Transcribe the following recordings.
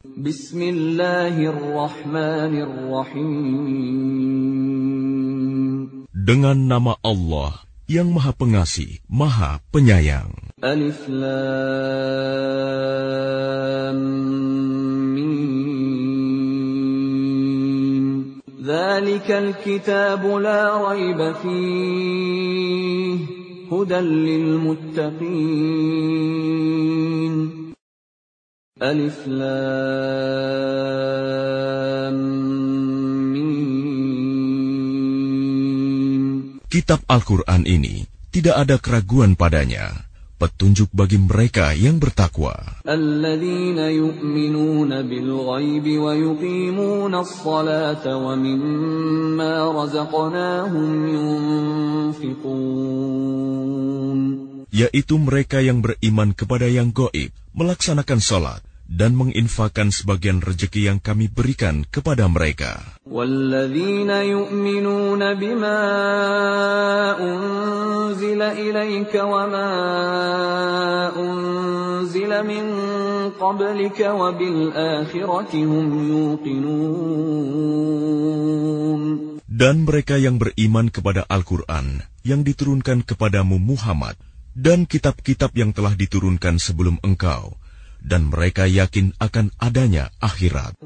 Bismillahirrahmanirrahim. Dengan nama Allah yang Maha Pengasih, Maha Penyayang. Alif Lam Mim. Dzalikal kitabu la raiba fihi hudan lil muttaqin. Alif Lam Mim. Kitab Al-Quran ini tidak ada keraguan padanya, petunjuk bagi mereka yang bertakwa. Alladzina yu'minuna bil ghaibi wa yuqimuna as-salata wa mimma razaqnahum yunfiqun. Yaitu mereka yang beriman kepada yang gaib, melaksanakan salat dan menginfakkan sebagian rezeki yang kami berikan kepada mereka. Walladzina yu'minuna bima unzila ilaika wa ma unzila min qablika wa bil akhirati hum yuqinun. Dan mereka yang beriman kepada Al-Quran yang diturunkan kepadamu Muhammad dan kitab-kitab yang telah diturunkan sebelum engkau, dan mereka yakin akan adanya akhirat.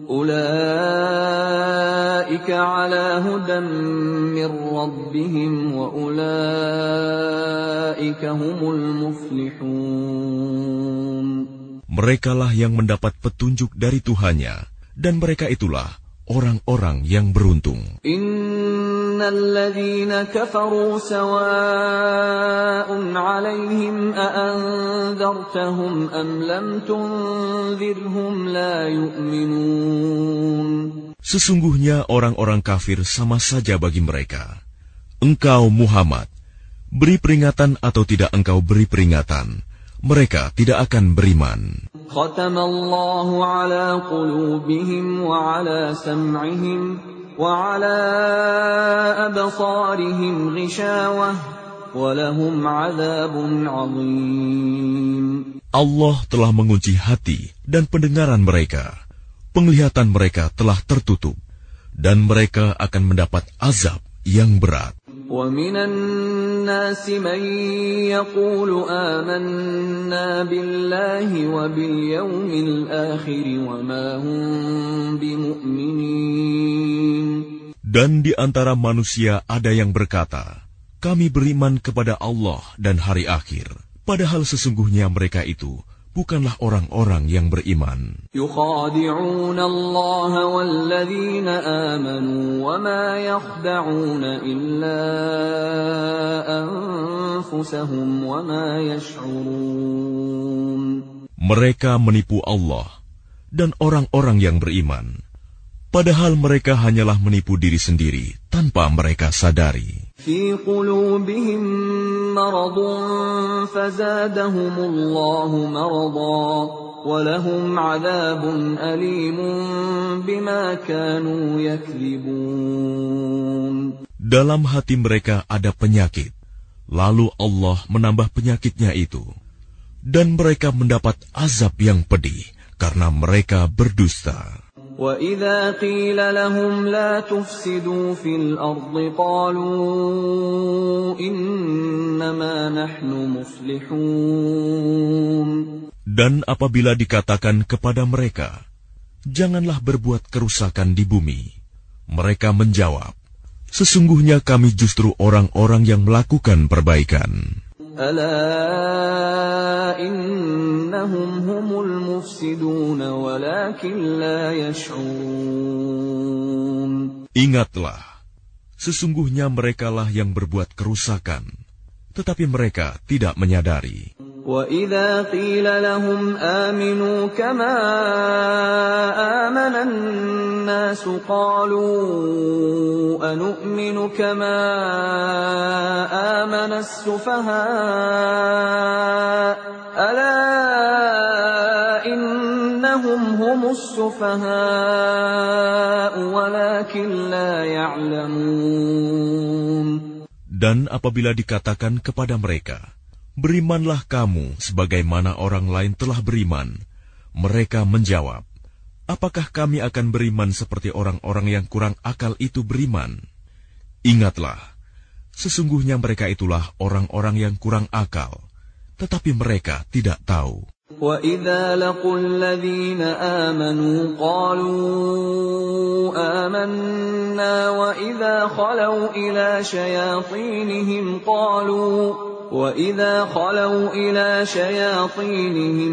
Ulaika ala hudan min rabbihim wa ulaika humul muflihun. Merekalah yang mendapat petunjuk dari Tuhannya, dan mereka itulah orang-orang yang beruntung. Innalladzina kafaru sawa'un 'alaihim a'anzartahum am lam tunzirhum la yu'minun. Sesungguhnya orang-orang kafir sama saja bagi mereka. Engkau Muhammad, beri peringatan atau tidak engkau beri peringatan, mereka tidak akan beriman. Khatamallahu ala qulubihim wa ala sam'ihim wa ala absarihim ghishawah wa lahum 'adzabun 'adzim. Allah telah mengunci hati dan pendengaran mereka. Penglihatan mereka telah tertutup dan mereka akan mendapat azab yang berat. وَمِنَ النَّاسِ مَن يَقُولُ آمَنَّا بِاللَّهِ وَبِالْيَوْمِ الْآخِرِ وَمَا هُمْ بِمُؤْمِنِينَ. Dan di antara manusia ada yang berkata, kami beriman kepada Allah dan hari akhir, padahal sesungguhnya mereka itu bukanlah orang-orang yang beriman. Yukhadi'una Allah walladzina amanu wa ma yakhda'una illa anfusahum wa ma yash'urun. Mereka menipu Allah dan orang-orang yang beriman, padahal mereka hanyalah menipu diri sendiri tanpa mereka sadari. Fi qulubihim maradun fazadahumullahu marada wa lahum 'adzabun alimun bima kanu yakdzibun. Dalam hati mereka ada penyakit, lalu Allah menambah penyakitnya itu, dan mereka mendapat azab yang pedih karena mereka berdusta. وَإِذَا قِيلَ لَهُمْ لَا تُفْسِدُوا فِي الْأَرْضِ قَالُوا إِنَّمَا نَحْنُ مُصْلِحُونَ. Dan apabila dikatakan kepada mereka, janganlah berbuat kerusakan di bumi, mereka menjawab, sesungguhnya kami justru orang-orang yang melakukan perbaikan. Ala innahum humul mufsidun walakin la yash'urun. Ingatlah, sesungguhnya merekalah yang berbuat kerusakan, tetapi mereka tidak menyadari. وَإِذَا قِيلَ لَهُمْ آمِنُوا كَمَا آمَنَ النَّاسُ قَالُوا أَنُؤْمِنُ كَمَا آمَنَ السُّفَهَاءُ أَلَا إِنَّهُمْ هُمُ السُّفَهَاءُ وَلَكِنْ لَا يَعْلَمُونَ. Dan apabila dikatakan kepada mereka, berimanlah kamu sebagaimana orang lain telah beriman, mereka menjawab, apakah kami akan beriman seperti orang-orang yang kurang akal itu beriman? Ingatlah, sesungguhnya mereka itulah orang-orang yang kurang akal, tetapi mereka tidak tahu. وَإِذَا لَقُوا الَّذِينَ آمَنُوا قَالُوا آمَنَّا وَإِذَا خَلَوْا إِلَى شَيَاطِينِهِمْ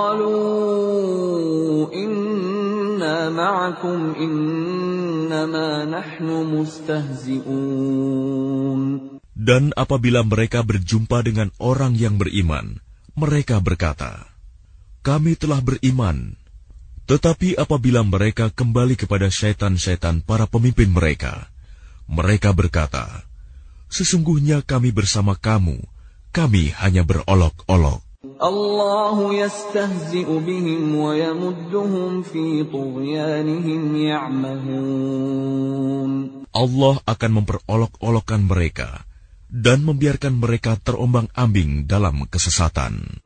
قَالُوا إِنَّا مَعَكُمْ إِنَّمَا نَحْنُ مُسْتَهْزِئُونَ. Dan apabila mereka berjumpa dengan orang yang beriman, mereka berkata, kami telah beriman. Tetapi apabila mereka kembali kepada syaitan-syaitan para pemimpin mereka, mereka berkata, sesungguhnya kami bersama kamu, kami hanya berolok-olok. Allahu yastahzi'u bihim wa yamudduhum fi tughyanihim ya'mahun. Allah akan memperolok-olokkan mereka dan membiarkan mereka terombang-ambing dalam kesesatan.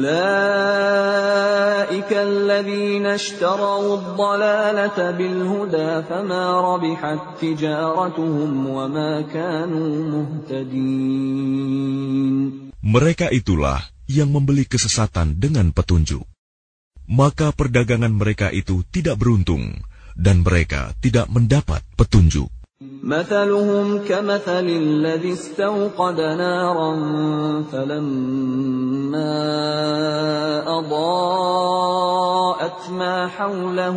Ulaika alladhina ishtaraw ad-dalalata bil huda fama rabihat tijaratuhum wa ma kanu muhtadin. Mereka itulah yang membeli kesesatan dengan petunjuk. Maka perdagangan mereka itu tidak beruntung dan mereka tidak mendapat petunjuk. مثلهم كمثل الذي استوقد نارا فلما أضاءت ما حوله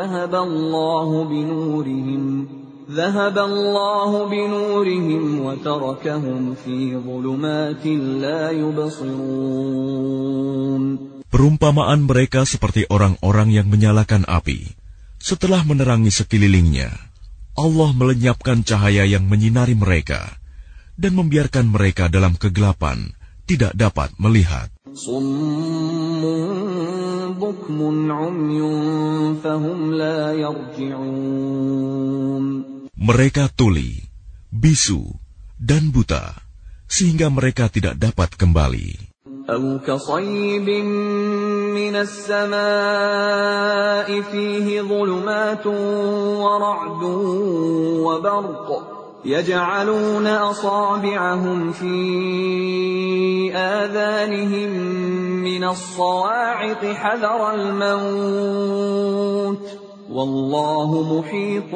ذهب الله بنورهم وتركهم في ظلمات لا يبصرون. Perumpamaan mereka seperti orang-orang yang menyalakan api. Setelah menerangi sekelilingnya, Allah melenyapkan cahaya yang menyinari mereka dan membiarkan mereka dalam kegelapan, tidak dapat melihat. Summun bukmun umyun fahum la yarji'un. Mereka tuli, bisu, dan buta, sehingga mereka tidak dapat kembali. أو كصيب من السماء فيه ظلمات ورعد وبرق يجعلون أصابعهم في آذانهم من الصواعق حذر الموت والله محيط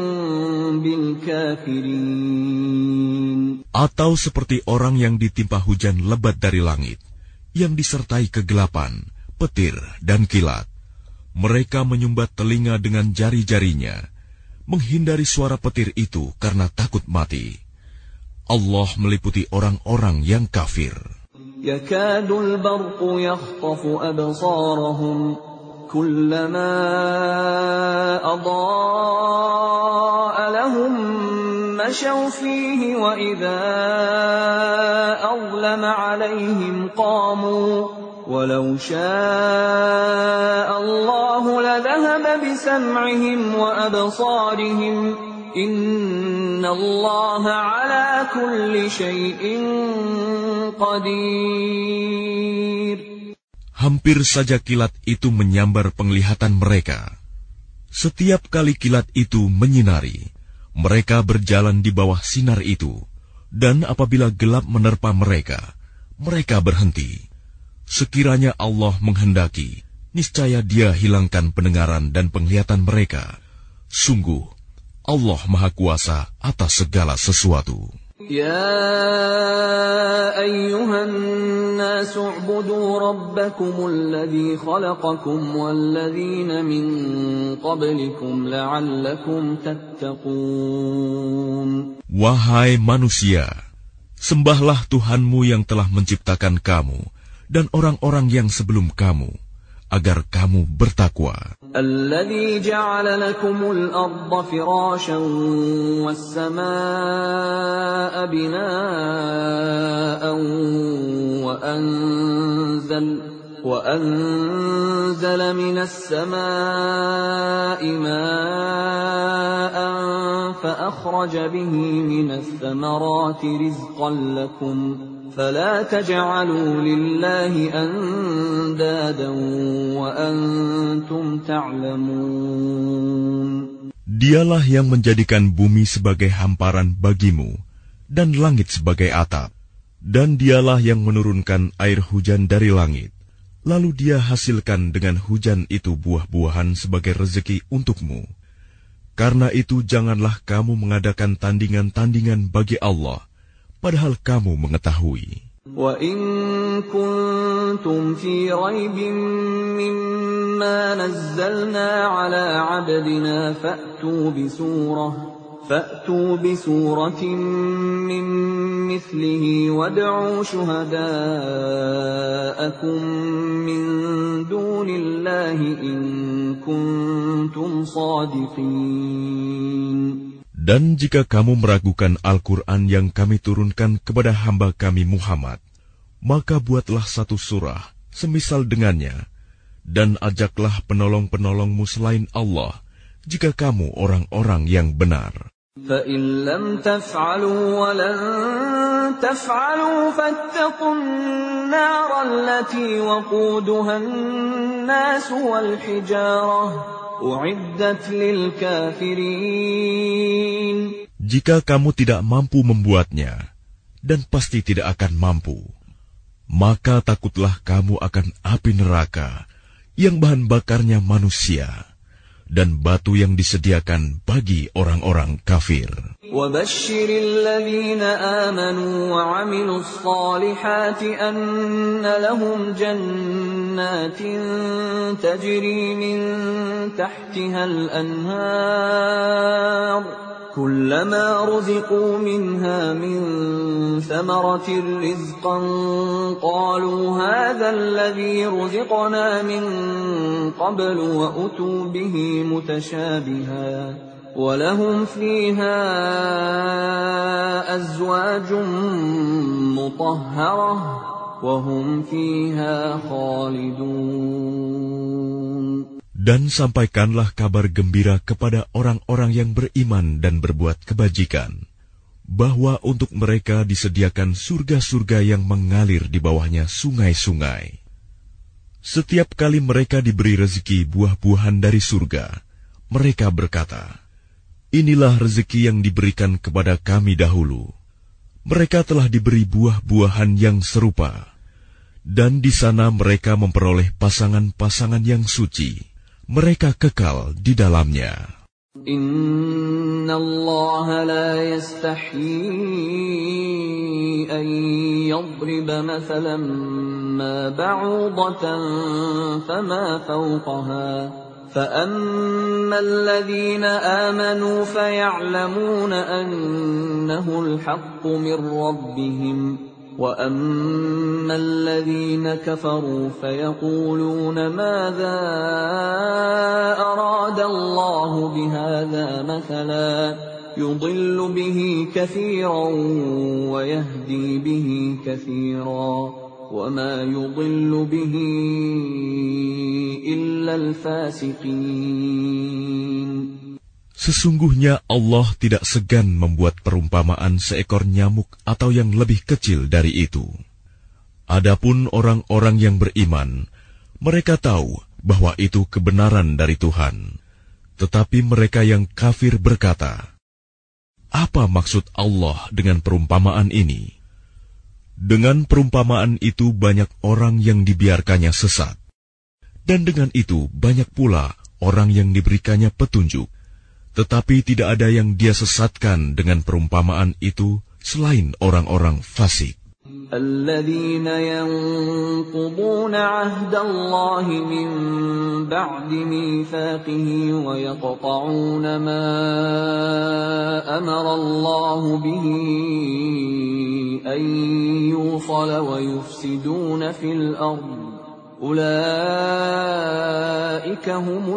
بالكافرين. Atau seperti orang yang ditimpa hujan lebat dari langit, yang disertai kegelapan, petir, dan kilat. Mereka menyumbat telinga dengan jari-jarinya, menghindari suara petir itu karena takut mati. Allah meliputi orang-orang yang kafir. Yakadul barqu yakhtafu absarahum, kullama adaa lahum mashaw fihi wa idza azlama alayhim qamu walau syaa Allah ladhahaba bisam'ihim wa absarihim inna Allah ala kulli shay'in qadir. Hampir saja kilat itu menyambar penglihatan mereka. Setiap kali kilat itu menyinari, mereka berjalan di bawah sinar itu, dan apabila gelap menerpa mereka, mereka berhenti. Sekiranya Allah menghendaki, niscaya Dia hilangkan pendengaran dan penglihatan mereka. Sungguh, Allah Maha Kuasa atas segala sesuatu. Ya ayyuhan nas u'budu rabbakumul ladzi khalaqakum wal ladzina min qablikum la'allakum tattaqun. Wahai manusia, sembahlah Tuhanmu yang telah menciptakan kamu dan orang-orang yang sebelum kamu, agar kamu bertakwa. Alladzi ja'ala lakumul arda firasyan was samaa'a binaa'an wa anzala minas samaa'i maa'an fa akhraja bihi minas thamarati rizqan lakum فلا تجعلوا لله أندادا وأنتم تعلمون. Dialah yang menjadikan bumi sebagai hamparan bagimu dan langit sebagai atap. Dan dialah yang menurunkan air hujan dari langit. Lalu dia hasilkan dengan hujan itu buah-buahan sebagai rezeki untukmu. Karena itu janganlah kamu mengadakan tandingan-tandingan bagi Allah, padahal kamu mengetahui. وَإِن كُنتُمْ فِي رَيْبٍ مِّمَّا نَزَّلْنَا عَلَىٰ عَبْدِنَا فَأْتُوا بِسُورَةٍ مِّن مِّثْلِهِ وَادْعُوا شُهَدَاءَكُم مِّن دُونِ اللَّهِ إِن كُنتُمْ صَادِقِينَ. Dan jika kamu meragukan Al-Quran yang kami turunkan kepada hamba kami Muhammad, maka buatlah satu surah semisal dengannya, dan ajaklah penolong-penolongmu selain Allah, jika kamu orang-orang yang benar. فَإِن لَّمْ تَفْعَلُوا وَلَن تَفْعَلُوا فَاتَّقُوا النَّارَ الَّتِي وَقُودُهَا النَّاسُ وَالْحِجَارَةُ أُعِدَّتْ لِلْكَافِرِينَ. Jika kamu tidak mampu membuatnya, dan pasti tidak akan mampu, maka takutlah kamu akan api neraka yang bahan bakarnya manusia dan batu yang disediakan bagi orang-orang kafir. وَبَشِّرِ الَّذِينَ آمَنُوا وَعَمِلُوا الصَّالِحَاتِ أَنَّ لَهُمْ جَنَّاتٍ تَجْرِي مِن تَحْتِهَا الْأَنْهَارُ كُلَّمَا رُزِقُوا مِنْهَا مِن ثَمَرَةٍ رِّزْقًا قَالُوا هَٰذَا الَّذِي رُزِقْنَا مِن قَبْلُ وَأُتُوا بِهِ مُتَشَابِهًا وَلَهُمْ فِيهَا أَزْوَاجٌ مُّطَهَّرَةٌ وَهُمْ فِيهَا خَالِدُونَ. Dan sampaikanlah kabar gembira kepada orang-orang yang beriman dan berbuat kebajikan, bahwa untuk mereka disediakan surga-surga yang mengalir di bawahnya sungai-sungai. Setiap kali mereka diberi rezeki buah-buahan dari surga, mereka berkata, "Inilah rezeki yang diberikan kepada kami dahulu." Mereka telah diberi buah-buahan yang serupa, dan di sana mereka memperoleh pasangan-pasangan yang suci. Mereka kekal di dalamnya. Inna Allah la yastahi an yadriba mathalan ma ba'udatan fama fawqaha فأما الذين آمنوا فيعلمون أنه الحق من ربهم وأما الذين كفروا فيقولون ماذا أراد الله بهذا مثلا يضل به كثيرا ويهدي به كثيرا وما يضل به إلا الفاسقين. Sesungguhnya Allah tidak segan membuat perumpamaan seekor nyamuk atau yang lebih kecil dari itu. Adapun orang-orang yang beriman, mereka tahu bahwa itu kebenaran dari Tuhan. Tetapi mereka yang kafir berkata, "Apa maksud Allah dengan perumpamaan ini?" Dengan perumpamaan itu banyak orang yang dibiarkannya sesat. Dan dengan itu banyak pula orang yang diberikannya petunjuk. Tetapi tidak ada yang dia sesatkan dengan perumpamaan itu selain orang-orang fasik. الذين ينقضون عهد الله من بعد ميثاقه ويقطعون ما أمر الله به أن يوصل ويفسدون في الأرض أولئك هم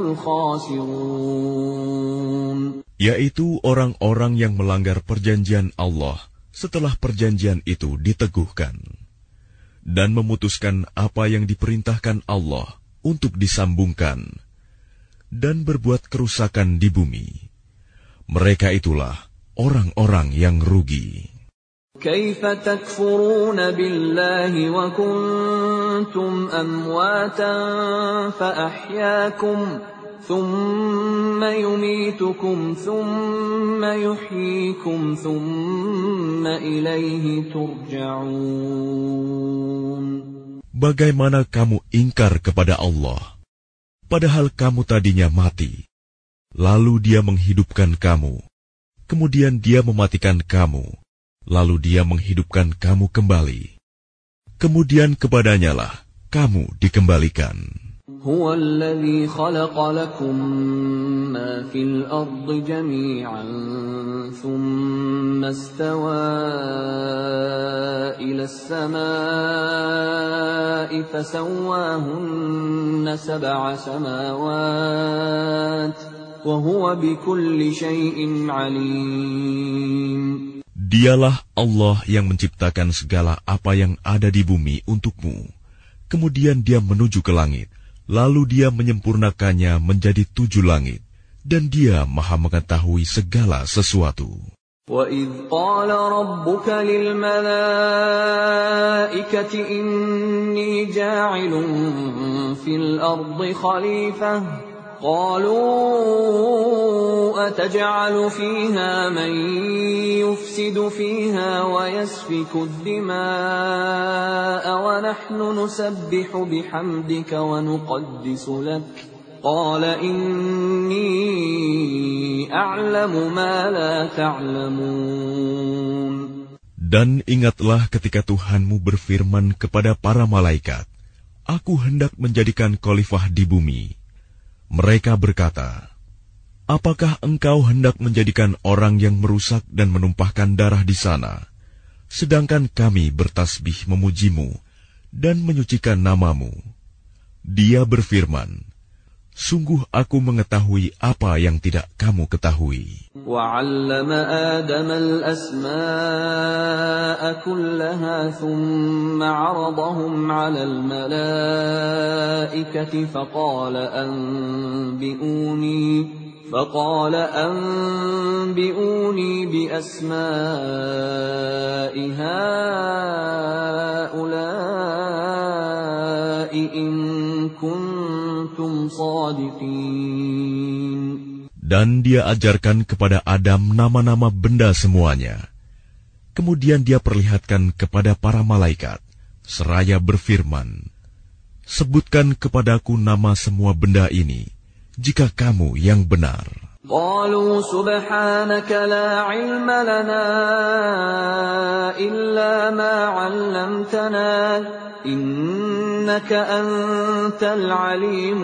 الخاسرون. Yaitu orang-orang yang melanggar perjanjian Allah setelah perjanjian itu diteguhkan, dan memutuskan apa yang diperintahkan Allah untuk disambungkan, dan berbuat kerusakan di bumi. Mereka itulah orang-orang yang rugi. كيف تكفرون بالله وكنتم أمواتا فأحياكم ثم يميتكم ثم يحييكم ثم إليه ترجعون. Bagaimana kamu ingkar kepada Allah, padahal kamu tadinya mati, lalu Dia menghidupkan kamu, kemudian Dia mematikan kamu, lalu Dia menghidupkan kamu kembali. Kemudian kepadanya-lah kamu dikembalikan. هو الذي خلق لكم ما في الأرض جميعا ثم استوى إلى السماء فسواهن 7 سماوات وهو بكل شيء عليم. Dialah Allah yang menciptakan segala apa yang ada di bumi untukmu. Kemudian Dia menuju ke langit. Lalu Dia menyempurnakannya menjadi 7 langit, dan Dia Maha mengetahui segala sesuatu. وَإِذْ قَالَ رَبُّكَ لِلْمَلَائِكَةِ إِنِّي جَاعِلٌ فِي الْأَرْضِ خَلِيفَةً قَالُوا أَتَجْعَلُ فِيهَا مَن يُفْسِدُ فِيهَا وَيَسْفِكُ الدِّمَاءَ وَنَحْنُ نُسَبِّحُ بِحَمْدِكَ وَنُقَدِّسُ لَكَ قَالَ إِنِّي أَعْلَمُ مَا لَا تَعْلَمُونَ. Dan ingatlah ketika Tuhanmu berfirman kepada para malaikat, Aku hendak menjadikan khalifah di bumi. Mereka berkata, Apakah engkau hendak menjadikan orang yang merusak dan menumpahkan darah di sana, sedangkan kami bertasbih memujimu dan menyucikan namamu? Dia berfirman, Sungguh aku mengetahui apa yang tidak kamu ketahui. وَعَلَّمَ آدَمَ الْأَسْمَاءَ كُلَّهَا ثُمَّ عَرَضَهُمْ عَلَى الْمَلَائِكَةِ فقال أنبئوني بأسماء هؤلاء إن كنتم صادقين. Dan Dia ajarkan kepada Adam nama-nama benda semuanya. Kemudian Dia perlihatkan kepada para malaikat, seraya berfirman, Sebutkan kepadaku nama semua benda ini, jika kamu yang benar. قالوا سبحانك لا علم لنا إلا ما علمتنا إنك أنت العليم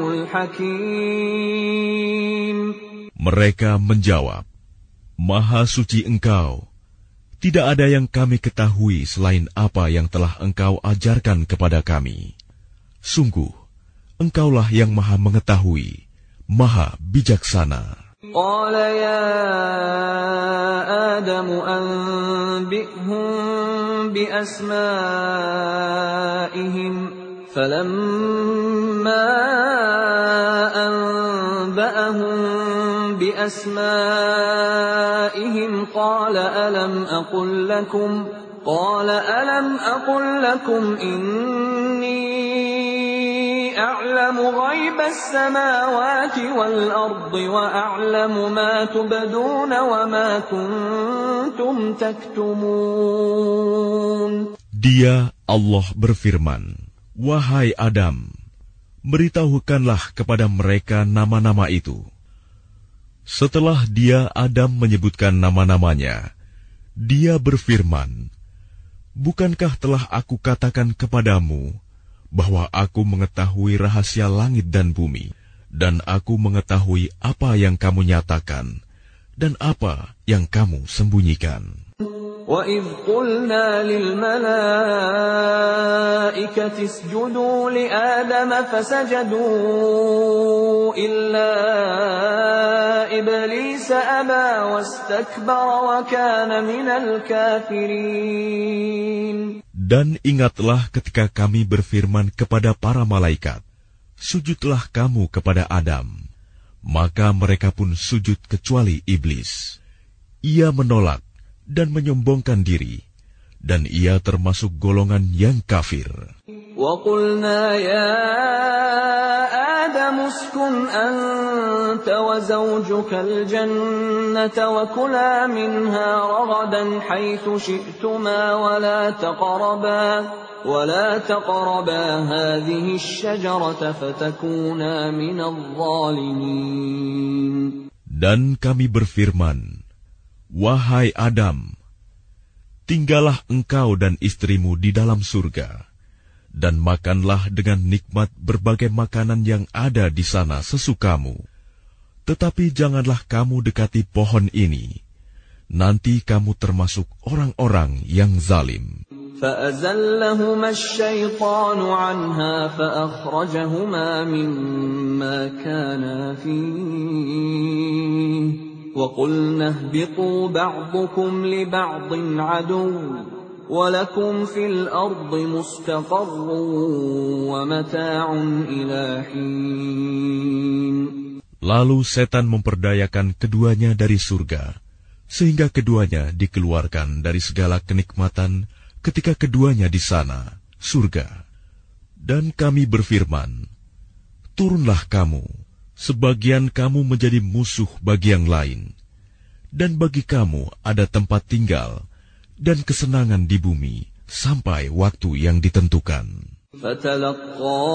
الحكيم. Mereka menjawab, Maha suci Engkau, tidak ada yang kami ketahui selain apa yang telah Engkau ajarkan kepada kami. Sungguh, Engkaulah yang Maha mengetahui, Maha bijaksana. قال يا آدم أنبئهم بأسمائهم فلما أنبأهم بأسمائهم قال ألم أقل لكم إني أعلم غيب السماوات والأرض وأعلم ما تبدون وما كنتم تكتمون. Dia, Allah berfirman, Wahai Adam, beritahukanlah kepada mereka nama-nama itu. Setelah Dia, Adam, menyebutkan nama-namanya, Dia berfirman, Bukankah telah aku katakan kepadamu bahwa aku mengetahui rahasia langit dan bumi, dan aku mengetahui apa yang kamu nyatakan, dan apa yang kamu sembunyikan. وَإِذْ قُلْنَا لِلْمَلَائِكَةِ اسْجُدُوا لِآدَمَ فَسَجَدُوا إِلَّا إِبْلِيسَ أَبَى وَاسْتَكْبَرَ وَكَانَ مِنَ الْكَافِرِينَ. Dan ingatlah ketika kami berfirman kepada para malaikat, Sujudlah kamu kepada Adam. Maka mereka pun sujud kecuali iblis. Ia menolak dan menyombongkan diri, dan ia termasuk golongan yang kafir. وَقُلْنَا يَا آدَمُ اسْكُنْ أَنْتَ وَزَوْجُكَ الْجَنَّةَ وَكُلَا مِنْهَا رَغَدًا حَيْثُ شِئْتُمَا وَلَا تَقْرَبَا هَذِهِ الشَّجَرَةَ فَتَكُونَا مِنَ الظَّالِمِينَ. Dan kami berfirman, wahai Adam, tinggallah engkau dan istrimu di dalam surga, dan makanlah dengan nikmat berbagai makanan yang ada di sana sesukamu. Tetapi janganlah kamu dekati pohon ini, nanti kamu termasuk orang-orang yang zalim. فَأَزَلَّهُمَا الشَّيْطَانُ عَنْهَا فَأَخْرَجَهُمَا مِمَّا كَانَا فِيهِ وَقُلْنَا اهْبِطُوا بَعْضُكُمْ لِبَعْضٍ عَدُوٌّ وَلَكُمْ فِي الْأَرْضِ مُسْتَقَرٌّ وَمَتَاعٌ إِلَى حِينٍ. Lalu setan memperdayakan keduanya dari surga, sehingga keduanya dikeluarkan dari segala kenikmatan ketika keduanya di sana, surga. Dan kami berfirman, turunlah kamu, sebagian kamu menjadi musuh bagi yang lain, dan bagi kamu ada tempat tinggal dan kesenangan di bumi sampai waktu yang ditentukan. فَتَلَقَّى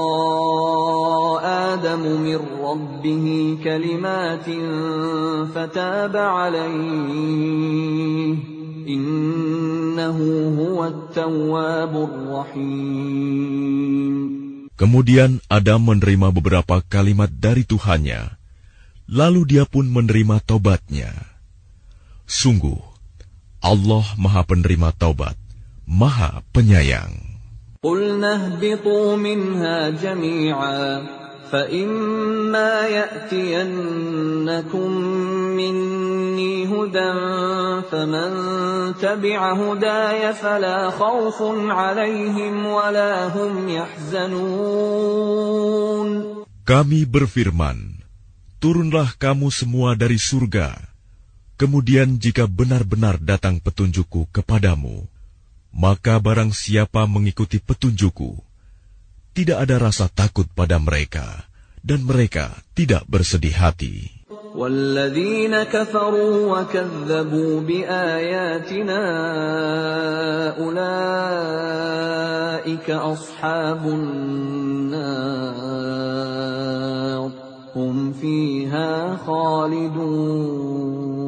آدَمُ مِنْ رَبِّهِ كَلِمَاتٍ فَتَابَ عَلَيْهِ إِنَّهُ هُوَ التَّوَّابُ الرَّحِيمُ. Kemudian Adam menerima beberapa kalimat dari Tuhannya, lalu dia pun menerima taubatnya. Sungguh, Allah Maha Penerima Taubat, Maha Penyayang. قُلْنَا اهْبِطُوا مِنْهَا جَمِيعًا فَإِمَّا يَأْتِيَنَّكُمْ مِنِّي هُدًى فَمَنْ تَبِعَ هُدَايَ فَلَا خَوْفٌ عَلَيْهِمْ وَلَا هُمْ يَحْزَنُونَ. Kami berfirman, turunlah kamu semua dari surga. Kemudian jika benar-benar datang petunjukku kepadamu, maka barang siapa mengikuti petunjukku, tidak ada rasa takut pada mereka, dan mereka tidak bersedih hati. وَالَّذِينَ كَفَرُوا وَكَذَّبُوا بِآيَاتِنَا أُولَئِكَ أَصْحَابُ النَّارِ هُمْ فِيهَا خَالِدُونَ.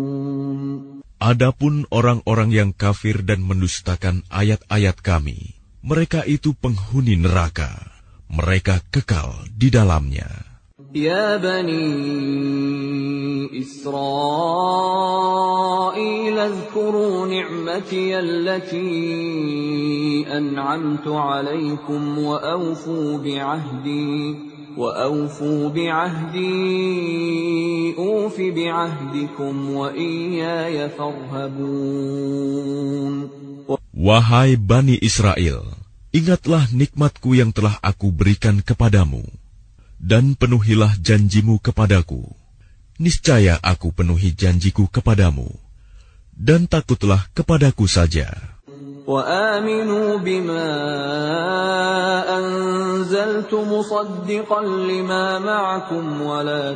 Adapun orang-orang yang kafir dan mendustakan ayat-ayat kami, mereka itu penghuni neraka, mereka kekal di dalamnya. Ya Bani Israel, اذكروا نعمتي التي أنعمت عليكم وأوفوا بعهدي أوف بعهدكم وإياي فارهبون. Wahai Bani Israel, ingatlah nikmatku yang telah aku berikan kepadamu, dan penuhilah janjimu kepadaku. Niscaya aku penuhi janjiku kepadamu, dan takutlah kepadaku saja. وآمنوا بما أنزلت مصدقا لما معكم ولا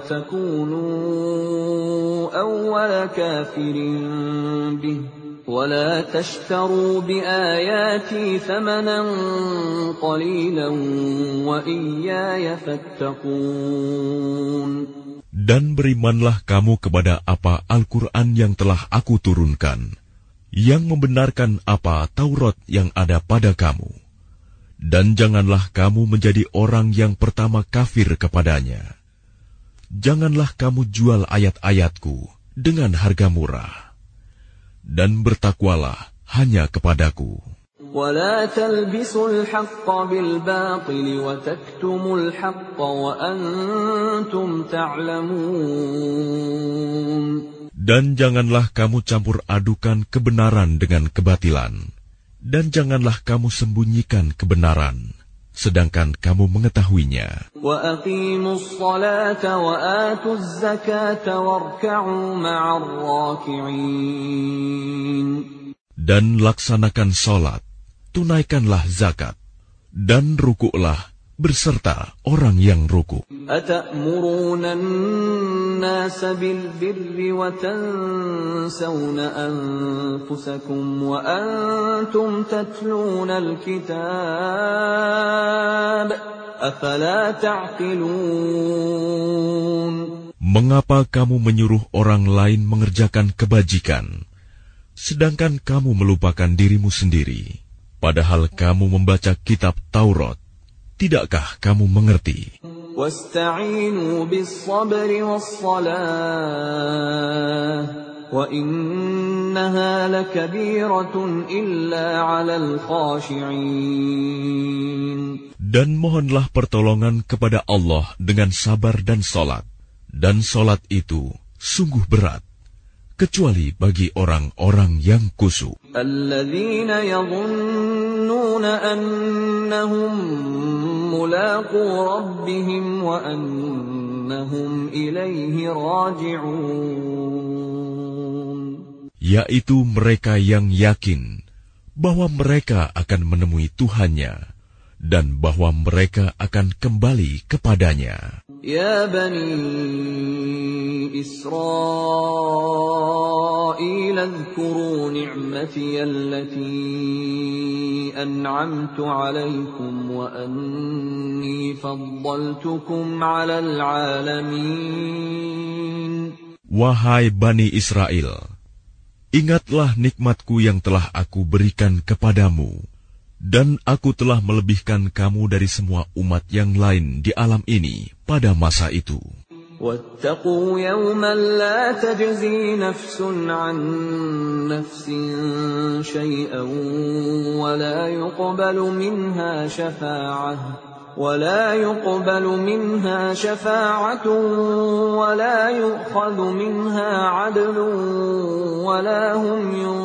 تكونوا أول كافر به ولا تشتروا بآياتي ثمنا قليلا وإياي فاتقون. Dan berimanlah kamu kepada apa Al-Quran yang telah aku turunkan, yang membenarkan apa Taurat yang ada pada kamu. Dan janganlah kamu menjadi orang yang pertama kafir kepadanya. Janganlah kamu jual ayat-ayatku dengan harga murah. Dan bertakwalah hanya kepadaku. وَلَا تَلْبِسُوا الْحَقَّ بِالْبَاطِلِ وَتَكْتُمُوا الْحَقَّ وَأَنْتُمْ تَعْلَمُونَ. Dan janganlah kamu campur adukan kebenaran dengan kebatilan, dan janganlah kamu sembunyikan kebenaran, sedangkan kamu mengetahuinya. وَأَقِيمُوا الصَّلَاةَ وَآتُوا الزَّكَاةَ وَارْكَعُوا مَعَ الرَّاكِعِينَ. Dan laksanakan sholat, tunaikanlah zakat, dan rukuklah berserta orang yang rukuk. أَتَأْمُرُونَ النَّاسَ بِالْبِرِّ وَتَنْسَوْنَ أَنفُسَكُمْ وَأَنْتُمْ تَتْلُونَ الْكِتَابَ أَفَلَا تَعْقِلُونَ Mengapa kamu menyuruh orang lain mengerjakan kebajikan, sedangkan kamu melupakan dirimu sendiri, padahal kamu membaca kitab Taurat? Tidakkah kamu mengerti? وَاسْتَعِينُوا بِالصَّبْرِ وَالصَّلَاةِ وَإِنَّهَا لَكَبِيرَةٌ إِلَّا عَلَى الْخَاشِعِينَ Dan mohonlah pertolongan kepada Allah dengan sabar dan salat. Dan salat itu sungguh berat, kecuali bagi orang-orang yang khusyuk. الَّذِينَ يَظُنُّونَ أَنَّهُمْ مُلَاقُو رَبِّهِمْ وَأَنَّهُمْ إِلَيْهِ رَاجِعُونَ Yaitu mereka yang yakin bahwa mereka akan menemui Tuhannya dan bahwa mereka akan kembali kepadanya. يا بني إسرائيل اذكروا نعمتي التي أنعمت عليكم وأني فضلتكم على العالمين. Wahai Bani Israel, ingatlah nikmatku yang telah aku berikan kepadamu, dan aku telah melebihkan kamu dari semua umat yang lain di alam ini pada masa itu. واتقوا يوما لا تجزي نفس عن نفس شيئا ولا يقبل منها شفاعة ولا يؤخذ منها عدل ولا هم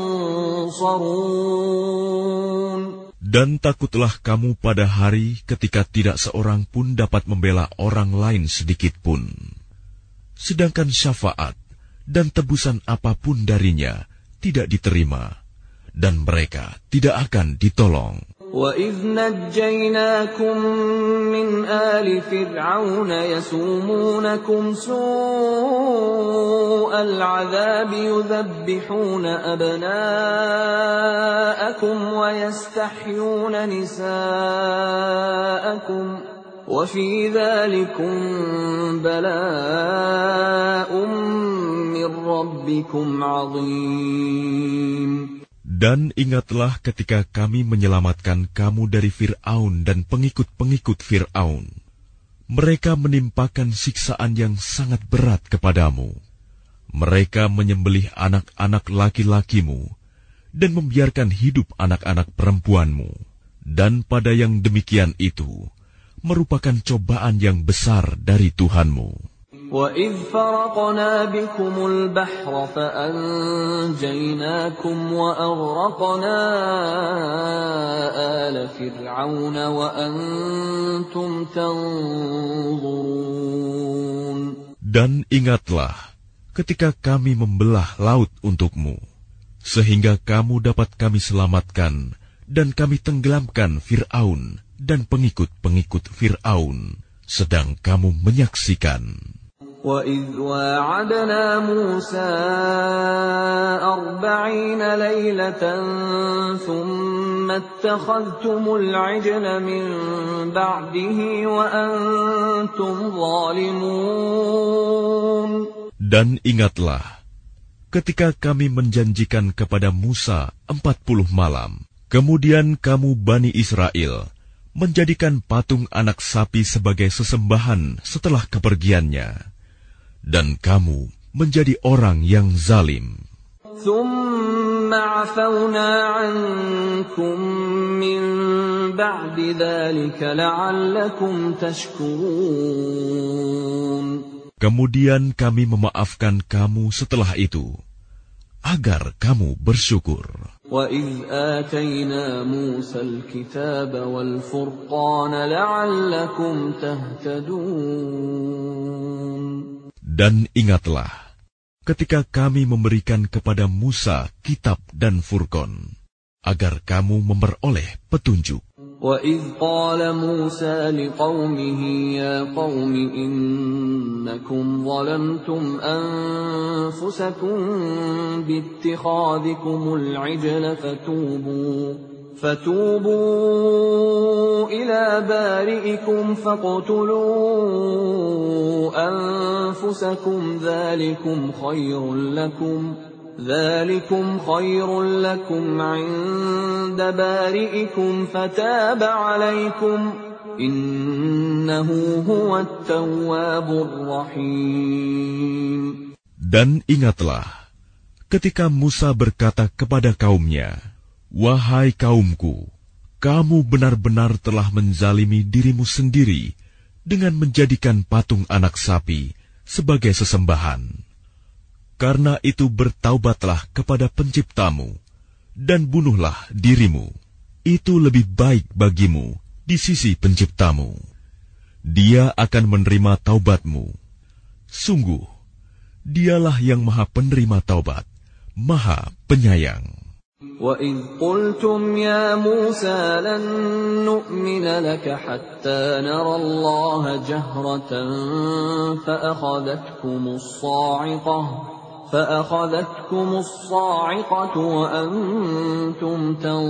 ينصرون. Dan takutlah kamu pada hari ketika tidak seorang pun dapat membela orang lain sedikit pun. Sedangkan syafaat dan tebusan apapun darinya tidak diterima, dan mereka tidak akan ditolong. وَإِذْ نَجَّيْنَاكُمْ مِنْ آلِ فِرْعَوْنَ يَسُومُونَكُمْ سُوءَ الْعَذَابِ يُذَبِّحُونَ أَبْنَاءَكُمْ وَيَسْتَحْيُونَ نِسَاءَكُمْ وَفِي ذَلِكُمْ بَلَاءٌ مِّن رَّبِّكُمْ عَظِيمٌ. Dan ingatlah ketika kami menyelamatkan kamu dari Fir'aun dan pengikut-pengikut Fir'aun. Mereka menimpakan siksaan yang sangat berat kepadamu. Mereka menyembelih anak-anak laki-lakimu dan membiarkan hidup anak-anak perempuanmu. Dan pada yang demikian itu merupakan cobaan yang besar dari Tuhanmu. وَإِذْ فَرَقْنَا بِكُمُ الْبَحْرَ فَأَنْجَيْنَاكُمْ وَأَغْرَقْنَا آلَ فِرْعَوْنَ وَأَنْتُمْ تَنْظُرُونَ. Dan ingatlah ketika kami membelah laut untukmu, sehingga kamu dapat kami selamatkan dan kami tenggelamkan Fir'aun dan pengikut-pengikut Fir'aun, sedang kamu menyaksikan. وَإِذْ وَاعَدْنَا مُوسَىٰ 40 لَيْلَةً ثُمَّ اتَّخَذْتُمُ الْعِجْلَ مِن بَعْدِهِ وَأَنْتُمْ ظَالِمُونَ. Dan ingatlah ketika kami menjanjikan kepada Musa 40 malam, kemudian kamu Bani Israel menjadikan patung anak sapi sebagai sesembahan setelah kepergiannya. Dan kamu menjadi orang yang zalim. ثُمَّ عَفَوْنَا عَنْكُمْ مِنْ بَعْدِ ذَلِكَ لَعَلَّكُمْ تَشْكُرُونَ. Kemudian kami memaafkan kamu setelah itu, agar kamu bersyukur. وَإِذْ آتَيْنَا مُوسَى الْكِتَابَ وَالْفُرْقَانَ لَعَلَّكُمْ تَهْتَدُونَ. Dan ingatlah, ketika kami memberikan kepada Musa kitab dan Furqan, agar kamu memperoleh petunjuk. وَإِذْ قَالَ مُوسَى لِقَوْمِهِ يَا قَوْمِ إِنَّكُمْ ظَلَمْتُمْ أَنفُسَكُمْ بِاتِّخَاذِكُمُ الْعِجْلَ فَتُوبُوا إِلَى بَارِئِكُمْ فَاقْتُلُوا أَنفُسَكُمْ ذَلِكُمْ خَيْرٌ لَكُمْ عِندَ بَارِئِكُمْ فَتَابَ عَلَيْكُمْ إِنَّهُ هُوَ التَّوَّابُ الرَّحِيمُ. Dan ingatlah, ketika Musa berkata kepada kaumnya, "Wahai kaumku, kamu benar-benar telah menzalimi dirimu sendiri dengan menjadikan patung anak sapi sebagai sesembahan. Karena itu bertaubatlah kepada Penciptamu, dan bunuhlah dirimu. Itu lebih baik bagimu di sisi Penciptamu. Dia akan menerima taubatmu. Sungguh, Dialah yang Maha Penerima Taubat, Maha Penyayang." وَإِذْ قُلْتُمْ يَا مُوسَى لَن نُّؤْمِنَ لَكَ حَتَّىٰ نَرَى اللَّهَ جَهْرَةً فَأَخَذَتْكُمُ الصَّاعِقَةُ وَأَنْتُمْ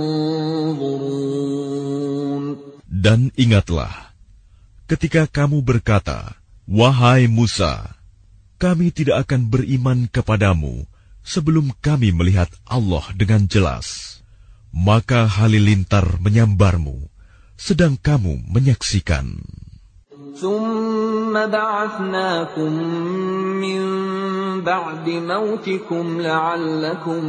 تَنظُرُونَ. Dan ingatlah, ketika kamu berkata, "Wahai Musa, kami tidak akan beriman kepadamu sebelum kami melihat Allah dengan jelas." Maka halilintar menyambarmu, sedang kamu menyaksikan. ثُمَّ بَعَثْنَاكُمْ مِنْ بَعْدِ مَوْتِكُمْ لَعَلَّكُمْ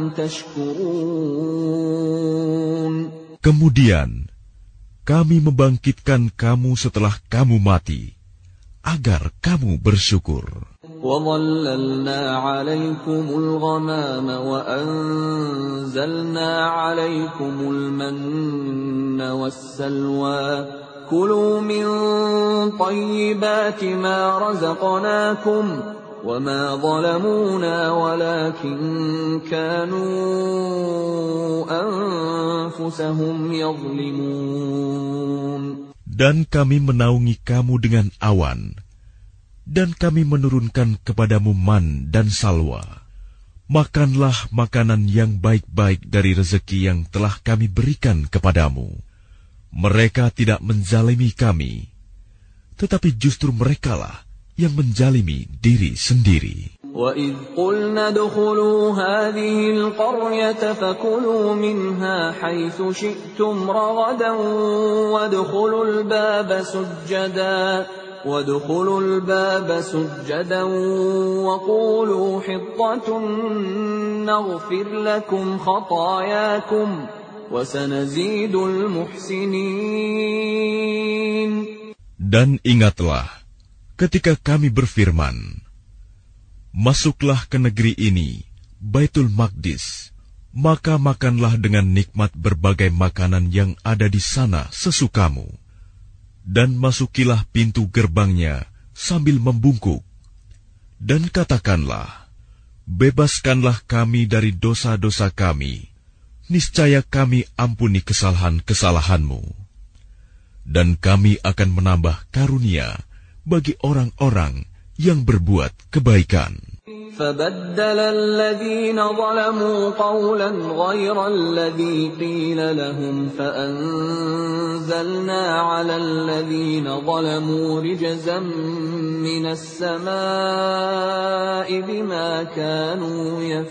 تَشْكُرُونَ. Kemudian kami membangkitkan kamu setelah kamu mati, agar kamu bersyukur. وَظَلَّلْنَا عَلَيْكُمُ الْغَمَامَ وَأَنزَلْنَا عَلَيْكُمُ الْمَنَّ وَالسَّلْوَىٰ كُلُوا مِن طَيِّبَاتِ مَا رَزَقْنَاكُمْ وَمَا ظَلَمُونَا وَلَكِن كَانُوا أَنفُسَهُمْ يَظْلِمُونَ. Dan kami menaungi kamu dengan awan, dan kami menurunkan kepadamu man dan salwa. Makanlah makanan yang baik-baik dari rezeki yang telah kami berikan kepadamu. Mereka tidak menzalimi kami, tetapi justru merekalah yang menzalimi diri sendiri. وَإِذْ قُلْنَا ادْخُلُوا هَٰذِهِ الْقَرْيَةَ فَكُلُوا مِنْهَا حَيْثُ شِئْتُمْ رَغَدًا وَادْخُلُوا الْبَابَ سُجَّدًا وَقُولُوا حِطَّةٌ نَّغْفِرْ لَكُمْ خَطَايَاكُمْ وَسَنَزِيدُ الْمُحْسِنِينَ. Dan ingatlah, ketika kami berfirman, "Masuklah ke negeri ini, Baitul Maqdis, maka makanlah dengan nikmat berbagai makanan yang ada di sana sesukamu. Dan masukilah pintu gerbangnya sambil membungkuk. Dan katakanlah, bebaskanlah kami dari dosa-dosa kami. Niscaya kami ampuni kesalahan-kesalahanmu. Dan kami akan menambah karunia bagi orang-orang yang berbuat kebaikan." فَبَدَّلَ الَّذِينَ ظَلَمُوا قَوْلًا غَيْرَ الَّذِي قِيلَ لَهُمْ فَأَنزَلْنَا عَلَى الَّذِينَ ظَلَمُوا رِجْزًا مِّنَ السَّمَاءِ بِمَا كَانُوا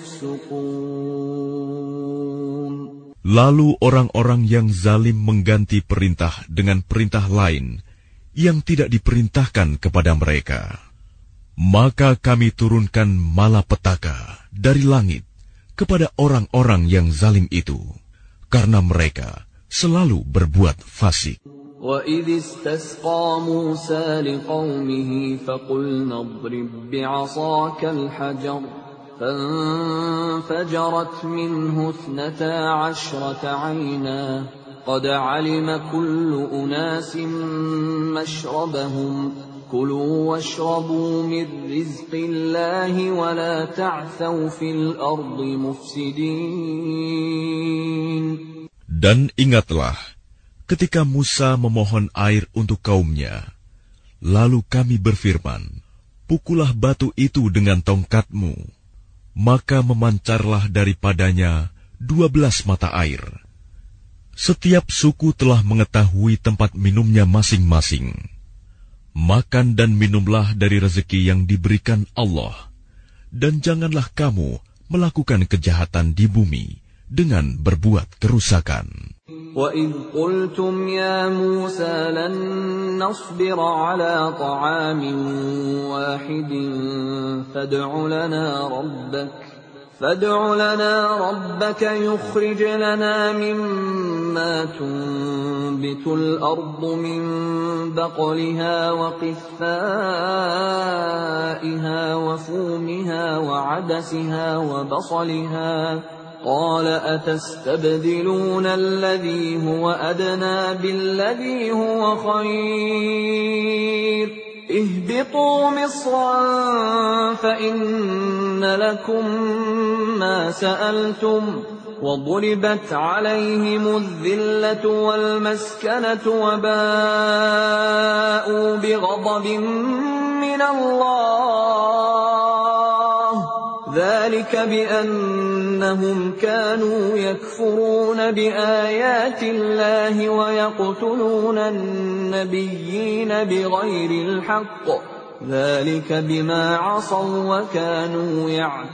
يَفْسُقُونَ. Lalu orang-orang yang zalim mengganti perintah dengan perintah lain yang tidak diperintahkan kepada mereka. Maka kami turunkan malapetaka dari langit kepada orang-orang yang zalim itu, karena mereka selalu berbuat fasik. وَإِذِ اسْتَسْقَىٰ مُوسَىٰ لِقَوْمِهِ فَقُلْنَا اضْرِب بِّعَصَاكَ الْحَجَرَ فَانفَجَرَتْ مِنْهُ 12 عَيْنًا قَدْ عَلِمَ كُلُّ أُنَاسٍ مَّشْرَبَهُمْ كلوا واشربوا من رزق الله ولا تعثوا في الأرض مفسدين. Dan ingatlah, ketika Musa memohon air untuk kaumnya, lalu kami berfirman, pukullah batu itu dengan tongkatmu, maka memancarlah daripadanya 12 mata air. Setiap suku telah mengetahui tempat minumnya masing-masing. Makan dan minumlah dari rezeki yang diberikan Allah, dan janganlah kamu melakukan kejahatan di bumi dengan berbuat kerusakan. وَإِذْ قُلْتُمْ يَا مُوسَى لَن نَّصْبِرَ عَلَىٰ طَعَامٍ وَاحِدٍ فادع لنا ربك يخرج لنا مما تنبت الأرض من بقلها وقثائها وفومها وعدسها وبصلها قال أتستبدلون الذي هو أدنى بالذي هو خير اهبطوا مصرا فإن لكم ما سألتم وضربت عليهم الذلة والمسكنة وباءوا بغضب من الله ذلك بأنهم كانوا يكفرون بآيات الله ويقتلون النبيين بغير الحق ذلك بما عصوا وكانوا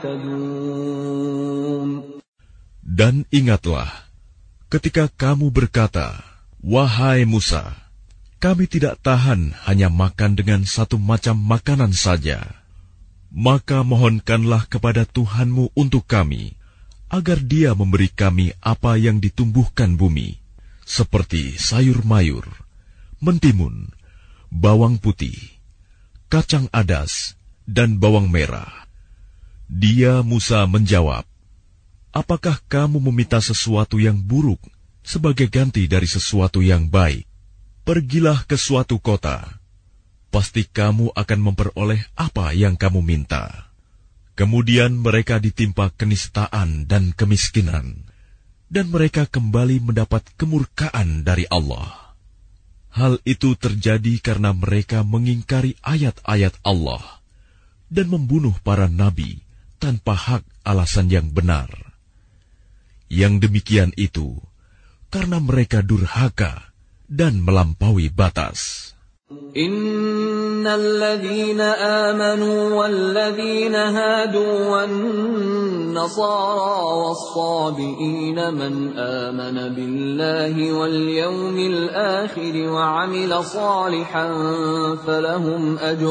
يعتدون. Dan ingatlah, ketika kamu berkata, wahai Musa, kami tidak tahan hanya makan dengan satu macam makanan saja. Maka mohonkanlah kepada Tuhanmu untuk kami, agar Dia memberi kami apa yang ditumbuhkan bumi, seperti sayur mayur, mentimun, bawang putih, kacang adas, dan bawang merah. Dia Musa menjawab, apakah kamu meminta sesuatu yang buruk sebagai ganti dari sesuatu yang baik? Pergilah ke suatu kota. Pasti kamu akan memperoleh apa yang kamu minta. Kemudian mereka ditimpa kenistaan dan kemiskinan, dan mereka kembali mendapat kemurkaan dari Allah. Hal itu terjadi karena mereka mengingkari ayat-ayat Allah dan membunuh para nabi tanpa hak alasan yang benar. Yang demikian itu karena mereka durhaka dan melampaui batas. Innal ladzina amanu wal ladzina hadu wan nasara was-sabiina man amana billahi wal yawmil akhir wa 'amila salihan falahum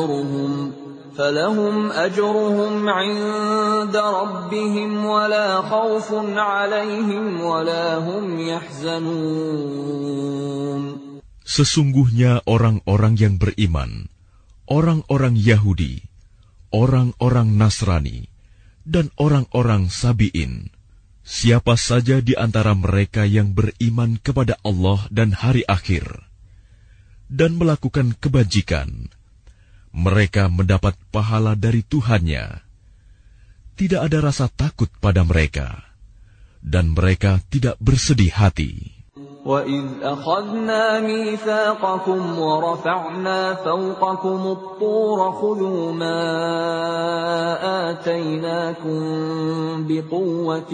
ajruhum 'inda rabbihim wa la khaufun 'alayhim wa la hum yahzanun. Sesungguhnya orang-orang yang beriman, orang-orang Yahudi, orang-orang Nasrani, dan orang-orang Sabi'in, siapa saja di antara mereka yang beriman kepada Allah dan hari akhir, dan melakukan kebajikan, mereka mendapat pahala dari Tuhannya. Tidak ada rasa takut pada mereka, dan mereka tidak bersedih hati. وَإِذْ أَخَذْنَا مِيثَاقَكُمْ وَرَفَعْنَا فَوْقَكُمُ الطُّورَ خُذُوا مَا آتَيْنَاكُمْ بِقُوَّةٍ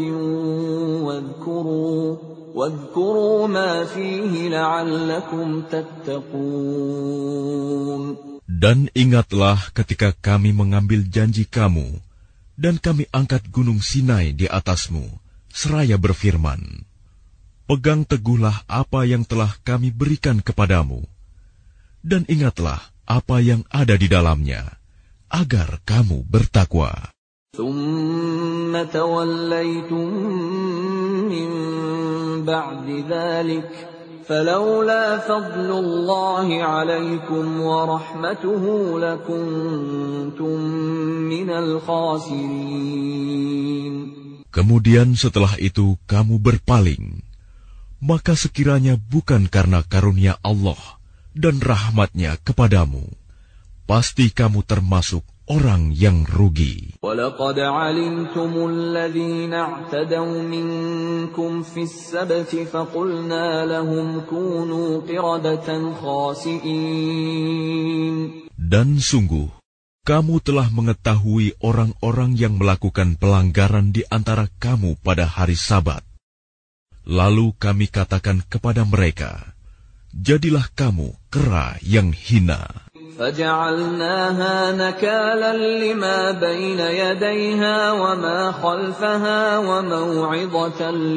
وَاذْكُرُوا مَا فِيهِ لَعَلَّكُمْ تَتَّقُونَ. Dan ingatlah ketika kami mengambil janji kamu, dan kami angkat gunung Sinai di atasmu, seraya berfirman, pegang teguhlah apa yang telah kami berikan kepadamu, dan ingatlah apa yang ada di dalamnya, agar kamu bertakwa. ثُمَّ تَوَلَّيْتُم مِّن بَعْدِ ذَلِكَ فَلَوْلَا فَضْلُ اللَّهِ عَلَيْكُمْ وَرَحْمَتُهُ لَكُنتُم مِّنَ الْخَاسِرِينَ. Kemudian setelah itu kamu berpaling, maka sekiranya bukan karena karunia Allah dan rahmat-Nya kepadamu, pasti kamu termasuk orang yang rugi. وَلَقَدْ عَلِمْتُمُ الَّذِينَ اعْتَدَوْا مِنكُمْ فِي السَّبْتِ فَقُلْنَا لَهُمْ كُونُوا قِرَدَةً خَاسِئِينَ. Dan sungguh, kamu telah mengetahui orang-orang yang melakukan pelanggaran di antara kamu pada hari Sabat. Lalu kami katakan kepada mereka, jadilah kamu kera yang hina. فَجَعَلْنَاهَا نَكَالًا لِمَا بَيْنَ يَدَيْهَا وَمَا خَلْفَهَا وَمَوْعِظَةً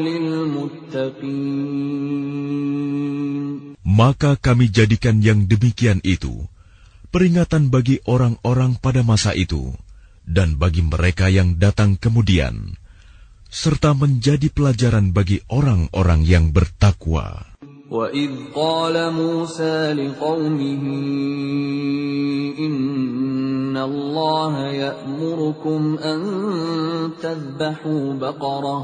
لِلْمُتَّقِينَ. Maka kami jadikan yang demikian itu peringatan bagi orang-orang pada masa itu dan bagi mereka yang datang kemudian, serta menjadi pelajaran bagi orang-orang yang bertakwa. وَإِذْ قَالَ مُوسَى لِقَوْمِهِ إِنَّ اللَّهَ يَأْمُرُكُمْ أَن تَذْبَحُوا بَقَرَةً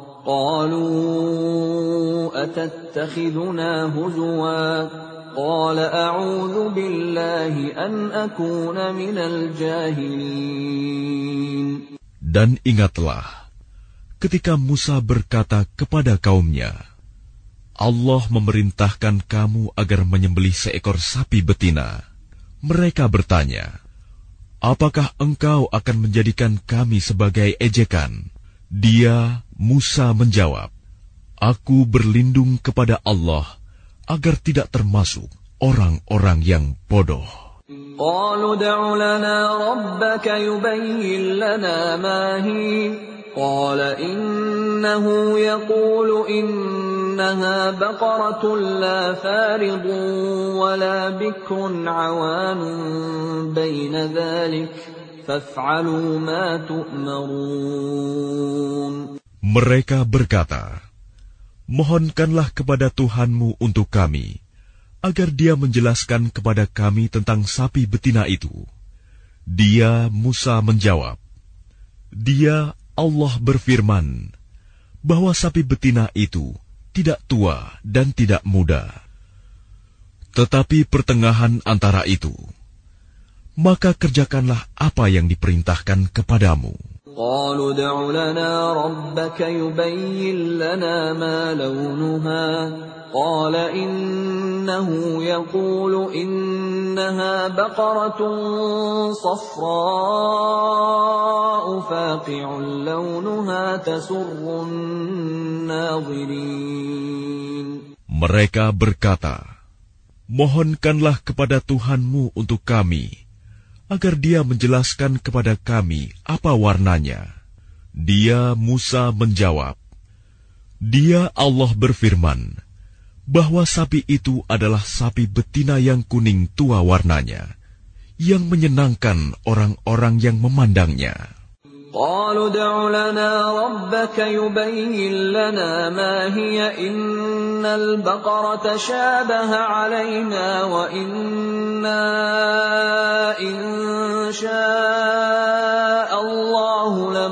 قَالُوا أَتَتَّخِذُنَا هُزُوًا قَالَ أَعُوذُ بِاللَّهِ أَنْ أَكُونَ مِنَ الْجَاهِلِينَ. Dan ingatlah ketika Musa berkata kepada kaumnya, Allah memerintahkan kamu agar menyembelih seekor sapi betina. Mereka bertanya, apakah engkau akan menjadikan kami sebagai ejekan? Dia, Musa, menjawab, aku berlindung kepada Allah agar tidak termasuk orang-orang yang bodoh. قَالُوا ادْعُ لَنَا رَبَّكَ يُبَيِّن لَّنَا مَا هِيَ قَالَ إِنَّهُ يَقُولُ إِنَّهَا بَقَرَةٌ لَّا فَارِضٌ وَلَا بِكْرٌ عَوَانٌ بَيْنَ ذَلِكَ فَافْعَلُوا مَا تُؤْمَرُونَ. Mereka berkata, mohonkanlah kepada Tuhanmu untuk kami, agar Dia menjelaskan kepada kami tentang sapi betina itu. Dia, Musa, menjawab, Dia, Allah berfirman, bahwa sapi betina itu tidak tua dan tidak muda, tetapi pertengahan antara itu. Maka kerjakanlah apa yang diperintahkan kepadamu. قَالُوا ادْعُ لَنَا رَبَّكَ يُبَيِّن لَّنَا مَا لَوْنُهَا قَالَ إِنَّهُ يَقُولُ إِنَّهَا بَقَرَةٌ صَفْرَاءُ فَاقِعٌ لَّوْنُهَا تَسُرُّ النَّاظِرِينَ. Mereka berkata, mohonkanlah kepada Tuhanmu untuk kami, agar Dia menjelaskan kepada kami apa warnanya. Dia, Musa, menjawab, Dia, Allah berfirman, bahwa sapi itu adalah sapi betina yang kuning tua warnanya, yang menyenangkan orang-orang yang memandangnya. قَالُوا ادْعُ لَنَا رَبَّكَ يُبَيِّن لَّنَا مَا هِيَ إِنَّ الْبَقَرَةَ شَابَهَ عَلَيْنَا وَإِنَّا إِن شَاءَ اللَّهُ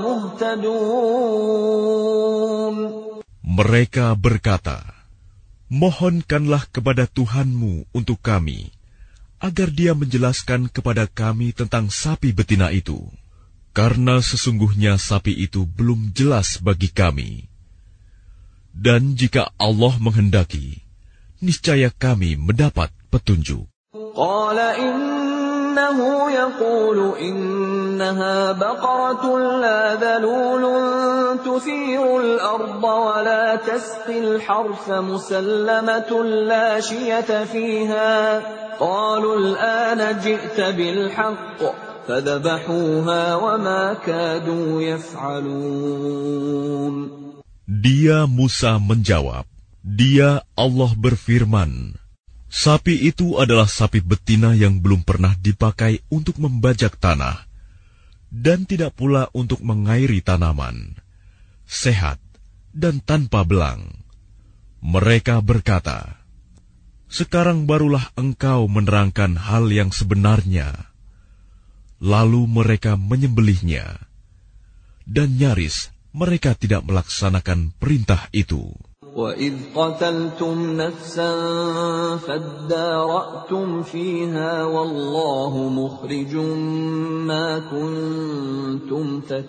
لَمُهْتَدُونَ. Mereka berkata, mohonkanlah kepada Tuhanmu untuk kami, agar Dia menjelaskan kepada kami tentang sapi betina itu. Karena sesungguhnya sapi itu belum jelas bagi kami. Dan jika Allah menghendaki, niscaya kami mendapat petunjuk. قَالَ إِنَّهُ يَقُولُ إِنَّهَا بَقَرَةٌ لَّا ذَلُولٌ تُثِيرُ الْأَرْضَ وَلَا تَسْقِي الْحَرْثَ مُسَلَّمَةٌ لَّا شِيَةَ فِيهَا قَالُوا الْآنَ جِئْتَ بِالْحَقِّ فَذَبَحُوهَا وَمَا كَادُوا يَفْعَلُونَ. Dia, Musa, menjawab, Dia, Allah berfirman, sapi itu adalah sapi betina yang belum pernah dipakai untuk membajak tanah, dan tidak pula untuk mengairi tanaman, sehat dan tanpa belang. Mereka berkata, sekarang barulah engkau menerangkan hal yang sebenarnya. Lalu mereka menyembelihnya, dan nyaris mereka tidak melaksanakan perintah itu. وَإِذْ قَتَلْتُمْ نَفْسًا فَادَّارَأْتُمْ فِيهَا وَاللَّهُ مُخْرِجٌ مَا كُنْتُمْ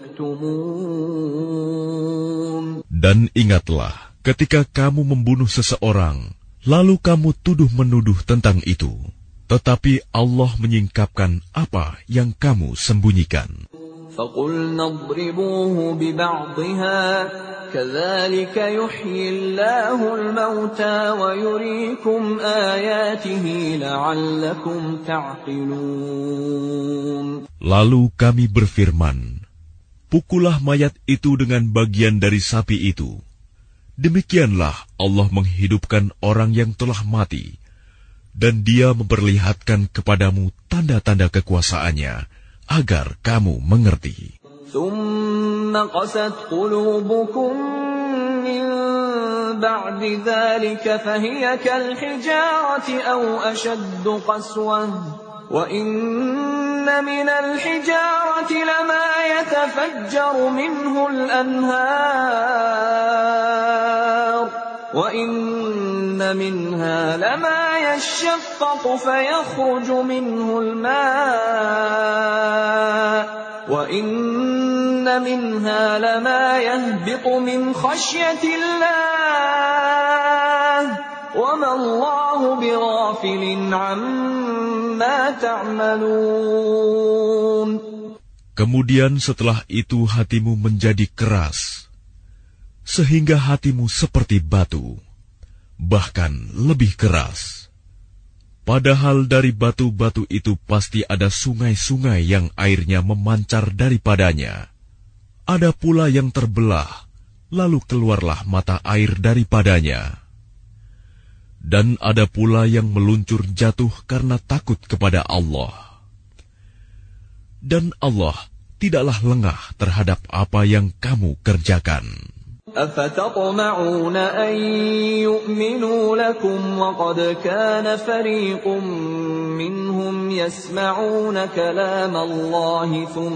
تَكْتُمُونَ. Dan ingatlah ketika kamu membunuh seseorang, lalu kamu tuduh-menuduh tentang itu, tetapi Allah menyingkapkan apa yang kamu sembunyikan. فَقُلْنَا اضْرِبُوهُ بِبَعْضِهَا كَذَلِكَ يُحْيِي اللَّهُ الْمَوْتَى وَيُرِيكُمْ آيَاتِهِ لَعَلَّكُمْ تَعْقِلُونَ. Lalu kami berfirman, pukullah mayat itu dengan bagian dari sapi itu. Demikianlah Allah menghidupkan orang yang telah mati, dan Dia memperlihatkan kepadamu tanda-tanda kekuasaannya, agar kamu mengerti. ثُمَّ قَسَتْ قُلُوبُكُمْ مِنْ بَعْدِ ذَلِكَ فَهِيَ كَالْحِجَارَةِ أَوْ أَشَدُّ قَسْوَةً وَإِنَّ مِنَ الْحِجَارَةِ لَمَا يَتَفَجَّرُ مِنْهُ الْأَنْهَارُ وَإِنَّ مِنْهَا لَمَا يَشَّقَّقُ فَيَخْرُجُ مِنْهُ الْمَاءُ وَإِنَّ مِنْهَا لَمَا يَهْبِطُ مِنْ خَشْيَةِ اللَّهِ وَمَا اللَّهُ بِغَافِلٍ عَمَّا تَعْمَلُونَ. Kemudian setelah itu hatimu menjadi keras, sehingga hatimu seperti batu, bahkan lebih keras. Padahal dari batu-batu itu pasti ada sungai-sungai yang airnya memancar daripadanya. Ada pula yang terbelah, lalu keluarlah mata air daripadanya. Dan ada pula yang meluncur jatuh karena takut kepada Allah. Dan Allah tidaklah lengah terhadap apa yang kamu kerjakan. أَفَتَطْمَعُونَ أَن يُؤْمِنُوا لَكُمْ وَقَدْ كَانَ فَرِيقٌ مِّنْهُمْ يَسْمَعُونَ كَلَامَ اللَّهِ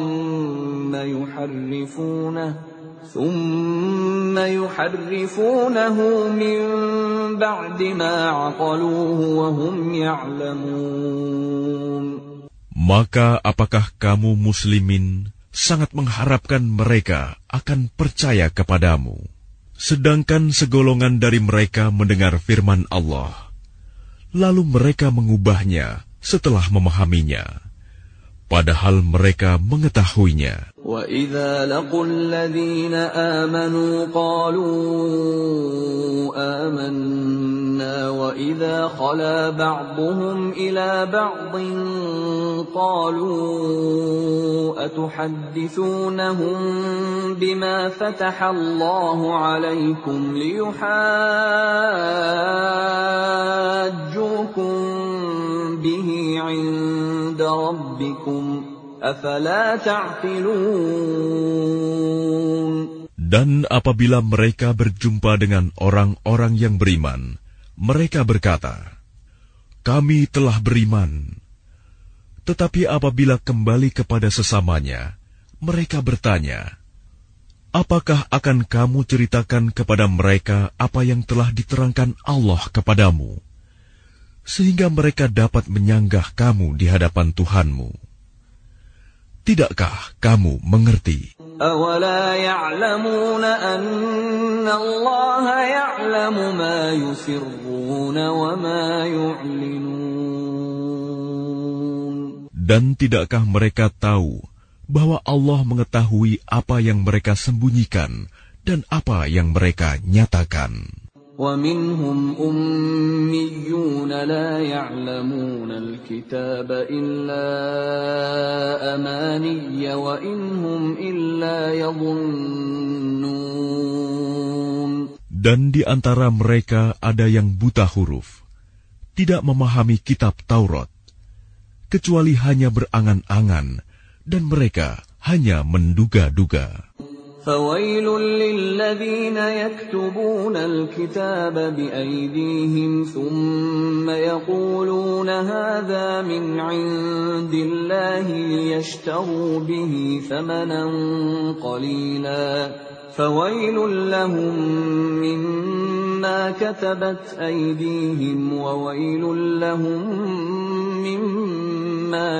ثُمَّ يُحَرِّفُونَهُ مِنْ بَعْدِ مَا عَقَلُوهُ وَهُمْ يَعْلَمُونَ. Maka apakah kamu muslimin sangat mengharapkan mereka akan percaya kepadamu, sedangkan segolongan dari mereka mendengar firman Allah, lalu mereka mengubahnya setelah memahaminya, padahal mereka mengetahuinya. وَإِذَا لَقُوا الَّذِينَ آمَنُوا قَالُوا آمَنَّا وَإِذَا خَلَا بَعْضُهُمْ إِلَى بَعْضٍ قَالُوا أَتُحَدِّثُونَهُم بِمَا فَتَحَ اللَّهُ عَلَيْكُمْ لِيُحَاجُّوكُم بِهِ عِندَ رَبِّكُمْ أَفَلَا تَعْقِلُونَ. Dan apabila mereka berjumpa dengan orang-orang yang beriman, mereka berkata, kami telah beriman. Tetapi apabila kembali kepada sesamanya, mereka bertanya, apakah akan kamu ceritakan kepada mereka apa yang telah diterangkan Allah kepadamu, sehingga mereka dapat menyanggah kamu di hadapan Tuhanmu? Tidakkah kamu mengerti? أَوَلَا يَعْلَمُونَ أَنَّ اللَّهَ يَعْلَمُ مَا يُسِرُّونَ وَمَا يُعْلِنُونَ. Dan tidakkah mereka tahu bahwa Allah mengetahui apa yang mereka sembunyikan dan apa yang mereka nyatakan? وَمِنْهُمْ أُمِّيُّونَ لَا يَعْلَمُونَ الْكِتَابَ إِلَّا أَمَانِيَّ وَإِنْ هُمْ إِلَّا يَظُنُّونَ. Dan di antara mereka ada yang buta huruf, tidak memahami kitab Taurat, kecuali hanya berangan-angan, dan mereka hanya menduga-duga. فَوَيْلٌ لِّلَّذِينَ يَكْتُبُونَ الْكِتَابَ بِأَيْدِيهِمْ ثُمَّ يَقُولُونَ هَٰذَا مِنْ عِندِ اللَّهِ لِيَشْتَرُوا بِهِ ثَمَنًا قَلِيلًا فَوَيْلٌ لَّهُم مِّمَّا ما كتبت أيديهم وويل لهم مما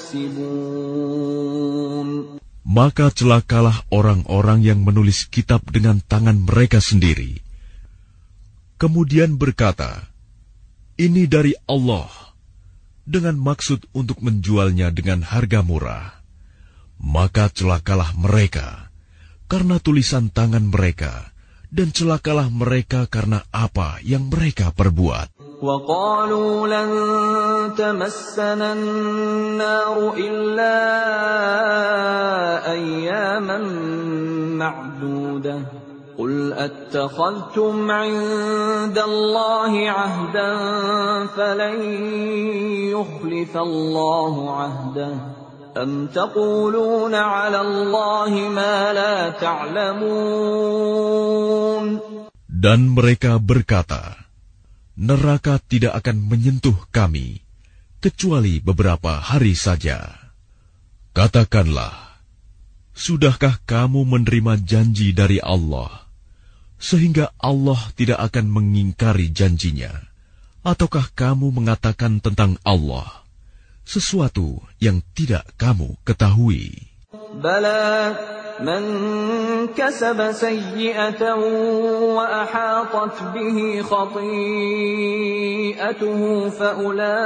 يكسبون. Maka celakalah orang-orang yang menulis kitab dengan tangan mereka sendiri, kemudian berkata, ini dari Allah, dengan maksud untuk menjualnya dengan harga murah. Maka celakalah mereka karena tulisan tangan mereka, dan celakalah mereka karena apa yang mereka perbuat. وَقَالُوا لَن تَمَسَّنَا النَّارُ إِلَّا أَيَّامًا مَّعْدُودَةً قُلْ أَتَّخَذْتُمْ عِندَ اللَّهِ عَهْدًا فَلَن يُخْلِفَ اللَّهُ عَهْدَهُ أَمْ تَقُولُونَ عَلَى اللَّهِ مَا لَا تَعْلَمُونَ. Dan mereka berkata, neraka tidak akan menyentuh kami kecuali beberapa hari saja. Katakanlah, sudahkah kamu menerima janji dari Allah sehingga Allah tidak akan mengingkari janjinya? Ataukah kamu mengatakan tentang Allah sesuatu yang tidak kamu ketahui? Bala man kasaba sayyi'atan wa ahatat bihi khati'atuhu fa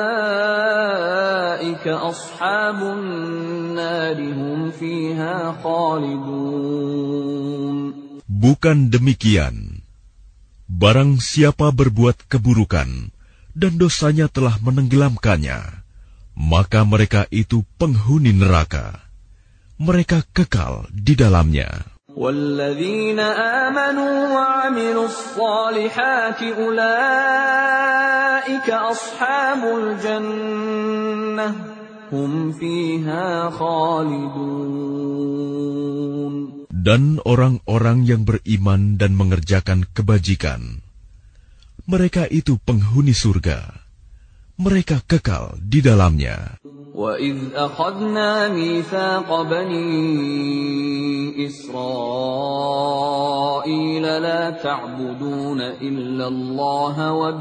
ulaika ashabun nari hum fiha khalidun. Bukan demikian. Barang siapa berbuat keburukan dan dosanya telah menenggelamkannya, maka mereka itu penghuni neraka. Mereka kekal di dalamnya. وَالَّذِينَ آمَنُوا وَعَمِلُوا الصَّالِحَاتِ أُولَئِكَ أَصْحَابُ الْجَنَّةِ هُمْ فِيهَا خَالِدُونَ. Dan orang-orang yang beriman dan mengerjakan kebajikan, mereka itu penghuni surga. Mereka kekal di dalamnya. وَإِذْ أَخَذْنَا مِيثَاقَ بَنِي إِسْرَائِيلَ لَا تَعْبُدُونَ إِلَّا اللَّهَ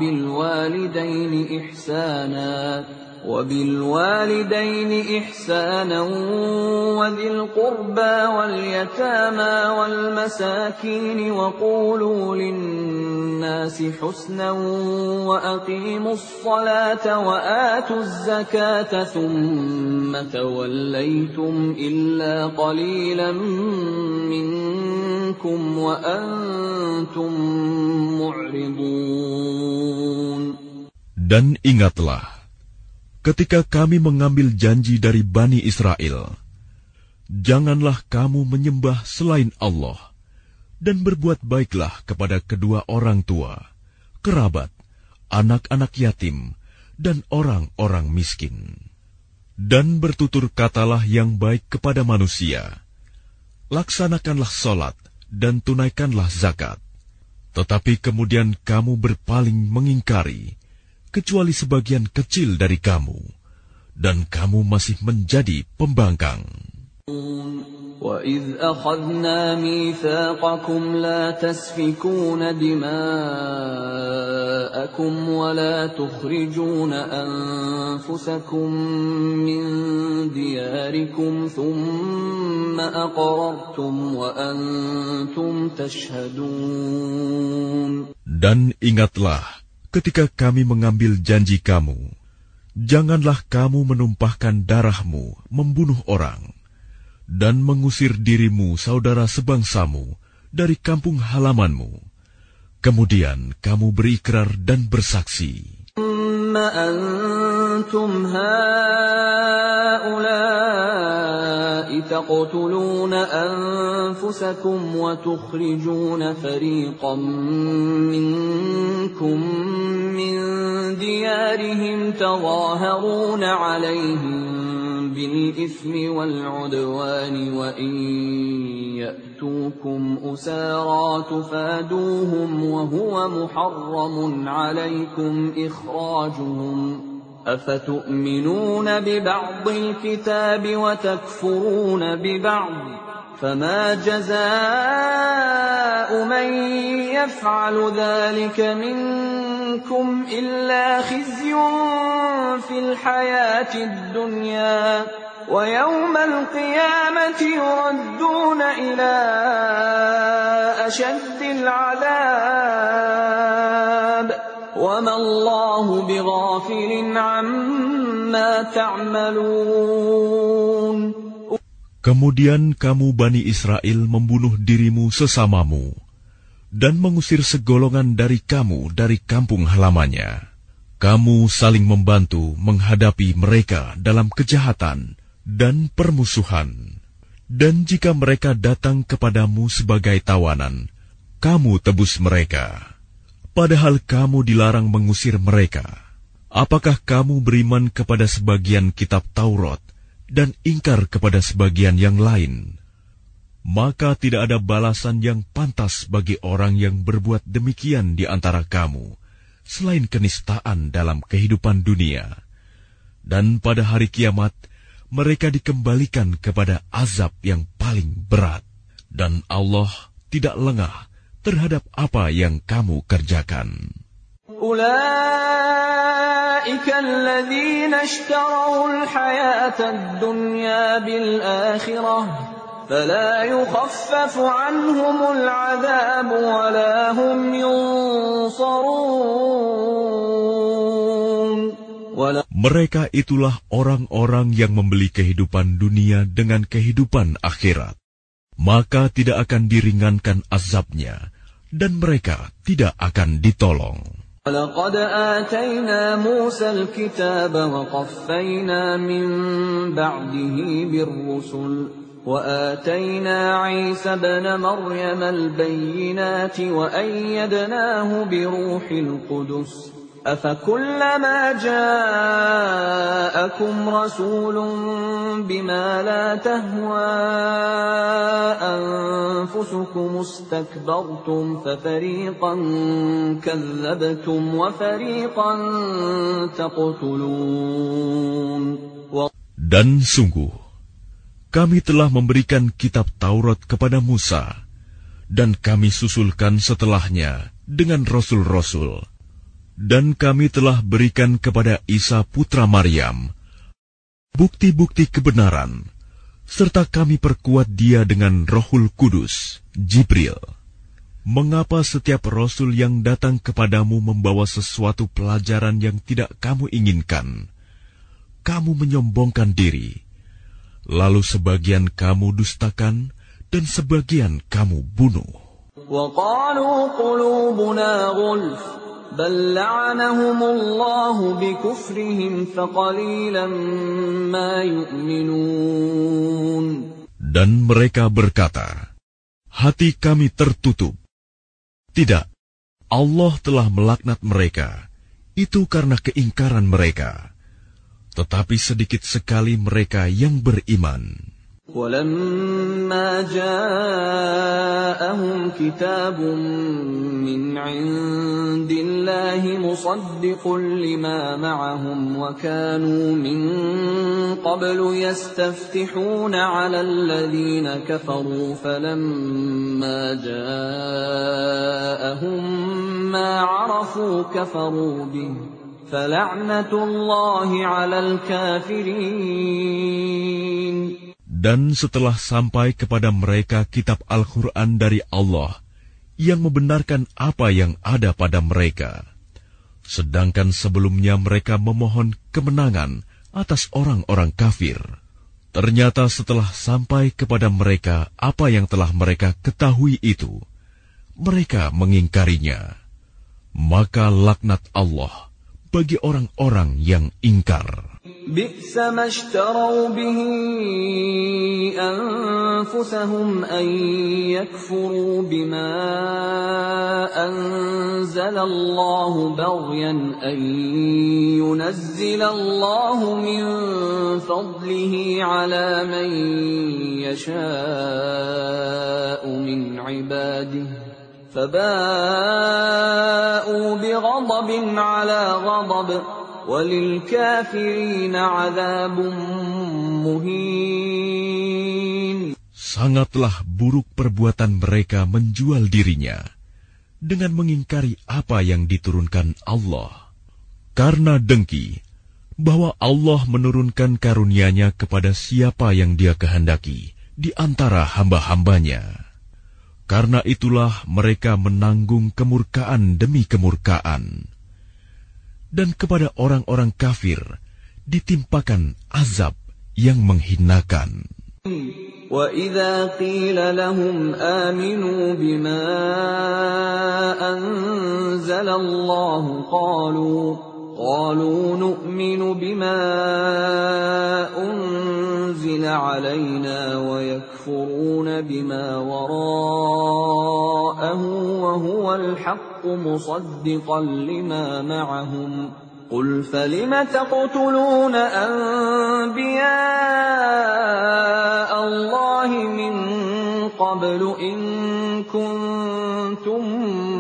وَبِالْوَالِدَيْنِ إِحْسَانًا وَذِي الْقُرْبَى وَالْيَتَامَى وَالْمَسَاكِينِ وَقُولُوا لِلنَّاسِ حُسْنًا وَأَقِيمُوا الصَّلَاةَ وَآتُوا الزَّكَاةَ ثُمَّ تَوَلَّيْتُمْ إِلَّا قَلِيلًا مِّنكُمْ وَأَنتُمْ مُعْرِضُونَ. Dan ingatlah, ketika kami mengambil janji dari Bani Israel, janganlah kamu menyembah selain Allah, dan berbuat baiklah kepada kedua orang tua, kerabat, anak-anak yatim, dan orang-orang miskin. Dan bertutur katalah yang baik kepada manusia. Laksanakanlah sholat dan tunaikanlah zakat. Tetapi kemudian kamu berpaling mengingkari, kecuali sebagian kecil dari kamu, dan kamu masih menjadi pembangkang. وَإِذْ أَخَذْنَا مِيثَاقَكُمْ لَا تَسْفِكُونَ دِمَاءَكُمْ وَلَا تُخْرِجُونَ أَنفُسَكُمْ مِنْ دِيَارِكُمْ ثُمَّ أَقْرَرْتُمْ وَأَنْتُمْ تَشْهَدُونَ. Dan ingatlah, ketika kami mengambil janji kamu, janganlah kamu menumpahkan darahmu, membunuh orang, dan mengusir dirimu saudara sebangsamu dari kampung halamanmu. Kemudian kamu berikrar dan bersaksi. أنتم هؤلاء تقتلون أنفسكم وتخرجون فريقا منكم من ديارهم تظاهرون عليهم بالإثم والعدوان وإن يأتوكم أسارى تفادوهم وهو محرم عليكم إخراجهم أفتؤمنون ببعض الكتاب وتكفرون ببعض فما جزاء من يفعل ذلك منكم إلا خزي في الحياة الدنيا ويوم القيامة يردون إلى أشد العذاب وما الله بغافل عما تعملون. Kemudian kamu Bani Israel membunuh dirimu sesamamu dan mengusir segolongan dari kamu dari kampung halamannya. Kamu saling membantu menghadapi mereka dalam kejahatan dan permusuhan. Dan jika mereka datang kepadamu sebagai tawanan, kamu tebus mereka. Padahal kamu dilarang mengusir mereka. Apakah kamu beriman kepada sebagian kitab Taurat dan ingkar kepada sebagian yang lain? Maka tidak ada balasan yang pantas bagi orang yang berbuat demikian di antara kamu, selain kenistaan dalam kehidupan dunia. Dan pada hari kiamat, mereka dikembalikan kepada azab yang paling berat. Dan Allah tidak lengah terhadap apa yang kamu kerjakan. أولئك الذين اشتروا الحياة الدنيا بالآخرة فلا يخفف عنهم العذاب ولا هم ينصرون. Mereka itulah orang-orang yang membeli kehidupan dunia dengan kehidupan akhirat. Maka tidak akan diringankan azabnya, dan mereka tidak akan ditolong. وَلَقَدْ آتَيْنَا مُوسَى الْكِتَابَ وَقَفَّيْنَا مِنْ بَعْدِهِ بِالرُّسُلِ وَآتَيْنَا عِيسَى ابْنَ مَرْيَمَ الْبَيِّنَاتِ وَأَيَّدْنَاهُ بِرُوحِ الْقُدُسِ أَفَكُلَّمَا جَاءَكُمْ رَسُولٌ بِمَا لَا تَهْوَى أَنفُسُكُمُ اسْتَكْبَرْتُمْ فَفَرِيقًا كَذَّبْتُمْ وَفَرِيقًا تَقْتُلُونَ. Dan sungguh, kami telah memberikan kitab Taurat kepada Musa, dan kami susulkan setelahnya dengan rasul-rasul. Dan kami telah berikan kepada Isa putra Maryam bukti-bukti kebenaran, serta kami perkuat dia dengan Rohul Kudus, Jibril. Mengapa setiap rasul yang datang kepadamu membawa sesuatu pelajaran yang tidak kamu inginkan, kamu menyombongkan diri, lalu sebagian kamu dustakan dan sebagian kamu bunuh. وَقَالُوا قُلُوبُنَا غُلْفٌ بل لعنهم الله بكفرهم فقليلا ما يؤمنون. Dan mereka berkata, hati kami tertutup. Tidak, Allah telah melaknat mereka. Itu karena keingkaran mereka. Tetapi sedikit sekali mereka yang beriman. وَلَمَّا جَاءَهُمْ كِتَابٌ مِّنْ عِندِ اللَّهِ مُصَدِّقٌ لِّمَا مَعَهُمْ وَكَانُوا مِن قَبْلُ يَسْتَفْتِحُونَ عَلَى الَّذِينَ كَفَرُوا فَلَمَّا جَاءَهُم مَّا عَرَفُوا كَفَرُوا بِهِ فَلَعْنَةُ اللَّهِ عَلَى الْكَافِرِينَ. Dan setelah sampai kepada mereka kitab Al-Quran dari Allah yang membenarkan apa yang ada pada mereka, sedangkan sebelumnya mereka memohon kemenangan atas orang-orang kafir, ternyata setelah sampai kepada mereka apa yang telah mereka ketahui itu, mereka mengingkarinya. Maka laknat Allah bagi orang-orang yang ingkar. بئس ما اشتروا به أنفسهم أن يكفروا بما أنزل الله بغيا أن ينزل الله من فضله على من يشاء من عباده فباءوا بغضب على غضب وَلِلْكَافِرِينَ عَذَابٌ مُهِينٌ. Sangatlah buruk perbuatan mereka menjual dirinya dengan mengingkari apa yang diturunkan Allah, karena dengki bahwa Allah menurunkan karunia-Nya kepada siapa yang Dia kehendaki di antara hamba-hambanya. Karena itulah mereka menanggung kemurkaan demi kemurkaan. Dan kepada orang-orang kafir ditimpakan azab yang menghinakan. وَإِذَا قِيلَ لَهُمْ آمِنُوا بِمَا أَنزَلَ اللَّهُ قَالُوا نُؤْمِنُ بِمَا أُنزِلَ عَلَيْنَا وَيَكْفُرُونَ بِمَا وَرَاءَهُ وَهُوَ الْحَقُّ مُصَدِّقًا لِمَا مَعَهُمْ قُلْ فَلِمَ تَقْتُلُونَ أَنبِيَاءَ اللَّهِ مِن قَبْلُ إِن كُنتُم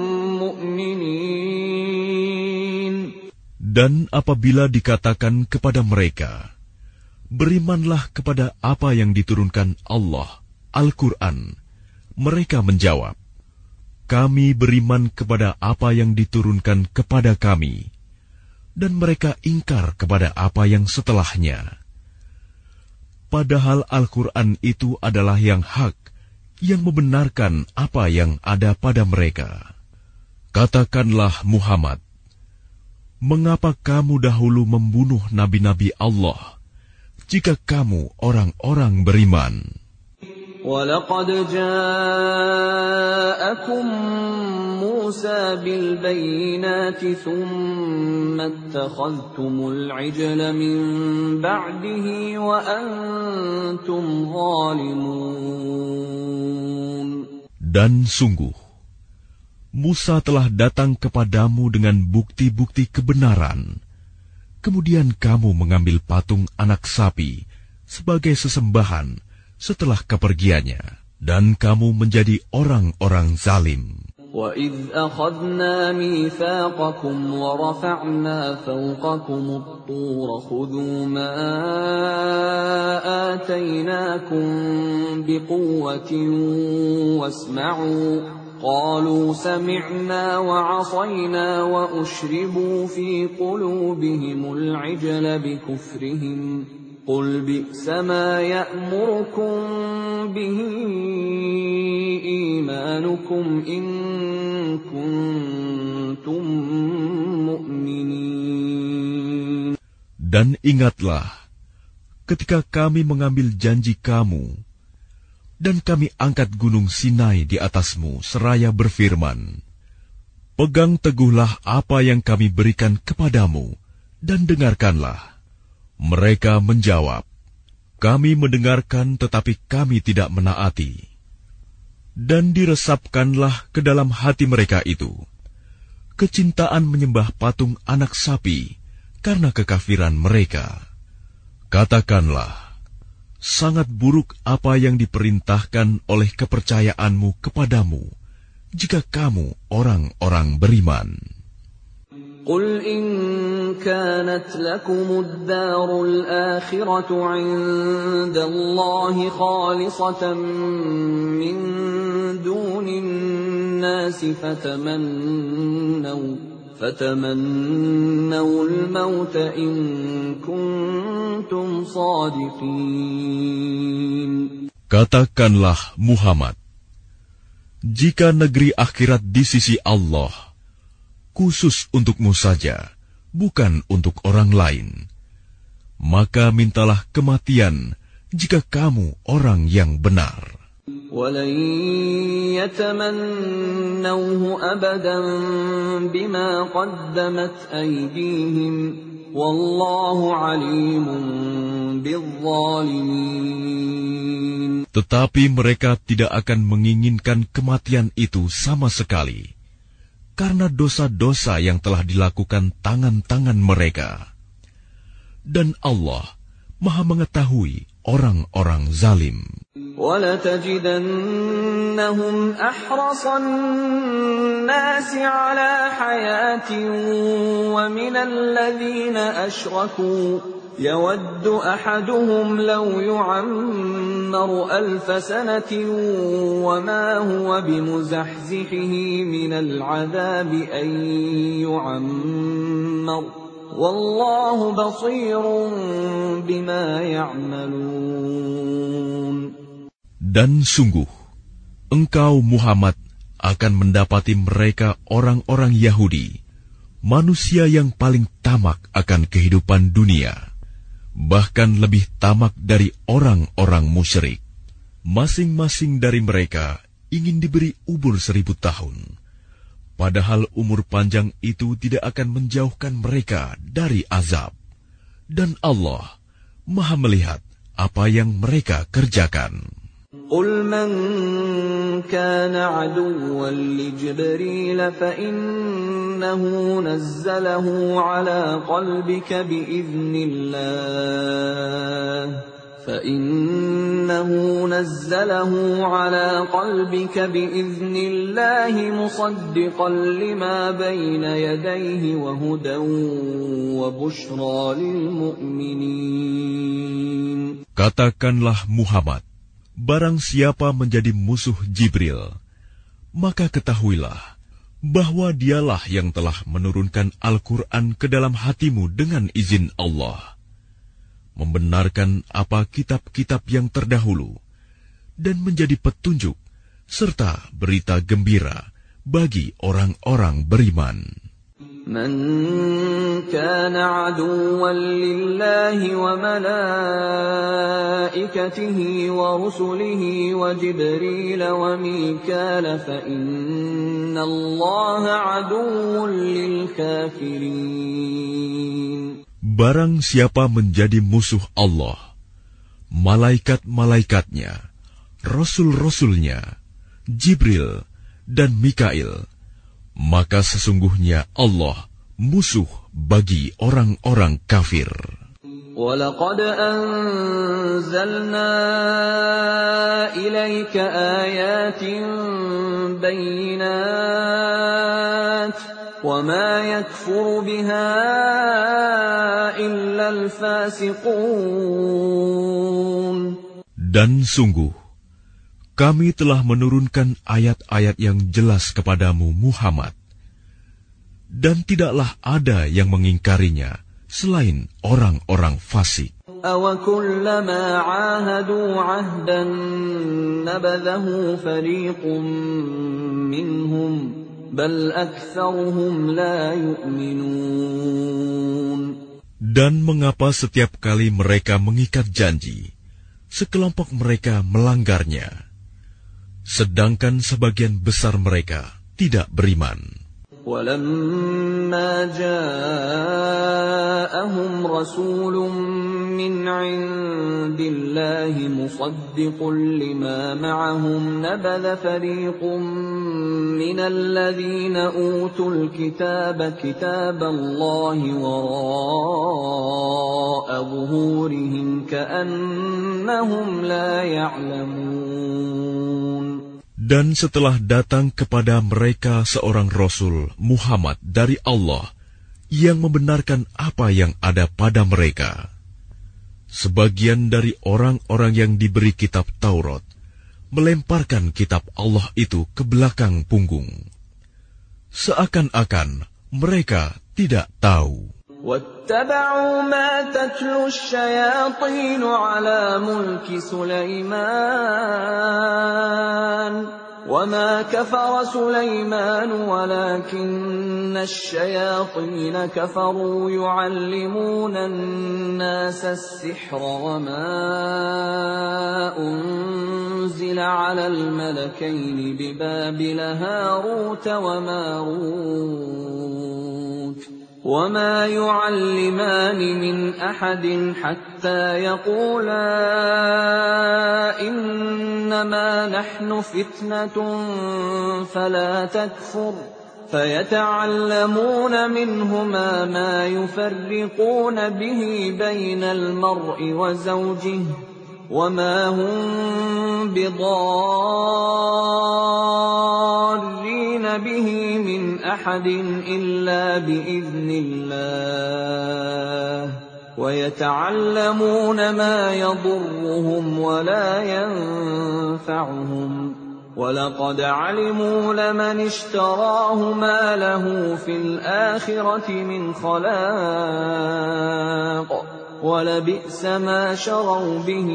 مُّؤْمِنِينَ. Dan apabila dikatakan kepada mereka, berimanlah kepada apa yang diturunkan Allah, Al-Quran, mereka menjawab, kami beriman kepada apa yang diturunkan kepada kami, dan mereka ingkar kepada apa yang setelahnya. Padahal Al-Quran itu adalah yang hak, yang membenarkan apa yang ada pada mereka. Katakanlah Muhammad, mengapa kamu dahulu membunuh nabi-nabi Allah, jika kamu orang-orang beriman? وَلَقَدْ جَاءَكُم مُّوسَىٰ بِالْبَيِّنَاتِ ثُمَّ اتَّخَذْتُمُ الْعِجْلَ مِن بَعْدِهِ وَأَنتُمْ ظَالِمُونَ. Dan sungguh, Musa telah datang kepadamu dengan bukti-bukti kebenaran. Kemudian kamu mengambil patung anak sapi sebagai sesembahan setelah kepergiannya, dan kamu menjadi orang-orang zalim. وَإِذْ أَخَذْنَا مِيثَاقَكُمْ وَرَفَعْنَا فَوْقَكُمُ الطُّورَ خُذُوا مَا آتَيْنَاكُمْ بِقُوَّةٍ وَاسْمَعُوا قَالُوا سَمِعْنَا وَعَصَيْنَا وَأُشْرِبُوا فِي قُلُوبِهِمُ الْعِجْلَ بِكُفْرِهِمْ قُلْ بِئْسَ مَا يَأْمُرُكُمْ بِهِ إِيمَانُكُمْ إِن كُنتُم مُّؤْمِنِينَ. Dan ingatlah, ketika kami mengambil janji kamu, dan kami angkat gunung Sinai di atasmu seraya berfirman, pegang teguhlah apa yang kami berikan kepadamu, dan dengarkanlah. Mereka menjawab, kami mendengarkan tetapi kami tidak menaati. Dan diresapkanlah ke dalam hati mereka itu kecintaan menyembah patung anak sapi karena kekafiran mereka. Katakanlah, sangat buruk apa yang diperintahkan oleh kepercayaanmu kepadamu jika kamu orang-orang beriman. قُلْ إِن كَانَتْ لَكُمُ الدَّارُ الْآخِرَةُ عِندَ اللَّهِ خَالِصَةً مِّن دُونِ النَّاسِ فَتَمَنَّوُا الْمَوْتَ إِن كُنتُمْ صَادِقِينَ. Katakanlah Muhammad, jika negeri akhirat di sisi Allah khusus untukmu saja, bukan untuk orang lain, maka mintalah kematian jika kamu orang yang benar. وَلَن يَتَمَنَّوْهُ أَبَدًا بِمَا قَدَّمَتْ أَيْدِيهِمْ وَاللَّهُ عَلِيمٌ بِالظَّالِمِينَ. Tetapi mereka tidak akan menginginkan kematian itu sama sekali, karena dosa-dosa yang telah dilakukan tangan-tangan mereka. Dan Allah Maha mengetahui orang-orang zalim. وَلَتَجِدَنَّهُمْ أَحْرَصَ النَّاسِ عَلَى حَيَاةٍ وَمِنَ الَّذِينَ أَشْرَكُوا يود أحدهم لو يعمر 1000 سنة وما هو بمزحزحه من العذاب أن يعمر والله بصير بما يعملون. Dan sungguh, engkau Muhammad akan mendapati mereka orang-orang Yahudi, manusia yang paling tamak akan kehidupan dunia, bahkan lebih tamak dari orang-orang musyrik. Masing-masing dari mereka ingin diberi umur 1000 tahun, padahal umur panjang itu tidak akan menjauhkan mereka dari azab. Dan Allah Maha melihat apa yang mereka kerjakan. قل من كان عدوا لجبريل فإنه نزله على قلبك بإذن الله مصدقا لما بين يديه وهدى وبشرى للمؤمنين. Katakanlah Muhammad, barang siapa menjadi musuh Jibril, maka ketahuilah bahwa dialah yang telah menurunkan Al-Quran ke dalam hatimu dengan izin Allah, membenarkan apa kitab-kitab yang terdahulu, dan menjadi petunjuk serta berita gembira bagi orang-orang beriman. من كان عدوا لله وملائكته ورسله وجبريل وميكال فإن الله عدو للكافرين. Barang siapa menjadi musuh Allah, malaikat-malaikatnya, rasul-rasulnya, Jibril dan Mikail, maka sesungguhnya Allah musuh bagi orang-orang kafir. وَلَقَدْ أَنزَلْنَا إِلَيْكَ آيَاتٍ بَيِّنَاتٍ وَمَا يَكْفُرُ بِهَا إِلَّا الْفَاسِقُونَ. Dan sungguh, kami telah menurunkan ayat-ayat yang jelas kepadamu Muhammad, dan tidaklah ada yang mengingkarinya selain orang-orang fasik. أَوَكُلَّمَا عَاهَدُوا عَهْدًا نَبَذَهُ فَرِيقٌ مِّنْهُمْ بَلْ أَكْثَرُهُمْ لَا يُؤْمِنُونَ. Dan mengapa setiap kali mereka mengikat janji, sekelompok mereka melanggarnya, sedangkan sebagian besar mereka tidak beriman. وَلَمَّا جَاءَهُمْ رَسُولٌ مِّنْ عِندِ اللَّهِ مُصَدِّقٌ لِّمَا مَعَهُمْ نَبَذَ فَرِيقٌ مِّنَ الَّذِينَ أُوتُوا الْكِتَابَ كِتَابَ اللَّهِ وَرَاءَ ظُهُورِهِمْ كَأَنَّهُمْ لَا يَعْلَمُونَ. Dan setelah datang kepada mereka seorang Rasul Muhammad dari Allah yang membenarkan apa yang ada pada mereka, sebagian dari orang-orang yang diberi kitab Taurat melemparkan kitab Allah itu ke belakang punggung, seakan-akan mereka tidak tahu. وَاتَّبَعُوا مَا تَتْلُو الشَّيَاطِينُ عَلَى مُلْكِ سُلَيْمَانَ وَمَا كَفَرَ سُلَيْمَانُ وَلَكِنَّ الشَّيَاطِينَ كَفَرُوا يُعَلِّمُونَ النَّاسَ السِّحْرَ وَمَا أُنزِلَ عَلَى الْمَلَكَيْنِ بِبَابِلَ هَارُوتَ وَمَارُوتَ وَمَا يُعَلِّمَانِ مِنْ أَحَدٍ حَتَّى يَقُولَا إِنَّمَا نَحْنُ فِتْنَةٌ فَلَا تَكْفُرْ فَيَتَعَلَّمُونَ مِنْهُمَا مَا يُفَرِّقُونَ بِهِ بَيْنَ الْمَرْءِ وَزَوْجِهِ وَمَا هُمْ بِضَارِّينَ بِهِ مِنْ أَحَدٍ إِلَّا بِإِذْنِ اللَّهِ وَيَتَعَلَّمُونَ مَا يَضُرُّهُمْ وَلَا يَنفَعُهُمْ وَلَقَدْ عَلِمُوا لَمَنِ اشْتَرَاهُ مَا لَهُ فِي الْآخِرَةِ مِنْ خَلَاقٍ وَلَبِئْسَ مَا شَرَوْا بِهِ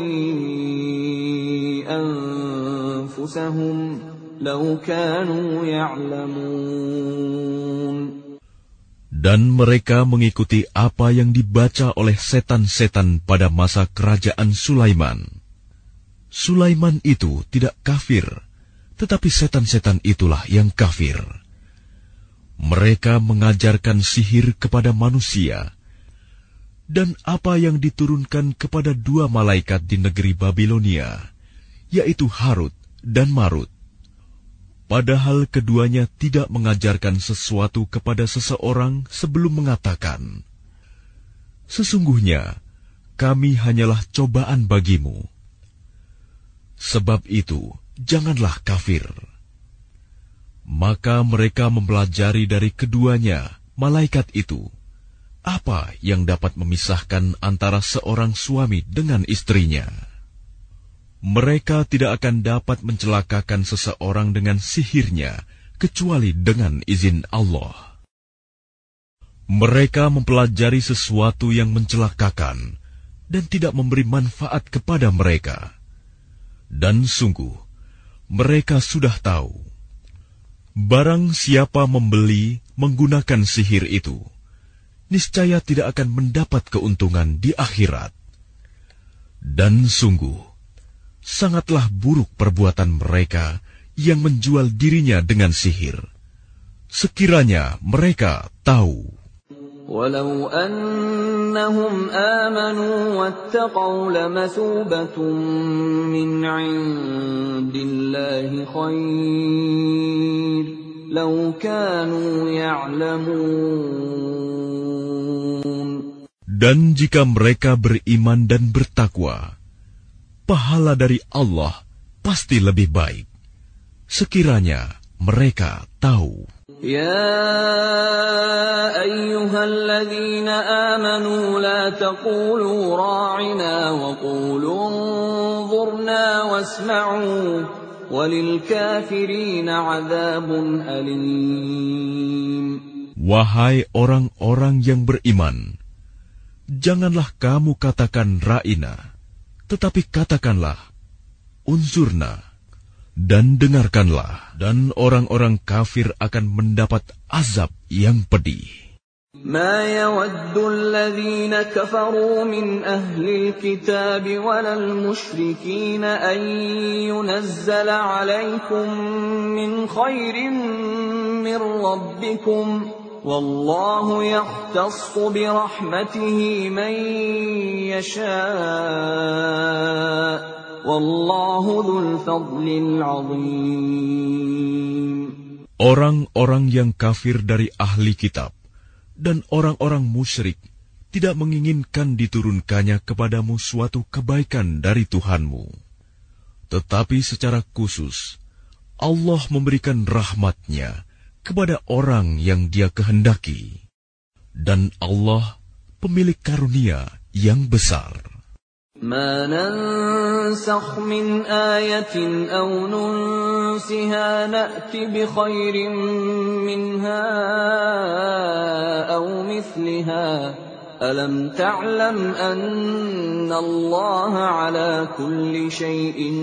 أَنفُسَهُمْ لَوْ كَانُوا يَعْلَمُونَ. Dan mereka mengikuti apa yang dibaca oleh setan-setan pada masa kerajaan Sulaiman. Sulaiman itu tidak kafir, tetapi setan-setan itulah yang kafir. Mereka mengajarkan sihir kepada manusia, dan apa yang diturunkan kepada dua malaikat di negeri Babilonia, yaitu Harut dan Marut. Padahal keduanya tidak mengajarkan sesuatu kepada seseorang sebelum mengatakan, "Sesungguhnya kami hanyalah cobaan bagimu." Sebab itu, janganlah kafir. Maka mereka mempelajari dari keduanya, malaikat itu, apa yang dapat memisahkan antara seorang suami dengan istrinya. Mereka tidak akan dapat mencelakakan seseorang dengan sihirnya, kecuali dengan izin Allah. Mereka mempelajari sesuatu yang mencelakakan, dan tidak memberi manfaat kepada mereka. Dan sungguh, mereka sudah tahu, barang siapa membeli menggunakan sihir itu, niscaya tidak akan mendapat keuntungan di akhirat. Dan sungguh, sangatlah buruk perbuatan mereka yang menjual dirinya dengan sihir. Sekiranya mereka tahu. Walau annahum amanu wattaqaw lamathubatun min 'indillahi khair law kanu ya'lamun. Dan jika mereka beriman dan bertakwa, pahala dari Allah pasti lebih baik, sekiranya mereka tahu. Ya ayyuhalladzina amanu la taqulu ra'ina wa qulu unzurna wasma'u walil kafirina 'adzabun alim. Wahai orang-orang yang beriman, janganlah kamu katakan ra'ina, tetapi katakanlah, unzurna, dan dengarkanlah, dan orang-orang kafir akan mendapat azab yang pedih. Ma yawaddu alladhina kafaru min ahli alkitab walal musyrikin an yunazzala alaykum min khairin min rabbikum Wallahu yakhtassu birahmatihi man yasha' wallahu dzul fadlil 'adzim. Orang-orang yang kafir dari ahli kitab dan orang-orang musyrik tidak menginginkan diturunkannya kepadamu suatu kebaikan dari Tuhanmu. Tetapi secara khusus, Allah memberikan rahmat-Nya kepada orang yang Dia kehendaki. Dan Allah pemilik karunia yang besar. Ma nansakh min ayatin aw nunsiha na'ti bi khairin minha aw mithliha alam ta'lam anna Allah ala kulli shay'in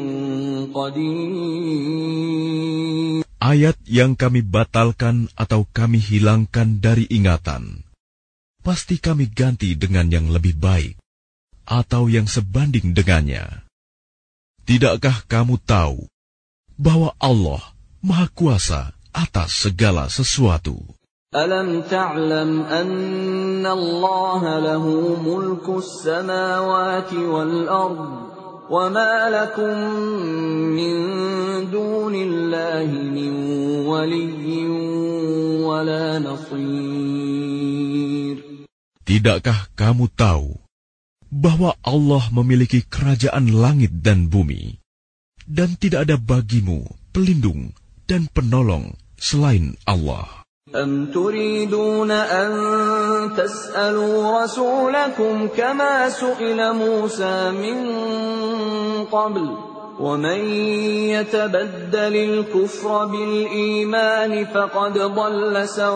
qadir. Ayat yang kami batalkan atau kami hilangkan dari ingatan, pasti kami ganti dengan yang lebih baik, atau yang sebanding dengannya. Tidakkah kamu tahu bahwa Allah Maha Kuasa atas segala sesuatu? Alam ta'lam anna Allah lahu mulkus samawati wal ard, wa ma lakum min dunillahi min waliyyin wa la nasir. Tidakkah kamu tahu bahwa Allah memiliki kerajaan langit dan bumi, dan tidak ada bagimu pelindung dan penolong selain Allah? أَمْ تُرِيدُونَ أَن تَسْأَلُوا رَسُولَكُمْ كَمَا سُئِلَ مُوسَىٰ مِن قَبْلُ ۗ وَمَن يَتَبَدَّلِ الْكُفْرَ بِالْإِيمَانِ فَقَدْ ضَلَّ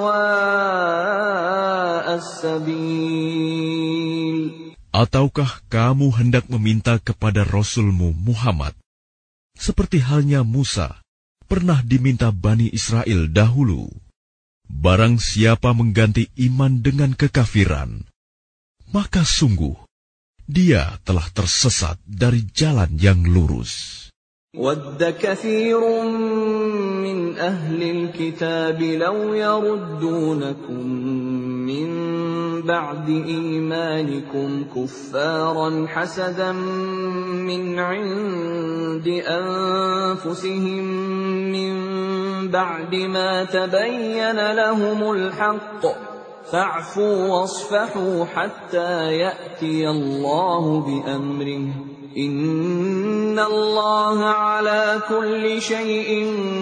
سَوَاءَ السَّبِيلِ. Ataukah kamu hendak meminta kepada Rasulmu Muhammad, seperti halnya Musa pernah diminta Bani Israel dahulu? Barang siapa mengganti iman dengan kekafiran, maka sungguh dia telah tersesat dari jalan yang lurus. وَدَّ كَثِيرٌ مِّنْ أَهْلِ الْكِتَابِ لَوْ يَرُدُّونَكُم مِّن بَعْدِ إِيمَانِكُمْ كُفَّارًا حَسَدًا مِّنْ عِندِ أَنفُسِهِم مِّن بَعْدِ مَا تَبَيَّنَ لَهُمُ الْحَقُّ فَاعْفُوا وَاصْفَحُوا حَتَّى يَأْتِيَ اللَّهُ بِأَمْرِهِ إِنَّ اللَّهَ عَلَى كُلِّ شَيْءٍ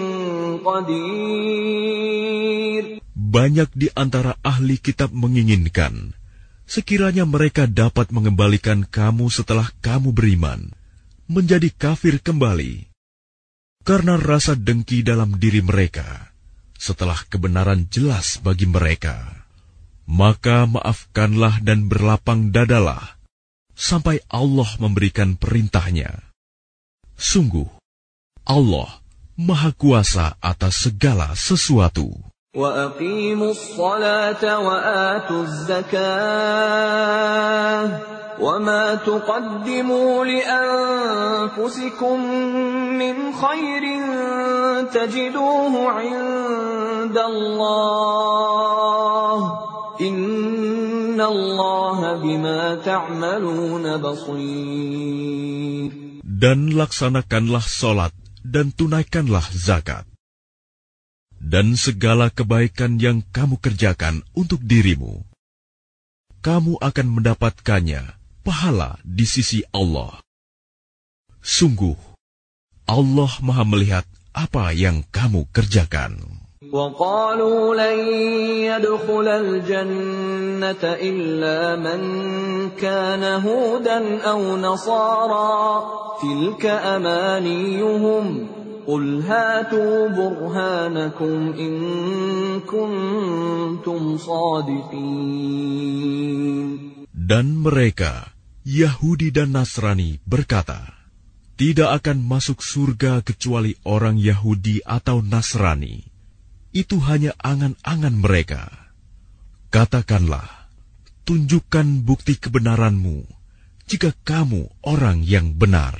قَدِيرٌ. Banyak di antara ahli kitab menginginkan, sekiranya mereka dapat mengembalikan kamu setelah kamu beriman, menjadi kafir kembali, karena rasa dengki dalam diri mereka, setelah kebenaran jelas bagi mereka. Maka maafkanlah dan berlapang dadalah, sampai Allah memberikan perintahnya. Sungguh, Allah Maha Kuasa atas segala sesuatu. وَأَقِيمُوا الصَّلَاةَ وَآتُوا الزَّكَاةَ وَمَا تُقَدِّمُوا لِأَنفُسِكُم مِّنْ خَيْرٍ تَجِدُوهُ عِندَ اللَّهِ إِنَّ اللَّهَ بِمَا تَعْمَلُونَ بَصِيرٌ. Dan laksanakanlah solat dan tunaikanlah zakat. Dan segala kebaikan yang kamu kerjakan untuk dirimu, kamu akan mendapatkannya pahala di sisi Allah. Sungguh, Allah Maha melihat apa yang kamu kerjakan. وَقَالُوا لَن يَدْخُلَ الْجَنَّةَ إِلَّا مَن كَانَ هُودًا أَوْ نَصَارَىٰ تِلْكَ أَمَانِيُّهُمْ قُلْ هَاتُوا بُرْهَانَكُمْ إِن كُنتُمْ صَادِقِينَ. Dan mereka, Yahudi dan Nasrani, berkata, tidak akan masuk surga kecuali orang Yahudi atau Nasrani. Itu hanya angan-angan mereka. Katakanlah, tunjukkan bukti kebenaranmu, jika kamu orang yang benar.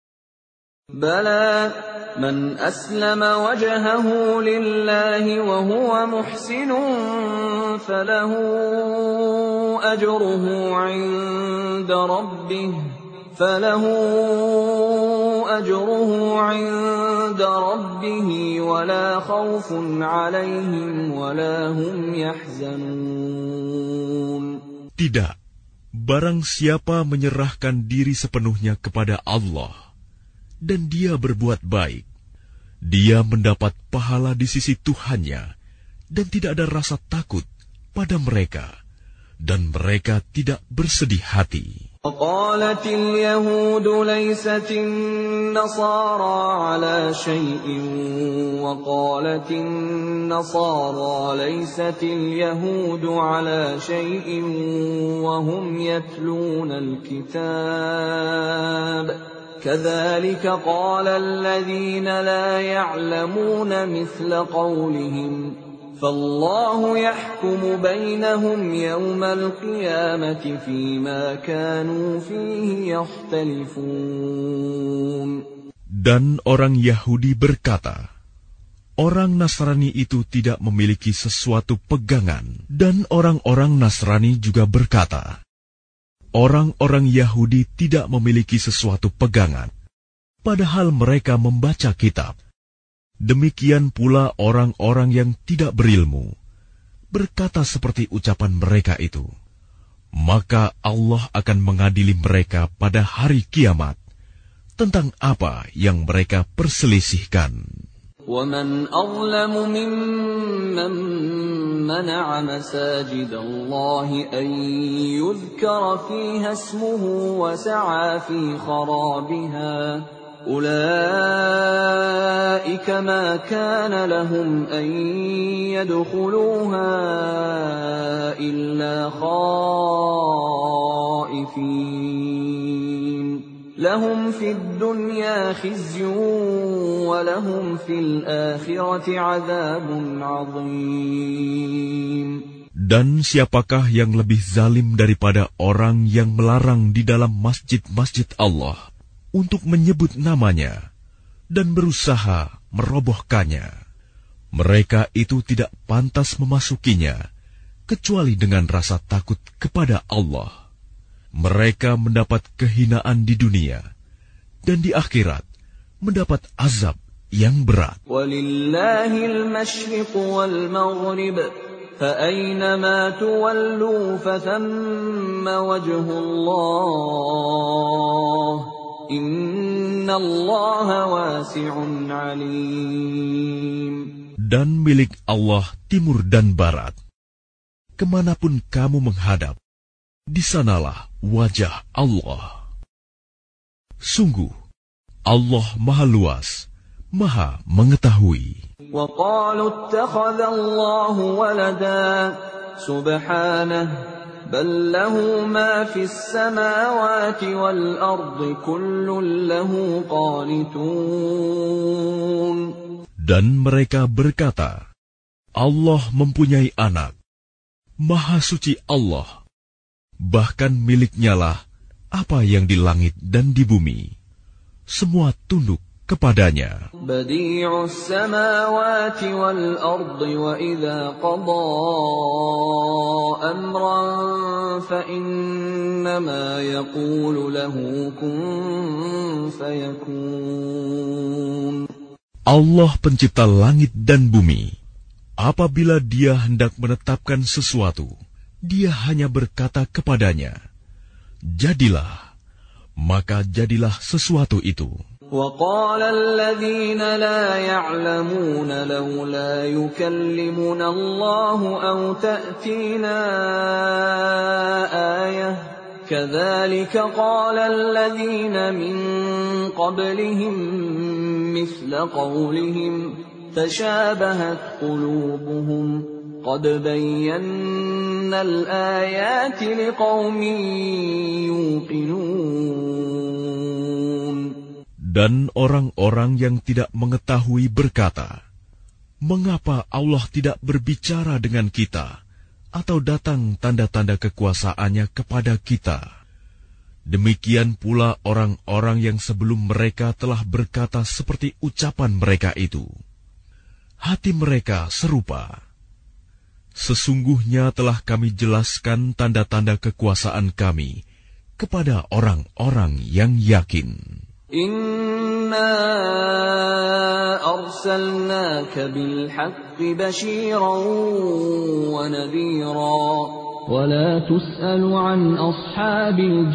Bala, man aslama wajhahu lillahi wa huwa muhsinun falahu ajruhu 'inda rabbih wala khawfun 'alayhim wala hum yahzanun. Tidak, barang siapa menyerahkan diri sepenuhnya kepada Allah dan dia berbuat baik, dia mendapat pahala di sisi Tuhannya dan tidak ada rasa takut pada mereka, dan mereka tidak bersedih hati. وقالت اليهود ليست النصارى على شيء وقالت النصارى ليست اليهود على شيء وهم يتلون الكتاب كذلك قال الذين لا يعلمون مثل قولهم فالله يحكم بينهم يوم القيامة فيما كانوا فيه يختلفون. Dan orang Yahudi berkata, orang Nasrani itu tidak memiliki sesuatu pegangan. Dan orang-orang Nasrani juga berkata, orang-orang Yahudi tidak memiliki sesuatu pegangan, padahal mereka membaca kitab. Demikian pula orang-orang yang tidak berilmu berkata seperti ucapan mereka itu. Maka Allah akan mengadili mereka pada hari kiamat tentang apa yang mereka perselisihkan. وَمَنْ أَظْلَمُ مِمَّنْ مَنَعَ مَسَاجِدَ اللَّهِ أَنْ يُذْكَرَ فِيهَا اسْمُهُ وَسَعَى فِي خَرَابِهَا أُولَئِكَ مَا كَانَ لَهُمْ أَنْ يَدْخُلُوهَا إِلَّا خَائِفِينَ لَهُمْ فِي الدُّنْيَا خِزْيٌ وَلَهُمْ فِي الْآخِرَةِ عَذَابٌ عَظِيمٌ. Dan siapakah yang lebih zalim daripada orang yang melarang di dalam masjid-masjid Allah untuk menyebut namanya dan berusaha merobohkannya? Mereka itu tidak pantas memasukinya kecuali dengan rasa takut kepada Allah. Mereka mendapat kehinaan di dunia dan di akhirat mendapat azab yang berat. Walillahil masyriq wal maghrib fa aynama tuwallu fathamma wajhullah innallaha wasi'un alim. Dan milik Allah timur dan barat. Kemanapun kamu menghadap, di sanalah wajah Allah. Sungguh, Allah Maha Luas, Maha Mengetahui. وَقَالُوا اتَّخَذَ اللَّهُ وَلَدًا سُبْحَانَهُ بَل لَّهُ مَا فِي السَّمَاوَاتِ وَالْأَرْضِ كُلٌّ لَّهُ قَانِتُونَ. Dan mereka berkata, Allah mempunyai anak. Maha suci Allah. Bahkan miliknya lah apa yang di langit dan di bumi. Semua tunduk kepadanya. Badi'us samawati wal ardi wa idza qada amran fa innama yaqulu lahu kun fayakun. Allah pencipta langit dan bumi. Apabila Dia hendak menetapkan sesuatu, Dia hanya berkata kepadanya, jadilah, maka jadilah sesuatu itu. وَقَالَ الَّذِينَ لَا يَعْلَمُونَ لَوْلَا يُكَلِّمُنَا اللَّهُ أَوْ تَأْتِينَا آيَةٌ كَذَلِكَ قَالَ الَّذِينَ مِنْ قَبْلِهِمْ مِثْلَ قَوْلِهِمْ تَشَابَهَتْ قُلُوبُهُمْ قَدْ بَيَّنَّا الْآيَاتِ لِقَوْمٍ يُوقِنُونَ. Dan orang-orang yang tidak mengetahui berkata, mengapa Allah tidak berbicara dengan kita atau datang tanda-tanda kekuasaannya kepada kita? Demikian pula orang-orang yang sebelum mereka telah berkata seperti ucapan mereka itu. Hati mereka serupa. Sesungguhnya telah kami jelaskan tanda-tanda kekuasaan kami kepada orang-orang yang yakin. Inna arsalnaka bilhaqqi bashiran wa nadhira wa la tus'alu an ashabil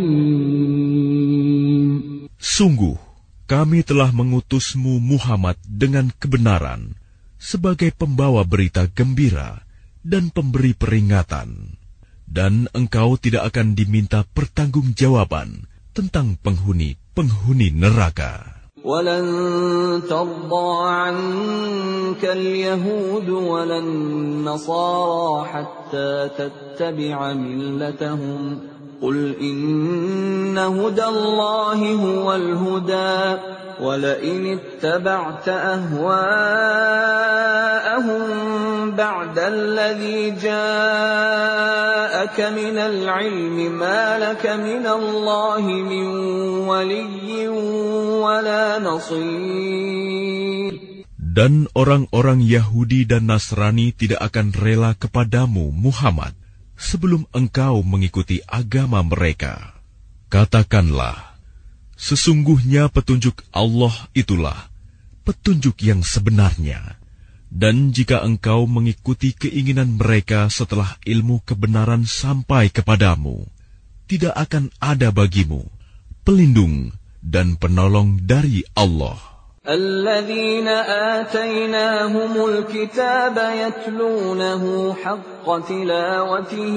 jahim. Sungguh, kami telah mengutusmu Muhammad dengan kebenaran sebagai pembawa berita gembira dan pemberi peringatan, dan engkau tidak akan diminta pertanggungjawaban tentang penghuni neraka. وَلَن تَرْضَىٰ عَنكَ الْيَهُودُ وَلَا النَّصَارَىٰ حَتَّىٰ تَتَّبِعَ مِلَّتَهُمْ قُلْ إِنَّ هُدَى اللَّهِ هُوَ الْهُدَىٰ وَلَئِنِ اتَّبَعْتَ أَهْوَاءَهُم بَعْدَ الَّذِي جَاءَكَ مِنَ الْعِلْمِ مَا لَكَ مِنَ اللَّهِ مِن وَلِيٍّ وَلَا نَصِيرٍ. Dan orang-orang Yahudi dan Nasrani tidak akan rela kepadamu, Muhammad, sebelum engkau mengikuti agama mereka. Katakanlah, sesungguhnya petunjuk Allah itulah petunjuk yang sebenarnya. Dan jika engkau mengikuti keinginan mereka setelah ilmu kebenaran sampai kepadamu, tidak akan ada bagimu pelindung dan penolong dari Allah. الذين آتيناهم الكتاب يتلونه حق تلاوته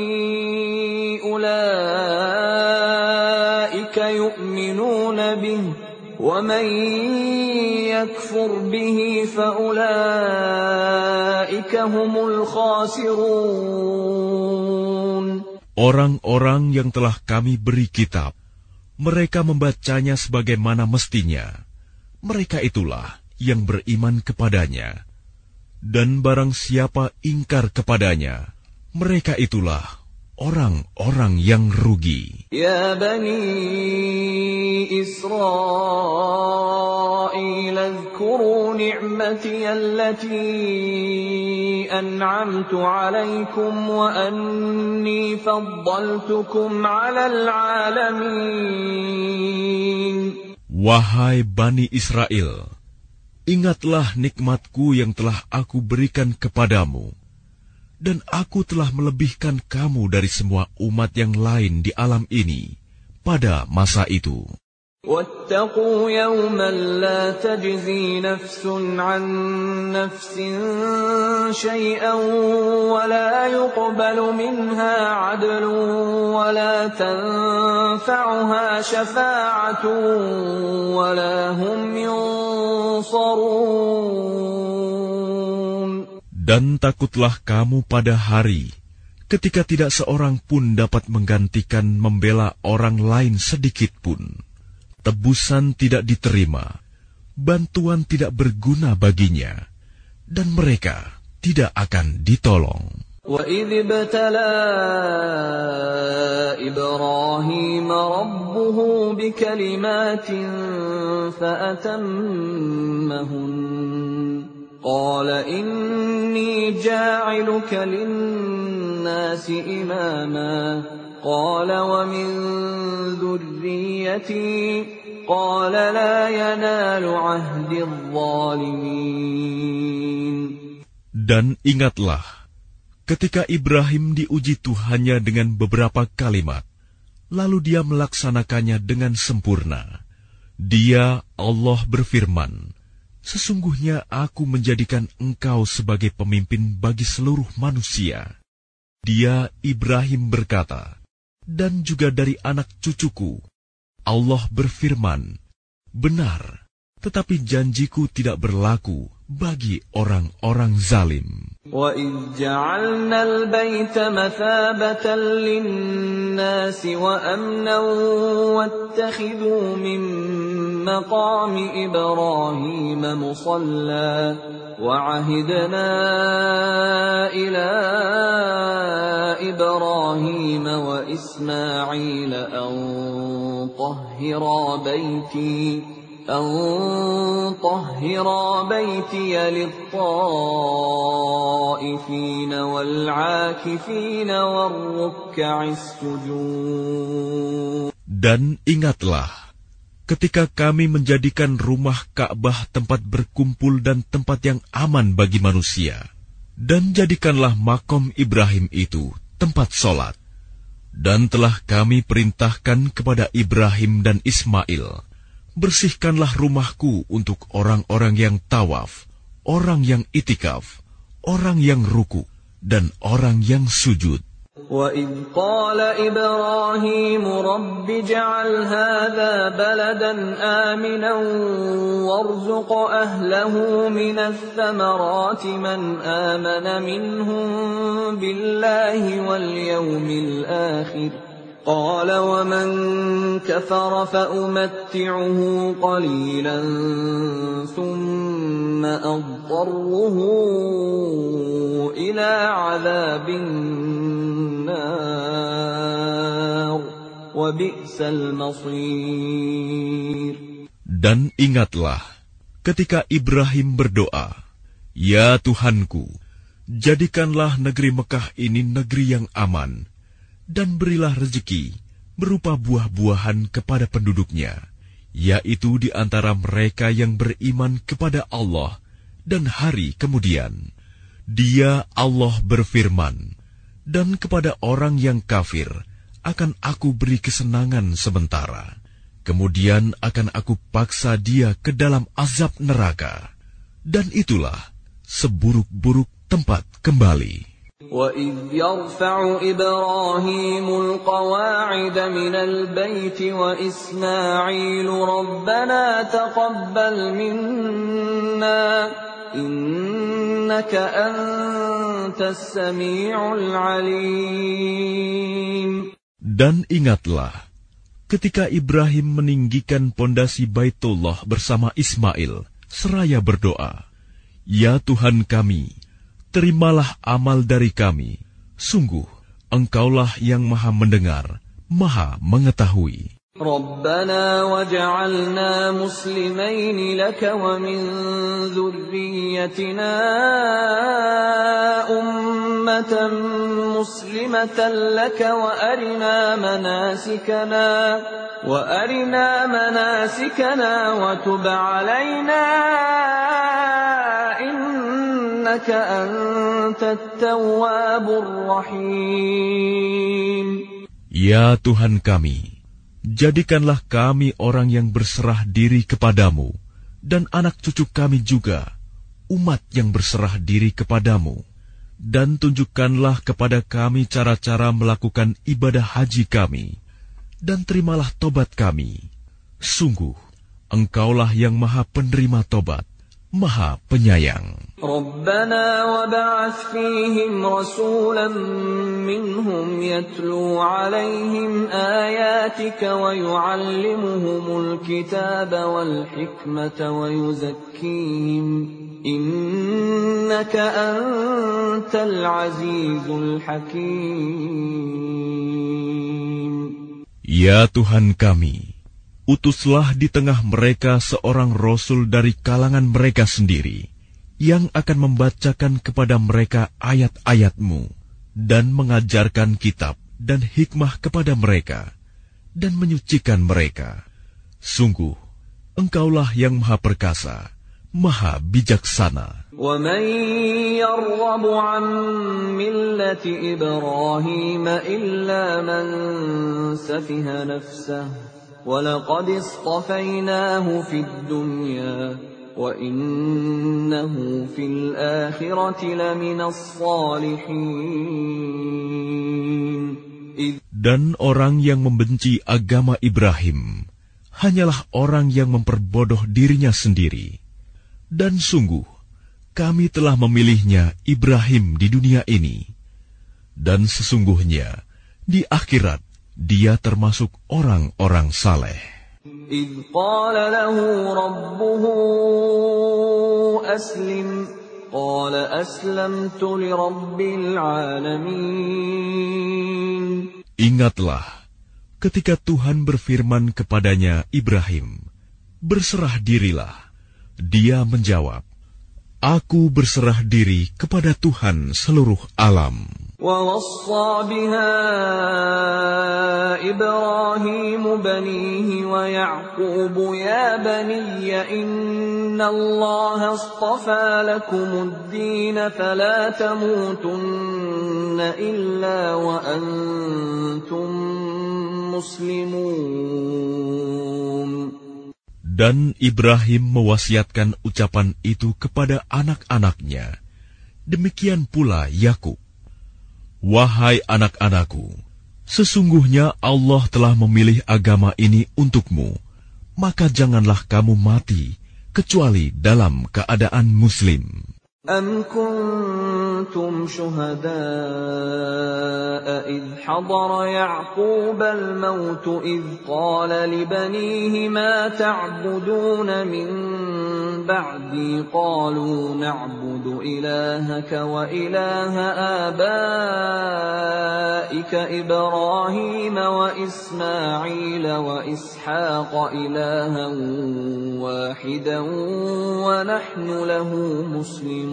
أولئك يؤمنون به ومن يكفر به فأولئك هم الخاسرون. Orang-orang yang telah kami beri kitab, mereka membacanya sebagaimana mestinya. Mereka itulah yang beriman kepadanya. Dan barang siapa ingkar kepadanya, mereka itulah orang-orang yang rugi. Ya Bani Israel, اذكروا نعمتي التي أنعمت عليكم وأني فضلتكم على العالمين. Wahai Bani Israel, ingatlah nikmatku yang telah aku berikan kepadamu, dan aku telah melebihkan kamu dari semua umat yang lain di alam ini pada masa itu. واتقوا يوما لا تجزي نفس عن نفس شيئا ولا يقبل منها عدل ولا تنفعها شفاعة ولا هم ينصرون. Dan takutlah kamu pada hari ketika tidak seorang pun dapat menggantikan membela orang lain sedikit pun. Tebusan tidak diterima, bantuan tidak berguna baginya, dan mereka tidak akan ditolong. وَإِذِ ابْتَلَى إِبْرَاهِيمَ رَبُّهُ بِكَلِمَاتٍ فَأَتَمَّهُنَّ قَالَ إِنِّي جَاعِلُكَ لِلنَّاسِ إِمَامًا قال ومن ذريتي قال لا ينال عهد الظالمين. Dan ingatlah ketika Ibrahim diuji Tuhannya dengan beberapa kalimat, lalu dia melaksanakannya dengan sempurna. Dia, Allah berfirman, sesungguhnya aku menjadikan engkau sebagai pemimpin bagi seluruh manusia. Dia, Ibrahim berkata, dan juga dari anak cucuku. Allah berfirman, benar, tetapi janjiku tidak berlaku bagi orang-orang zalim. وَإِذْ جَعَلْنَا الْبَيْتَ مَثَابَةً لِلنَّاسِ وَأَمْنًا وَاتَّخِذُوا مِن مَّقَامِ إِبْرَاهِيمَ مُصَلًّى وَعَهِدْنَا إِلَى إِبْرَاهِيمَ وَإِسْمَاعِيلَ أَن طَهِّرَا بَيْتِيَ لِلطَّائِفِينَ وَالْعَاكِفِينَ وَالرُّكَّعِ السُّجُودِ. Dan ingatlah, ketika kami menjadikan rumah Ka'bah tempat berkumpul dan tempat yang aman bagi manusia, dan jadikanlah makom Ibrahim itu tempat solat. Dan telah kami perintahkan kepada Ibrahim dan Ismail, bersihkanlah rumahku untuk orang-orang yang tawaf, orang yang itikaf, orang yang ruku, dan orang yang sujud. وَإِذْ قَالَ إِبْرَاهِيمُ رَبِّ اجْعَلْ هَذَا بَلَدًا آمِنًا وَارْزُقْ أَهْلَهُ مِنَ الثَّمَرَاتِ مَنْ آمَنَ مِنْهُمْ بِاللَّهِ وَالْيَوْمِ الْآخِرِ قَالَ وَمَنْ كَفَرَ فَأُمَتِّعُهُ قَلِيلًا ثُمَّ أَضْطَرُّهُ إِلَى عَذَابِ النَّارِ وَبِئْسَ الْمَصِيرُ. Dan ingatlah ketika Ibrahim berdoa, Ya Tuhanku, jadikanlah negeri Mekah ini negeri yang aman, dan berilah rezeki berupa buah-buahan kepada penduduknya, yaitu di antara mereka yang beriman kepada Allah dan hari kemudian. Dia, Allah berfirman, dan kepada orang yang kafir akan aku beri kesenangan sementara, Kemudian akan aku paksa dia ke dalam azab neraka. Dan itulah seburuk-buruk tempat kembali. وَإِذْ يَرْفَعُ إِبْرَاهِيمُ الْقَوَاعِدَ مِنَ الْبَيْتِ وَإِسْمَاعِيلُ رَبَّنَا تَقَبَّلْ مِنَّا إِنَّكَ أَنْتَ السَّمِيعُ الْعَلِيمُ. Dan ingatlah, ketika Ibrahim meninggikan pondasi Baitullah bersama Ismail, seraya berdoa, "Ya Tuhan kami, terimalah amal dari kami. Sungguh, Engkaulah yang Maha Mendengar, Maha Mengetahui." رَبَّنَا وَاجْعَلْنَا مُسْلِمَيْنِ لَكَ وَمِنْ ذُرِّيَّتِنَا أُمَّةً مُسْلِمَةً لَكَ وَأَرِنَا مَنَاسِكَنَا وَتُبْ عَلَيْنَا إِنَّكَ أَنْتَ التَّوَّابُ الرَّحِيمُ. Ya Tuhan kami, jadikanlah kami orang yang berserah diri kepadamu, dan anak cucu kami juga, umat yang berserah diri kepadamu. Dan tunjukkanlah kepada kami cara-cara melakukan ibadah haji kami, dan terimalah tobat kami. Sungguh, Engkaulah yang Maha Penerima Tobat, Maha Penyayang. رَبَّنَا وَابْعَثْ فِيهِمْ رَسُولًا مِّنْهُمْ يَتْلُو عَلَيْهِمْ آيَاتِكَ وَيُعَلِّمُهُمُ الْكِتَابَ وَالْحِكْمَةَ وَيُزَكِّيهِمْ إِنَّكَ أَنْتَ الْعَزِيزُ الْحَكِيمُ. Ya Tuhan kami, utuslah di tengah mereka seorang rasul dari kalangan mereka sendiri, yang akan membacakan kepada mereka ayat-ayat-Mu, dan mengajarkan kitab dan hikmah kepada mereka, dan menyucikan mereka. Sungguh, Engkaulah yang Maha Perkasa, Maha Bijaksana. وَمَنْ يَرْغَبُ عَنْ مِلَّةِ إِبْرَاهِيمَ إِلَّا مَنْ سَفِهَ نَفْسَهُ وَلَقَدِ اصْطَفَيْنَاهُ فِي الدُّنْيَا وَإِنَّهُ فِي الْآخِرَةِ لَمِنَ الصَّالِحِينَ. Dan orang yang membenci agama Ibrahim hanyalah orang yang memperbodoh dirinya sendiri. Dan sungguh, kami telah memilihnya Ibrahim di dunia ini. Dan sesungguhnya, di akhirat, dia termasuk orang-orang saleh. إِذْ قَالَ لَهُ رَبُّهُ أَسْلِمْ قَالَ أَسْلَمْتُ لِرَبِّ الْعَالَمِينَ. Ingatlah, ketika Tuhan berfirman kepadanya, Ibrahim, berserah dirilah. Dia menjawab, Aku berserah diri kepada Tuhan seluruh alam. وَوَصَّى بِهَا إِبْرَاهِيمُ بَنِيهِ وَيَعْقُوبُ يَا بَنِيَّ إِنَّ اللَّهَ اصْطَفَى لَكُمُ الدِّينَ فَلَا تَمُوتُنَّ إِلَّا وَأَنْتُمْ مُسْلِمُونَ. Dan Ibrahim mewasiatkan ucapan itu kepada anak-anaknya. Demikian pula Yakub. Wahai anak-anakku, sesungguhnya Allah telah memilih agama ini untukmu, maka janganlah kamu mati kecuali dalam keadaan Muslim. أَمْ كُنْتُمْ شُهَدَاءَ إِذْ حَضَرَ يَعْقُوبَ الْمَوْتُ إِذْ قَالَ لِبَنِيهِ مَا تَعْبُدُونَ مِنْ بَعْدِي قَالُوا نَعْبُدُ إِلَٰهَكَ وَإِلَٰهَ آبَائِكَ إِبْرَاهِيمَ وَإِسْمَاعِيلَ وَإِسْحَاقَ إِلَٰهًا وَاحِدًا وَنَحْنُ لَهُ مُسْلِمُونَ.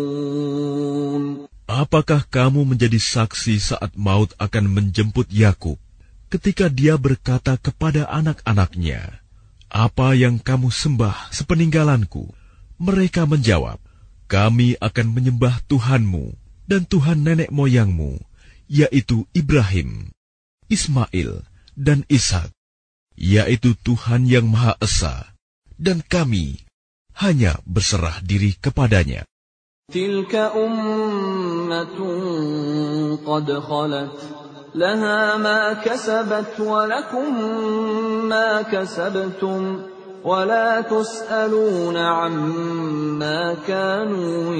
Apakah kamu menjadi saksi saat maut akan menjemput Yakub, ketika dia berkata kepada anak-anaknya, Apa yang kamu sembah sepeninggalanku? Mereka menjawab, Kami akan menyembah Tuhanmu dan Tuhan nenek moyangmu, yaitu Ibrahim, Ismail, dan Ishak. yaitu Tuhan yang Maha Esa, dan kami hanya berserah diri kepadanya. Tilka ummatun qad khalat, laha ma kasabat wa lakum ma kasabtum, wa la tus'aluna amma kanu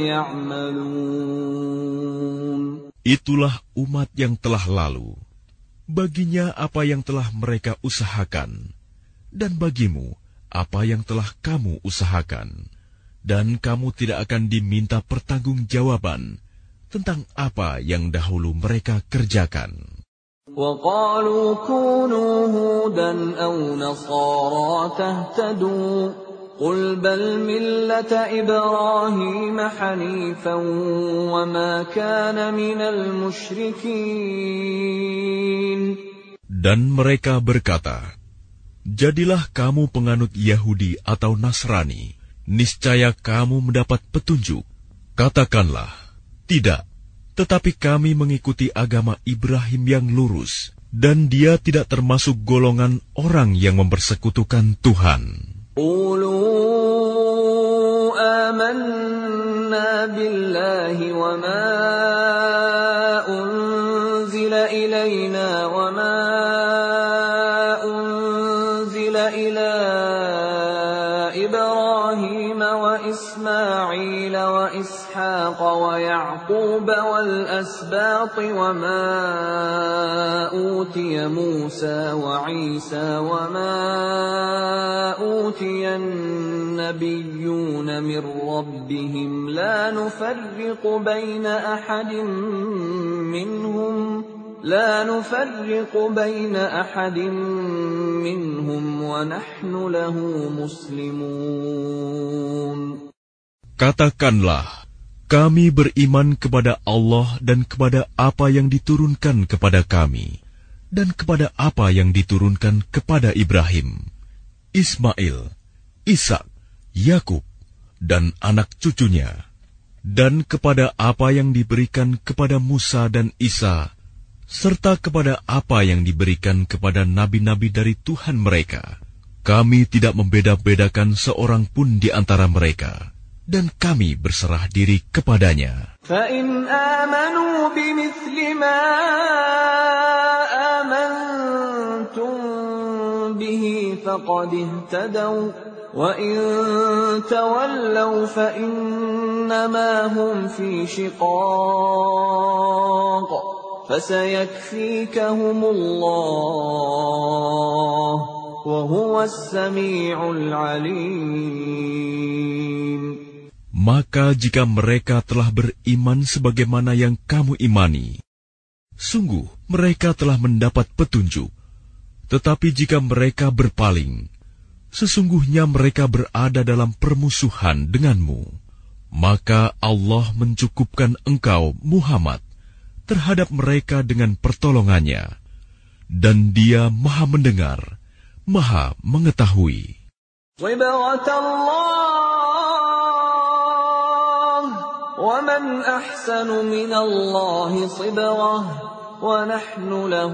ya'malun. Itulah umat yang telah lalu. Baginya apa yang telah mereka usahakan, dan bagimu apa yang telah kamu usahakan, dan kamu tidak akan diminta pertanggungjawaban tentang apa yang dahulu mereka kerjakan. وَقَالُوا كُونُوا هُودًا أَوْ نَصَارَىٰ تَهْتَدُوا قُلْ بَلْ مِلَّةَ إِبْرَاهِيمَ حَنِيفًا وَمَا كَانَ مِنَ الْمُشْرِكِينَ. Dan mereka berkata, jadilah kamu penganut Yahudi atau Nasrani, niscaya kamu mendapat petunjuk. Katakanlah, tidak, tetapi kami mengikuti agama Ibrahim yang lurus, dan dia tidak termasuk golongan orang yang mempersekutukan Tuhan. قُولُوا آمَنَّا بِاللَّهِ وَمَا أُنزِلَ إِلَيْنَا وَمَا أُنزِلَ إِلَى إِبْرَاهِيمَ وَإِسْمَاعِيلَ وَإِسْحَاقَ وَيَعْقُوبَ وَالْأَسْبَاطِ وَمَا أُوتِيَ مُوسَى وَعِيسَى وَمَا أُوتِيَ النَّبِيُّونَ مِنْ رَبِّهِمْ لَا نُفَرِّقُ بَيْنَ أَحَدٍ مِّنْهُمْ وَنَحْنُ لَهُ مُسْلِمُونَ. Katakanlah, kami beriman kepada Allah dan kepada apa yang diturunkan kepada kami, dan kepada apa yang diturunkan kepada Ibrahim, Ismail, Ishak, Yakub, dan anak cucunya, dan kepada apa yang diberikan kepada Musa dan Isa, serta kepada apa yang diberikan kepada nabi-nabi dari Tuhan mereka. Kami tidak membeda-bedakan seorang pun di antara mereka, dan kami berserah diri kepadanya. فَإِنْ آمَنُوا بِمِثْلِ مَا آمَنْتُمْ بِهِ فَقَدِ اهْتَدَوْا وَإِنْ تَوَلَّوْا فَإِنَّمَا هُمْ فِي شِقَاقٍ فَسَيَكْفِيكَهُمُ اللَّهُ وَهُوَ السَّمِيعُ الْعَلِيمُ. Maka jika mereka telah beriman sebagaimana yang kamu imani, sungguh mereka telah mendapat petunjuk. Tetapi jika mereka berpaling, sesungguhnya mereka berada dalam permusuhan denganmu. Maka Allah mencukupkan engkau, Muhammad, terhadap mereka dengan pertolongannya, dan Dia Maha Mendengar, Maha Mengetahui. وَمَنْ أَحْسَنُ مِنَ اللَّهِ صِبْغَةً وَنَحْنُ لَهُ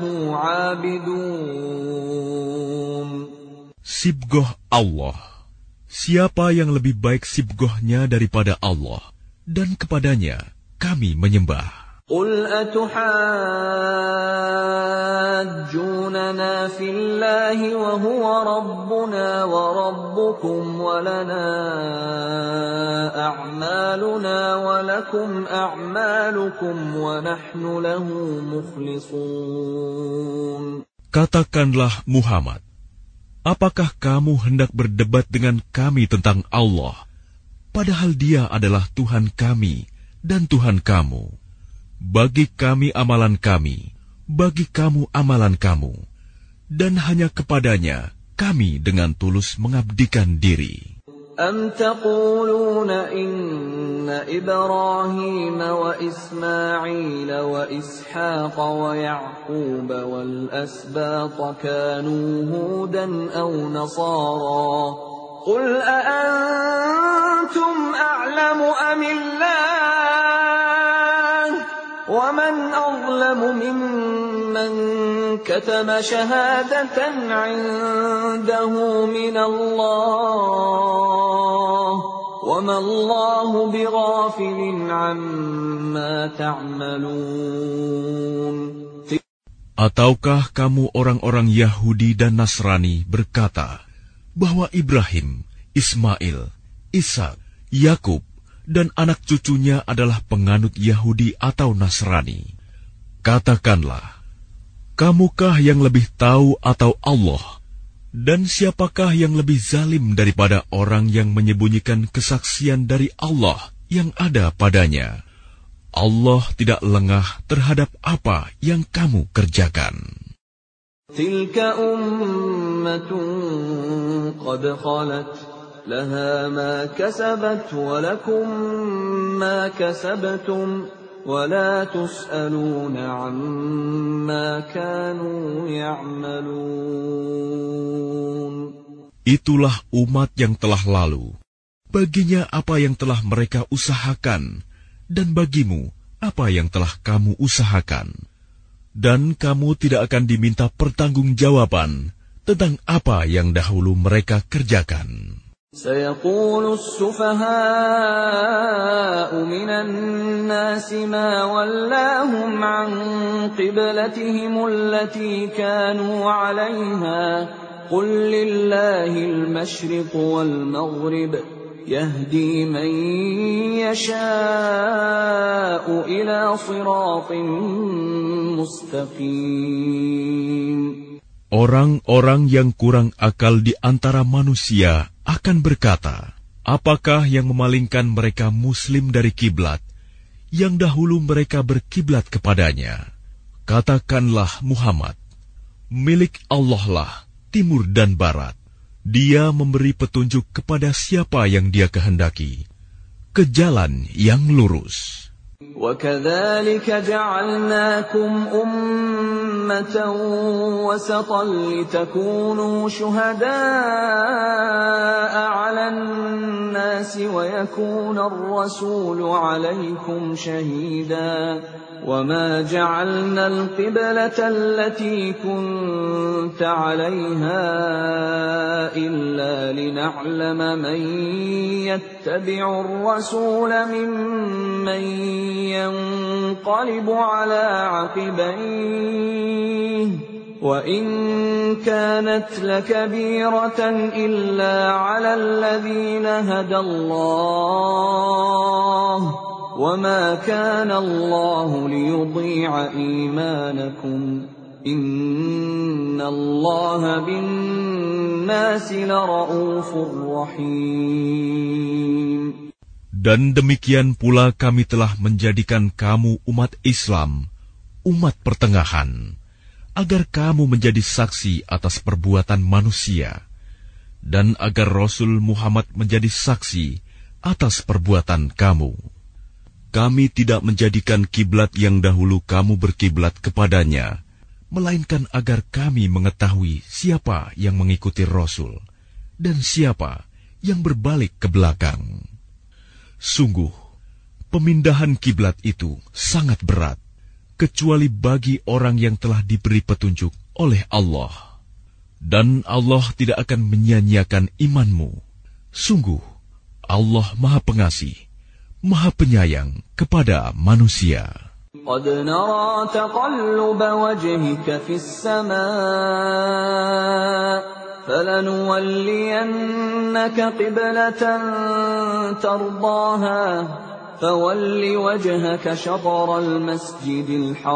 عَابِدُونَ. Sibgoh Allah. Siapa yang lebih baik sibgohnya daripada Allah, dan kepadanya kami menyembah. قُلْ أَتُحَاجُّونَنَا فِي اللَّهِ وَهُوَ رَبُّنَا وَرَبُّكُمْ وَلَنَا أَعْمَالُنَا وَلَكُمْ أَعْمَالُكُمْ وَنَحْنُ لَهُ مُخْلِصُونَ. Katakanlah Muhammad, apakah kamu hendak berdebat dengan kami tentang Allah, padahal Dia adalah Tuhan kami dan Tuhan kamu? Bagi kami amalan kami, bagi kamu amalan kamu, dan hanya kepadanya kami dengan tulus mengabdikan diri. أَمْ تَقُولُونَ إِنَّ إِبْرَاهِيمَ وَإِسْمَاعِيلَ وَإِسْحَاقَ وَيَعْقُوبَ وَالْأَسْبَاطَ كَانُوا هُودًا أَوْ نَصَارَىٰ قُلْ أَأَنْتُمْ أَعْلَمُ أَمِ اللَّهُ وَمَنْ أَظْلَمُ مِمَّنْ كَتَمَ شَهَادَةً عِنْدَهُ مِنَ اللَّهِ وَمَا اللَّهُ بِغَافِلٍ عَمَّا تَعْمَلُونَ. Ataukah kamu orang-orang Yahudi dan Nasrani berkata bahwa Ibrahim, Ismail, Ishak, Yakub, dan anak cucunya adalah penganut Yahudi atau Nasrani? Katakanlah, kamukah yang lebih tahu atau Allah? Dan siapakah yang lebih zalim daripada orang yang menyembunyikan kesaksian dari Allah yang ada padanya? Allah tidak lengah terhadap apa yang kamu kerjakan. Tilka ummatun qad khalat laha ma kasabat wa lakum ma kasabtum wa la tus'aluna amma kanu ya'malun. Itulah umat yang telah lalu. Baginya apa yang telah mereka usahakan, dan bagimu apa yang telah kamu usahakan. Dan kamu tidak akan diminta pertanggungjawaban tentang apa yang dahulu mereka kerjakan. سيقول السفهاء من الناس ما ولاهم عن قبلتهم التي كانوا عليها قل لله المشرق والمغرب يهدي من يشاء إلى صراط مستقيم. Orang-orang yang kurang akal di antara manusia akan berkata, apakah yang memalingkan mereka muslim dari kiblat yang dahulu mereka berkiblat kepadanya? Katakanlah Muhammad, milik Allah lah timur dan barat. Dia memberi petunjuk kepada siapa yang Dia kehendaki ke jalan yang lurus. وَكَذَلِكَ جَعَلْنَاكُمْ أُمَّةً وَسَطًا لِتَكُونُوا شُهَدَاءَ عَلَى النَّاسِ وَيَكُونَ الرَّسُولُ عَلَيْكُمْ شَهِيدًا وَمَا جَعَلْنَا الْقِبْلَةَ الَّتِي كُنْتَ عَلَيْهَا إِلَّا لِنَعْلَمَ مَنْ يَتَّبِعُ الرَّسُولَ مِمَّنْ ينقلب على عقبيه وإن كانت لكبيرة إلا على الذين هدى الله وما كان الله ليضيع إيمانكم إن الله بالناس لرءوف رحيم. Dan demikian pula kami telah menjadikan kamu umat Islam, umat pertengahan, agar kamu menjadi saksi atas perbuatan manusia, dan agar Rasul Muhammad menjadi saksi atas perbuatan kamu. Kami tidak menjadikan kiblat yang dahulu kamu berkiblat kepadanya, melainkan agar kami mengetahui siapa yang mengikuti Rasul, dan siapa yang berbalik ke belakang. Sungguh, pemindahan kiblat itu sangat berat, kecuali bagi orang yang telah diberi petunjuk oleh Allah. Dan Allah tidak akan menyia-nyiakan imanmu. Sungguh, Allah Maha Pengasih, Maha Penyayang kepada manusia. قد نرى تقلب وجهك في السماء فلنولينك قبلة ترضاها فول وجهك شطر المسجد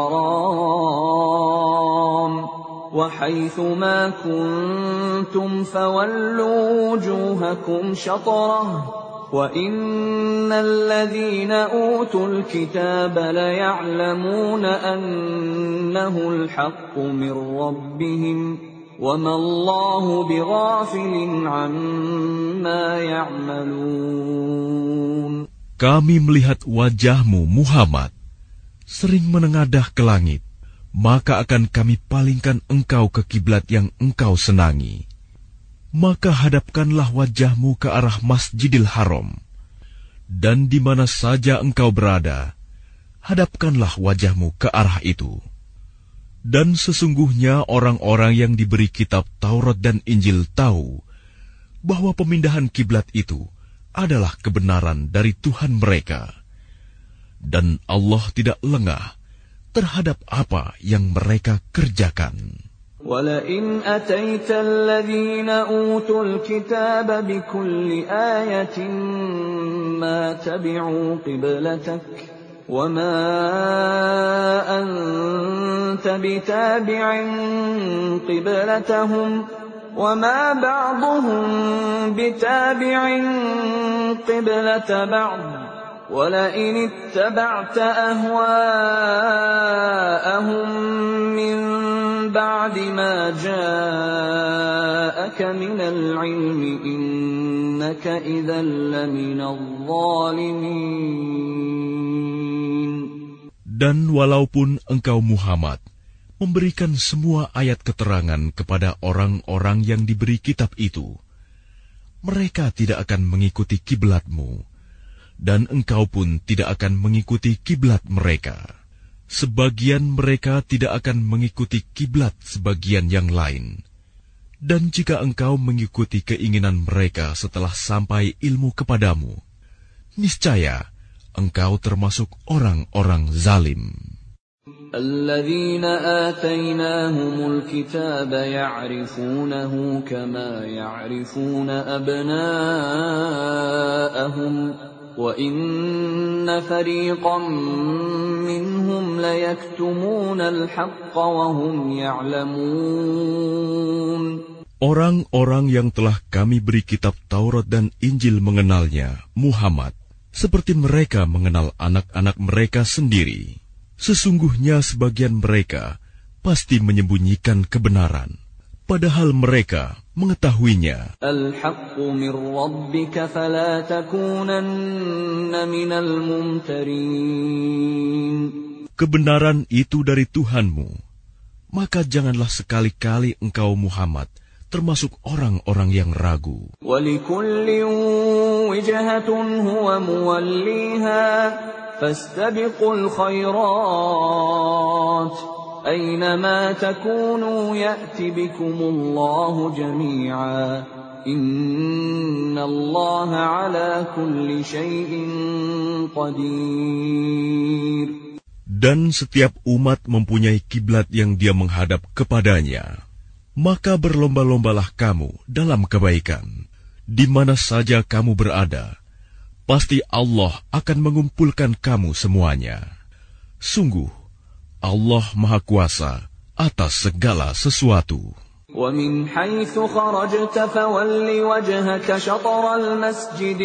الحرام وحيث ما كنتم فولوا وجوهكم شطره وَإِنَّ الَّذِينَ أُوتُوا الْكِتَابَ لَيَعْلَمُونَ أَنَّهُ الْحَقُّ مِنْ رَبِّهِمْ وَمَا اللَّهُ بِغَافِلٍ عَمَّا يَعْمَلُونَ. Kami melihat wajahmu Muhammad sering menengadah ke langit, maka akan kami palingkan engkau ke kiblat yang engkau senangi. Maka hadapkanlah wajahmu ke arah Masjidil Haram, dan di mana saja engkau berada, hadapkanlah wajahmu ke arah itu. Dan sesungguhnya orang-orang yang diberi kitab Taurat dan Injil tahu bahwa pemindahan kiblat itu adalah kebenaran dari Tuhan mereka. Dan Allah tidak lengah terhadap apa yang mereka kerjakan. وَلَئِنْ أَتَيْتَ الَّذِينَ أُوتُوا الْكِتَابَ بِكُلِّ آيَةٍ مَا تَبِعُوا قِبْلَتَكَ وَمَا أَنْتَ بِتَابِعٍ قِبْلَتَهُمْ وَمَا بَعْضُهُمْ بِتَابِعٍ قِبْلَةَ بَعْضٍ وَلَئِنِ اتَّبَعْتَ أَهْوَاءَهُمْ مِنْ بَعْدِ مَا جَاءَكَ مِنَ الْعِلْمِ إِنَّكَ إِذًا لَّمِنَ الظَّالِمِينَ. Dan walaupun engkau Muhammad memberikan semua ayat keterangan kepada orang-orang yang diberi kitab itu, mereka tidak akan mengikuti kiblatmu, dan engkau pun tidak akan mengikuti kiblat mereka. Sebagian mereka tidak akan mengikuti kiblat sebagian yang lain. Dan jika engkau mengikuti keinginan mereka setelah sampai ilmu kepadamu, niscaya engkau termasuk orang-orang zalim. الذين آتيناهم الكتاب يعرفونه كما يعرفون أبناءهم وَإِنَّ فَرِيقًا مِّنْهُمْ لَيَكْتُمُونَ الْحَقَّ وَهُمْ يَعْلَمُونَ. Orang-orang yang telah kami beri kitab Taurat dan Injil mengenalnya, Muhammad, seperti mereka mengenal anak-anak mereka sendiri. Sesungguhnya sebagian mereka pasti menyembunyikan kebenaran, padahal mereka mengetahuinya. Al-haqqu min rabbika fala takunanna minal mumtarin. Kebenaran itu dari Tuhanmu, maka janganlah sekali-kali engkau Muhammad termasuk orang-orang yang ragu. Walikullin wijhatun huwa muwalliha fastabiqul khairat. أينما تكونوا يأت بكم الله جميعا إن الله على كل شيء قدير. Dan setiap umat mempunyai kiblat yang dia menghadap kepadanya. Maka berlomba-lombalah kamu dalam kebaikan. Di mana saja kamu berada, pasti Allah akan mengumpulkan kamu semuanya. Sungguh, Allah Maha Kuasa atas segala sesuatu. وَمِنْ حَيْثُ خَرَجْتَ فَوَلِّ وَجْهَكَ شَطْرَ الْمَسْجِدِ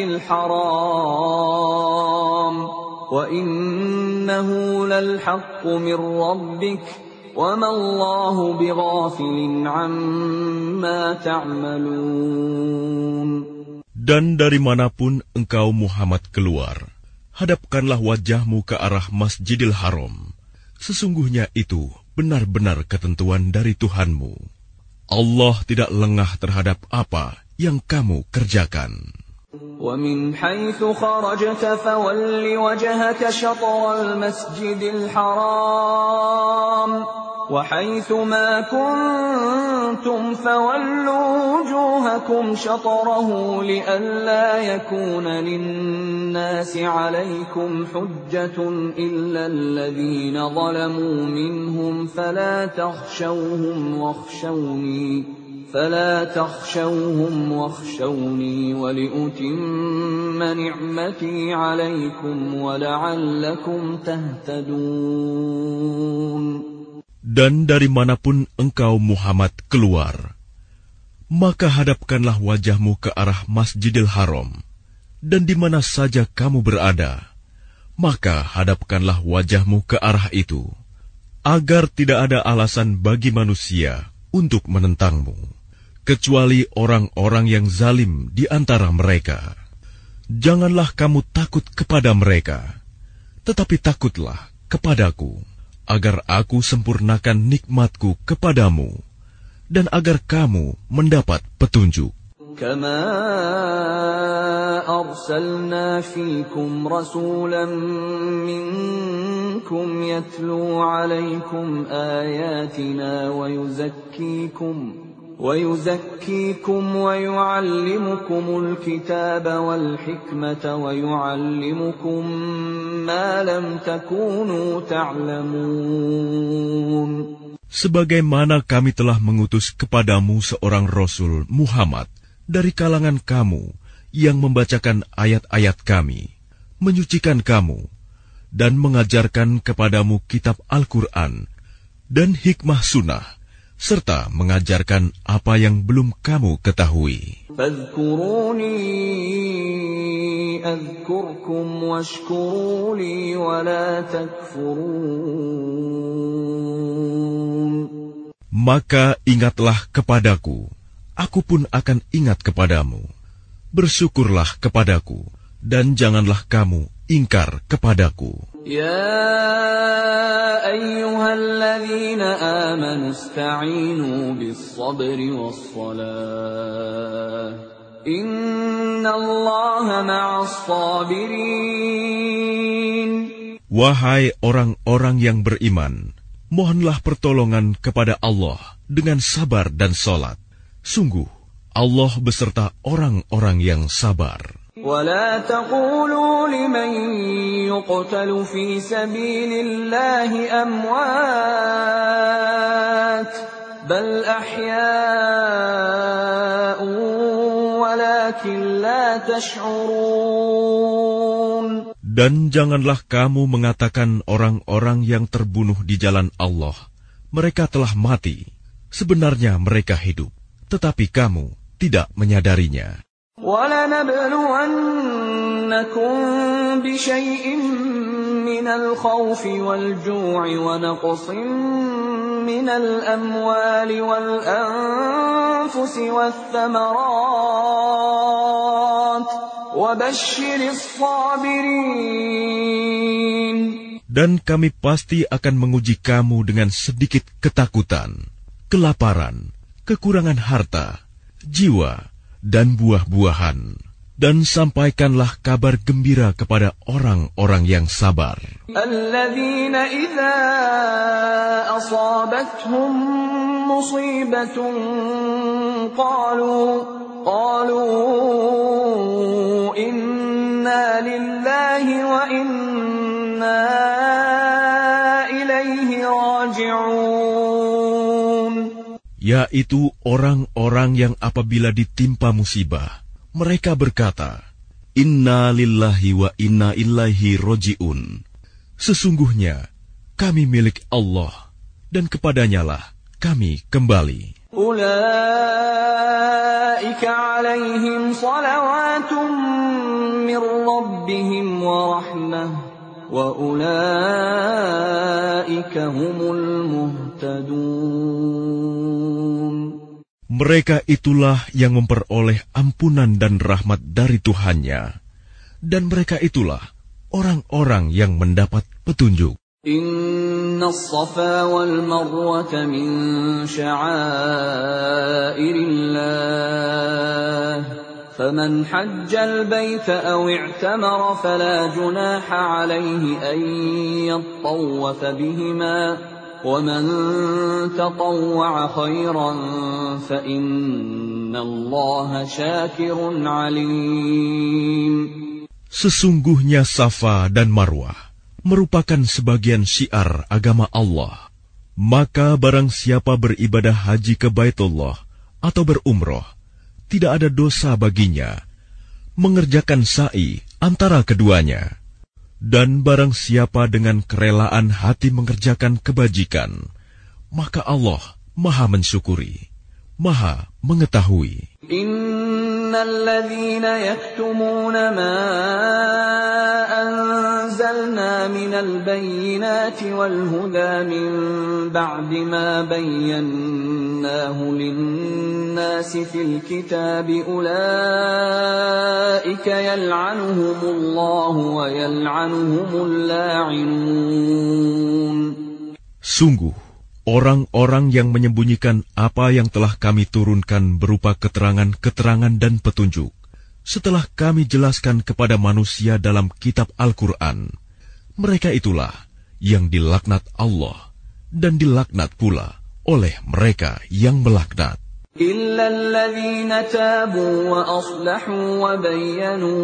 الْحَرَامِ وَإِنَّهُ لَلْحَقُّ مِنْ رَبِّكَ وَمَا اللَّهُ بِغَافِلٍ عَمَّا تَعْمَلُونَ. Dan dari manapun engkau Muhammad keluar, hadapkanlah wajahmu ke arah Masjidil Haram. Sesungguhnya itu benar-benar ketentuan dari Tuhanmu. Allah tidak lengah terhadap apa yang kamu kerjakan. وَمِنْ حَيْثُ خَرَجْتَ فَوَلِّ وَجْهَكَ شَطْرَ الْمَسْجِدِ الْحَرَامِ وَحَيْثُ مَا كُنْتُمْ فَوَلُّوا وُجُوهَكُمْ شَطْرَهُ لِئَلَّا يَكُونَ لِلنَّاسِ عَلَيْكُمْ حُجَّةٌ إِلَّا الَّذِينَ ظَلَمُوا مِنْهُمْ فلا تخشوهم واخشوني ولأتم نعمتي عليكم ولعلكم تهتدون. Dan dari manapun engkau Muhammad keluar, maka hadapkanlah wajahmu ke arah Masjidil Haram, dan di mana saja kamu berada, maka hadapkanlah wajahmu ke arah itu, agar tidak ada alasan bagi manusia untuk menentangmu, kecuali orang-orang yang zalim di antara mereka. Janganlah kamu takut kepada mereka, tetapi takutlah kepadaku, agar aku sempurnakan nikmatku kepadamu, dan agar kamu mendapat petunjuk. Kama arsalna fiikum rasulan minkum يتلو عليكم آياتنا ويزكيكم ويعلمكم الكتاب والحكمة ويعلمكم ما لم تكونوا تعلمون. Sebagaimana kami telah mengutus kepadamu seorang Rasul Muhammad dari kalangan kamu yang membacakan ayat-ayat kami, menyucikan kamu, dan mengajarkan kepadamu kitab Al-Quran dan hikmah sunnah, serta mengajarkan apa yang belum kamu ketahui. فاذكروني أذكركم واشكروا لي ولا تكفرون. Maka ingatlah kepadaku, aku pun akan ingat kepadamu. Bersyukurlah kepadaku, dan janganlah kamu ingkar kepadaku. يا أيها الذين آمنوا استعينوا بالصبر والصلاة إن الله مع الصابرين. Wahai orang-orang yang beriman, mohonlah pertolongan kepada Allah dengan sabar dan salat. Sungguh, Allah beserta orang-orang yang sabar. ولا تقولوا لمن يقتل في سبيل الله أموات بل أحياء ولكن لا تشعرون. Dan janganlah kamu mengatakan orang-orang yang terbunuh di jalan Allah, mereka telah mati. Sebenarnya mereka hidup, tetapi kamu tidak menyadarinya. وَلَنَبْلُوَنَّكُمْ بِشَيْءٍ مِّنَ الْخَوْفِ وَالْجُوعِ وَنَقْصٍ مِّنَ الْأَمْوَالِ وَالْأَنفُسِ وَالثَّمَرَاتِ وَبَشِّرِ الصَّابِرِينَ. Dan kami pasti akan menguji kamu dengan sedikit ketakutan, kelaparan, kekurangan harta, jiwa, dan buah-buahan, dan sampaikanlah kabar gembira kepada orang-orang yang sabar. Alladzina idza asabathum musibatun qalu inna lillahi wa inna ilaihi raji'un. Yaitu orang-orang yang apabila ditimpa musibah, mereka berkata, Inna lillahi wa inna ilaihi roji'un. Sesungguhnya, kami milik Allah, dan kepadanyalah kami kembali. Ulaika alaihim salawatun min rabbihim wa rahmah, wa ulaika humul muhtadun. Mereka itulah yang memperoleh ampunan dan rahmat dari Tuhannya, dan mereka itulah orang-orang yang mendapat petunjuk. Inna as-safa wal marwata min sya'airillah, faman hajjal baita aw i'tamara fala junaha alayhi an yattawwafa bihima. وَمَنْ تَطَوَّعَ خَيْرًا فَإِنَّ اللَّهَ شَاكِرٌ عَلِيمٌ. Sesungguhnya Safa dan Marwah merupakan sebagian syiar agama Allah. Maka barang siapa beribadah haji ke Baitullah atau berumroh, tidak ada dosa baginya mengerjakan sa'i antara keduanya. Dan barang siapa dengan kerelaan hati mengerjakan kebajikan, maka Allah Maha mensyukuri, Maha mengetahui. Innal ladzina yaktumuna ma anzalna minal bayyinati wal huda min ba'di ma bayyanahu lin-nasi fil kitabi ulaika yal'anuhumullahu wa yal'anuhumul la'inun. Sungguh, orang-orang yang menyembunyikan apa yang telah kami turunkan berupa keterangan-keterangan dan petunjuk, setelah kami jelaskan kepada manusia dalam kitab Al-Quran, mereka itulah yang dilaknat Allah dan dilaknat pula oleh mereka yang melaknat. إلا الذين تابوا وأصلحوا وبينوا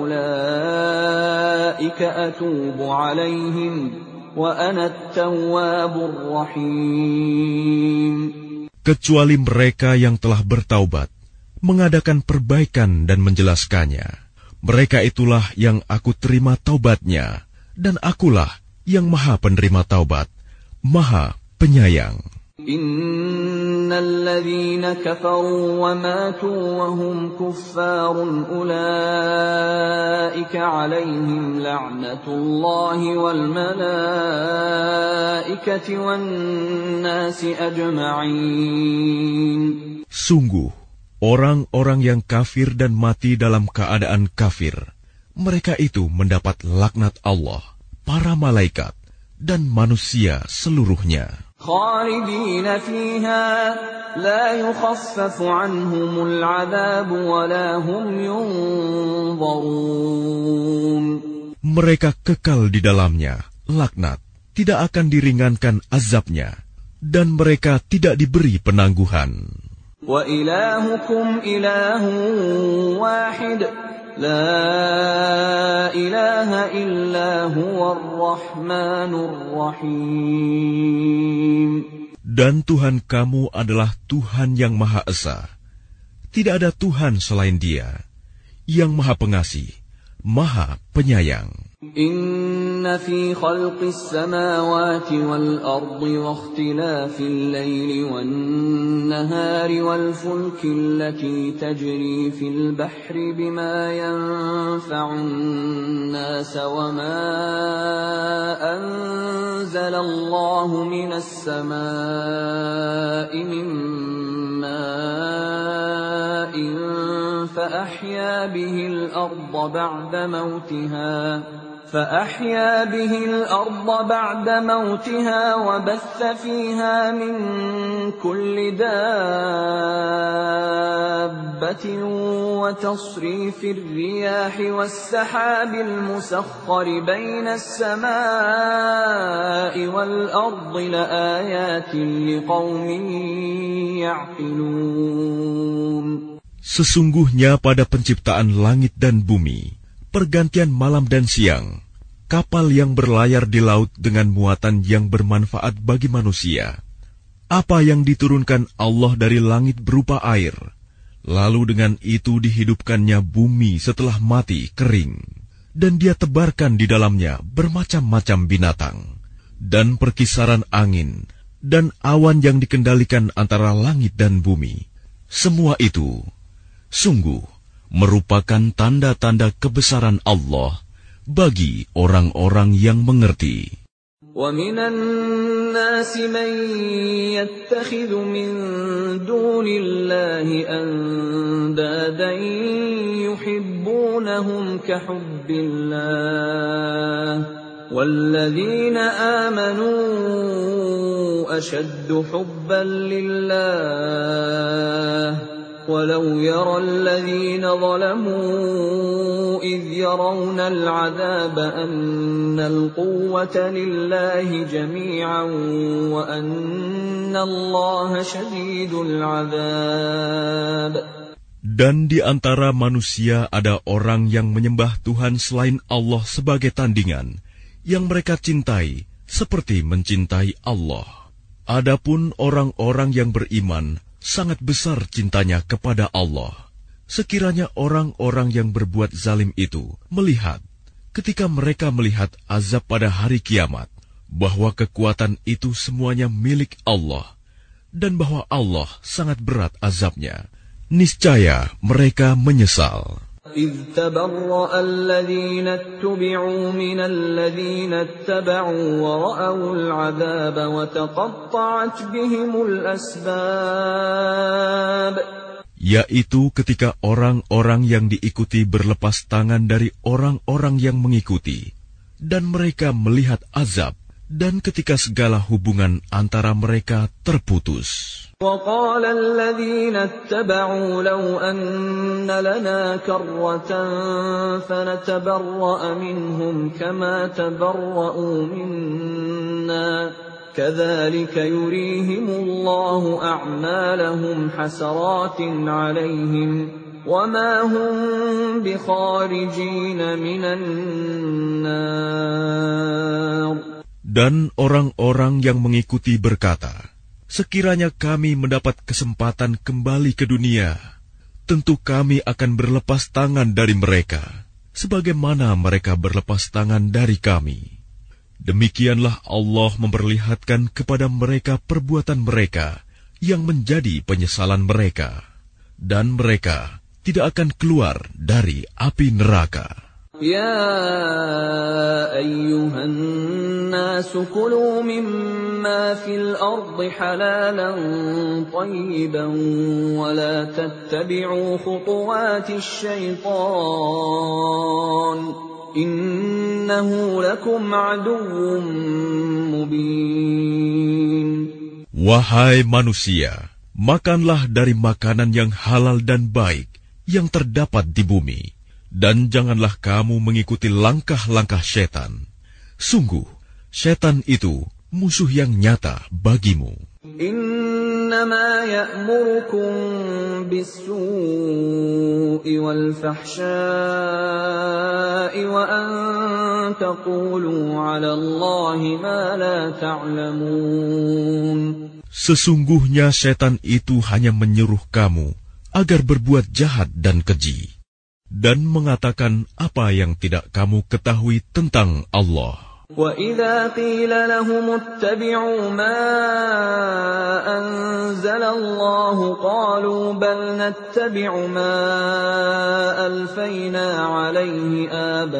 فأولئك أتوب عليهم وأنا التواب الرحيم. Kecuali mereka yang telah bertaubat, mengadakan perbaikan dan menjelaskannya. Mereka itulah yang aku terima taubatnya, dan akulah yang maha penerima taubat, maha penyayang. Innal ladzina kafaru wa matu wa hum kuffarun ulaika 'alaihim la'natullahi wal malaikati wan nasi ajma'in. Sungguh, orang-orang yang kafir dan mati dalam keadaan kafir, mereka itu mendapat laknat Allah, para malaikat, dan manusia seluruhnya. Khalidina fiha la yukhaffafu anhumul 'adzabu wa la hum yunzarun. Mereka kekal di dalamnya, laknat, tidak akan diringankan azabnya, dan mereka tidak diberi penangguhan. Wa ilahukum ilahun wahid, la ilaha illa huwar rahmanur rahim. Dan Tuhan kamu adalah Tuhan yang Maha Esa. Tidak ada Tuhan selain Dia, yang Maha Pengasih, Maha Penyayang. Inna fi khalqis samawati wal ardi wa ikhtilafil laili wan nahari wal fulki allati tajri fil bahri bima yanfa'un nas wa ma anzala Allahu minas samaa'i min ma'in fa ahya bihil arda ba'da mautiha فأحيا به الأرض بعد موتها وبث فيها من كل دابة وتصريف الرياح والسحاب المسخر بين السماء والأرض لآيات لقوم يعقلون. Sesungguhnya pada penciptaan langit dan bumi, pergantian malam dan siang, kapal yang berlayar di laut dengan muatan yang bermanfaat bagi manusia, apa yang diturunkan Allah dari langit berupa air, lalu dengan itu dihidupkannya bumi setelah mati kering, dan Dia tebarkan di dalamnya bermacam-macam binatang, dan perkisaran angin, dan awan yang dikendalikan antara langit dan bumi. Semua itu, sungguh, merupakan tanda-tanda kebesaran Allah bagi orang-orang yang mengerti. وَمِنَ النَّاسِ مَن يَتَّخِذُ مِن دُونِ اللَّهِ أَندَادًا يُحِبُّونَهُمْ كَحُبِّ اللَّهِ وَالَّذِينَ آمَنُوا أَشَدُّ حُبًّا لِلَّهِ وَلَوْ يَرَى الَّذِينَ ظَلَمُوا إِذْ يَرَوْنَ الْعَذَابَ أَنَّ الْقُوَّةَ لِلَّهِ جَمِيعًا وَأَنَّ اللَّهَ شَدِيدُ الْعَذَابِ. Dan di antara manusia ada orang yang menyembah Tuhan selain Allah sebagai tandingan, yang mereka cintai seperti mencintai Allah. Adapun orang-orang yang beriman sangat besar cintanya kepada Allah. Sekiranya orang-orang yang berbuat zalim itu melihat, ketika mereka melihat azab pada hari kiamat, bahwa kekuatan itu semuanya milik Allah, dan bahwa Allah sangat berat azabnya, niscaya mereka menyesal. إِذْ تَبَرَّأَ الَّذِينَ اتُّبِعُوا مِنَ الَّذِينَ اتَّبَعُوا وَرَأَوُا الْعَذَابَ وَتَقَطَّعَتْ بِهِمُ الْأَسْبَابُ. Yaitu ketika orang-orang yang diikuti berlepas tangan dari orang-orang yang mengikuti, dan mereka melihat azab, Dan ketika segala hubungan antara mereka terputus, وقال الذين اتبعوا لو أن لنا كرة فنتبرأ منهم كما تبرأوا منا كذلك يريهم الله أعمالهم حسرات عليهم وما هم بخارجين من النار. Dan orang-orang yang mengikuti berkata, sekiranya kami mendapat kesempatan kembali ke dunia, tentu kami akan berlepas tangan dari mereka, sebagaimana mereka berlepas tangan dari kami. Demikianlah Allah memperlihatkan kepada mereka perbuatan mereka yang menjadi penyesalan mereka, dan mereka tidak akan keluar dari api neraka. يا أيها الناس كلوا مما في الأرض حلالا طيبا ولا تتبعوا خطوات الشيطان إنه لكم عدو مبين. Wahai manusia, makanlah dari makanan yang halal dan baik yang terdapat di bumi. Dan janganlah kamu mengikuti langkah-langkah setan. Sungguh, setan itu musuh yang nyata bagimu. Innama ya'murukum bis-su'i wal-fahsya'i wa an taqulu 'ala Allahi ma la ta'lamun. Sesungguhnya setan itu hanya menyuruh kamu agar berbuat jahat dan keji, dan mengatakan apa yang tidak kamu ketahui tentang Allah. وَإِذَا قِيلَ لَهُمُ اتَّبِعُوا مَا أَنزَلَ اللَّهُ قَالُوا بَلْ نَتَّبِعُ مَا أَلْفَيْنَا عَلَيْهِ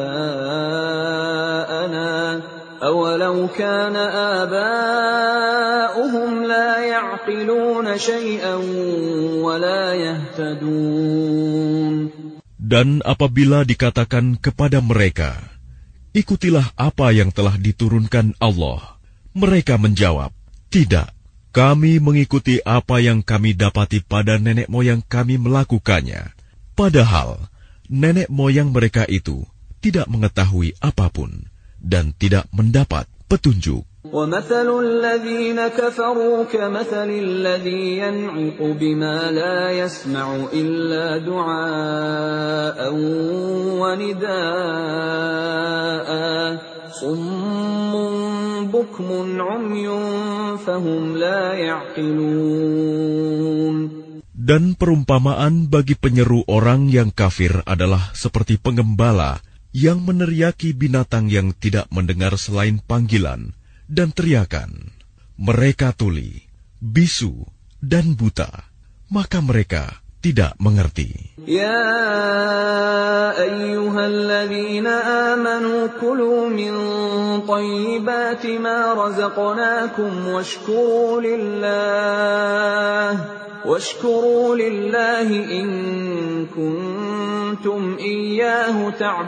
آبَاءَنَا أَوَلَوْ كَانَ آبَاؤُهُمْ لَا يَعْقِلُونَ شَيْئًا وَلَا يَهْتَدُونَ. Dan apabila dikatakan kepada mereka, ikutilah apa yang telah diturunkan Allah, mereka menjawab, tidak, kami mengikuti apa yang kami dapati pada nenek moyang kami melakukannya. Padahal, nenek moyang mereka itu tidak mengetahui apapun dan tidak mendapat petunjuk. وَمَثَلُ الَّذِينَ كَفَرُوا كَمَثَلِ الَّذِي يَنْعِقُ بِمَا لَا يَسْمَعُ إِلَّا دُعَاءً وَنِدَاءً صُمٌّ بُكْمٌ عُمْيٌ فَهُمْ لَا يَعْقِلُونَ. Dan perumpamaan bagi penyeru orang yang kafir adalah seperti penggembala yang meneriaki binatang yang tidak mendengar selain panggilan dan teriakan. Mereka tuli, bisu, dan buta, maka mereka tidak mengerti. Ya ayyuhalladzina amanu kulu min thayyibati ma razaqnakum washkuru lillahi in kuntum iyyahu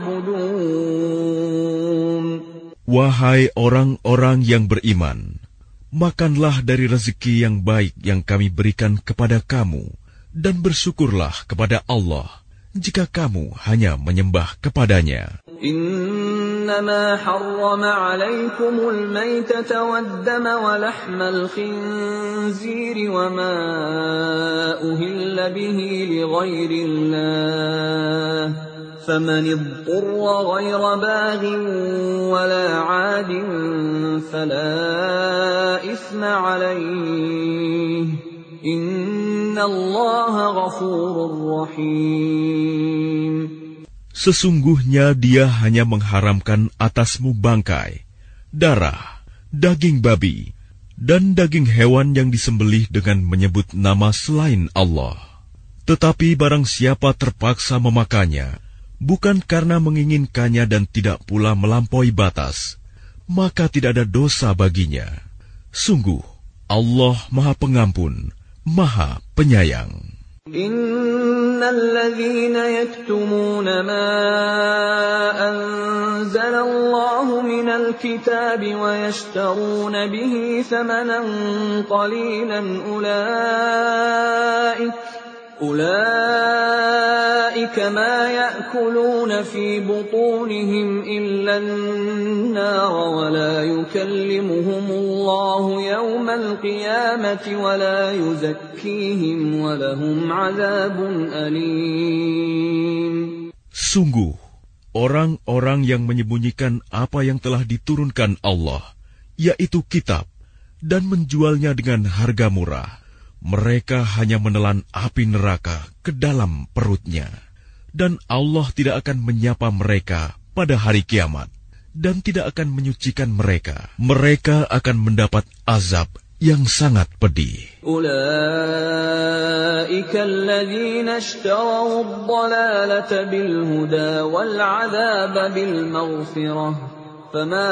ta'budun. Wahai orang-orang yang beriman, makanlah dari rezeki yang baik yang kami berikan kepada kamu, dan bersyukurlah kepada Allah jika kamu hanya menyembah kepadanya. Innama harrama alaikumul maytata waddama wa lahmal khinziri wa ma uhilla bihi li ghairillah. فَمَنِ اضْطُرَّ غَيْرَ بَاغٍ وَلَا عَادٍ فَلَا إِثْمَ عَلَيْهِ إِنَّ اللَّهَ غَفُورٌ رَّحِيمٌ. Sesungguhnya Dia hanya mengharamkan atasmu bangkai, darah, daging babi, dan daging hewan yang disembelih dengan menyebut nama selain Allah. Tetapi barang siapa terpaksa memakannya, bukan karena menginginkannya dan tidak pula melampaui batas, maka tidak ada dosa baginya. Sungguh, Allah Maha Pengampun, Maha Penyayang. الذين يكتمون ما أنزل الله من الكتاب ويشترون به ثمنا قليلا أولئك ما يأكلون في بطونهم إلا النار ولا يكلمهم الله يوم القيامة ولا يزكيهم ولهم عذاب أليم. Sungguh, orang-orang yang menyembunyikan apa yang telah diturunkan Allah, yaitu kitab, dan menjualnya dengan harga murah, mereka hanya menelan api neraka ke dalam perutnya. Dan Allah tidak akan menyapa mereka pada hari kiamat, dan tidak akan menyucikan mereka. Mereka akan mendapat azab yang sangat pedih. Ulaika alladhina ishtaraw ad-dalalata bil huda wal 'adzaba bil maghfirah fama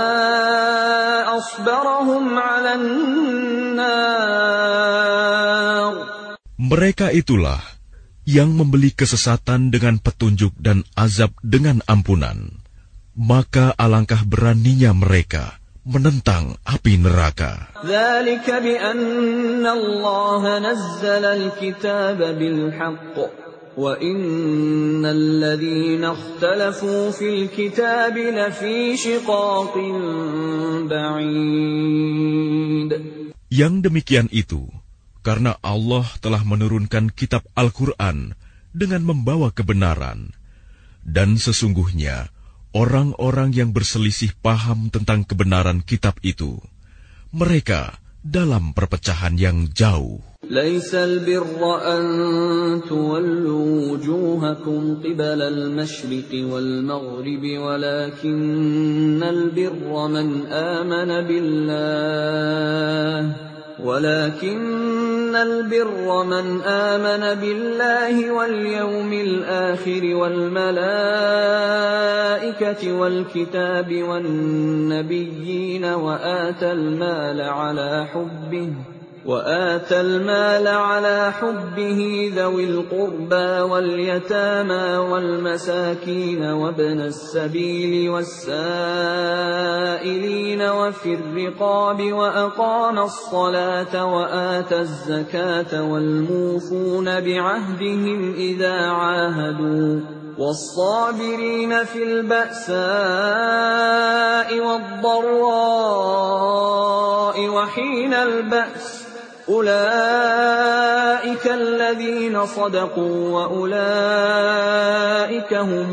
asbarahum 'alan nar. Mereka itulah yang membeli kesesatan dengan petunjuk dan azab dengan ampunan. Maka alangkah beraninya mereka menentang api neraka. Dzalika bi anna Allah nazzala al-kitaba bil haqq wa innal ladzina ikhtalafu fil kitabi lafi shiqaqin ba'id. Yang demikian itu karena Allah telah menurunkan kitab Al-Quran dengan membawa kebenaran, dan sesungguhnya orang-orang yang berselisih paham tentang kebenaran kitab itu, mereka dalam perpecahan yang jauh. Laisal birra an tuwallu wujuhakum qibala al-mashriqi wal-maghribi walakinnal birra man amana billah ولكن البر من آمن بالله واليوم الآخر والملائكة والكتاب والنبيين وآتى المال على حبه ذوي القربى واليتامى والمساكين وابن السبيل والسائلين وفي الرقاب وأقام الصلاة وآتى الزكاة والموفون بعهدهم إذا عاهدوا والصابرين في البأساء والضراء وحين البأس أولئك الذين صدقوا وأولئك هم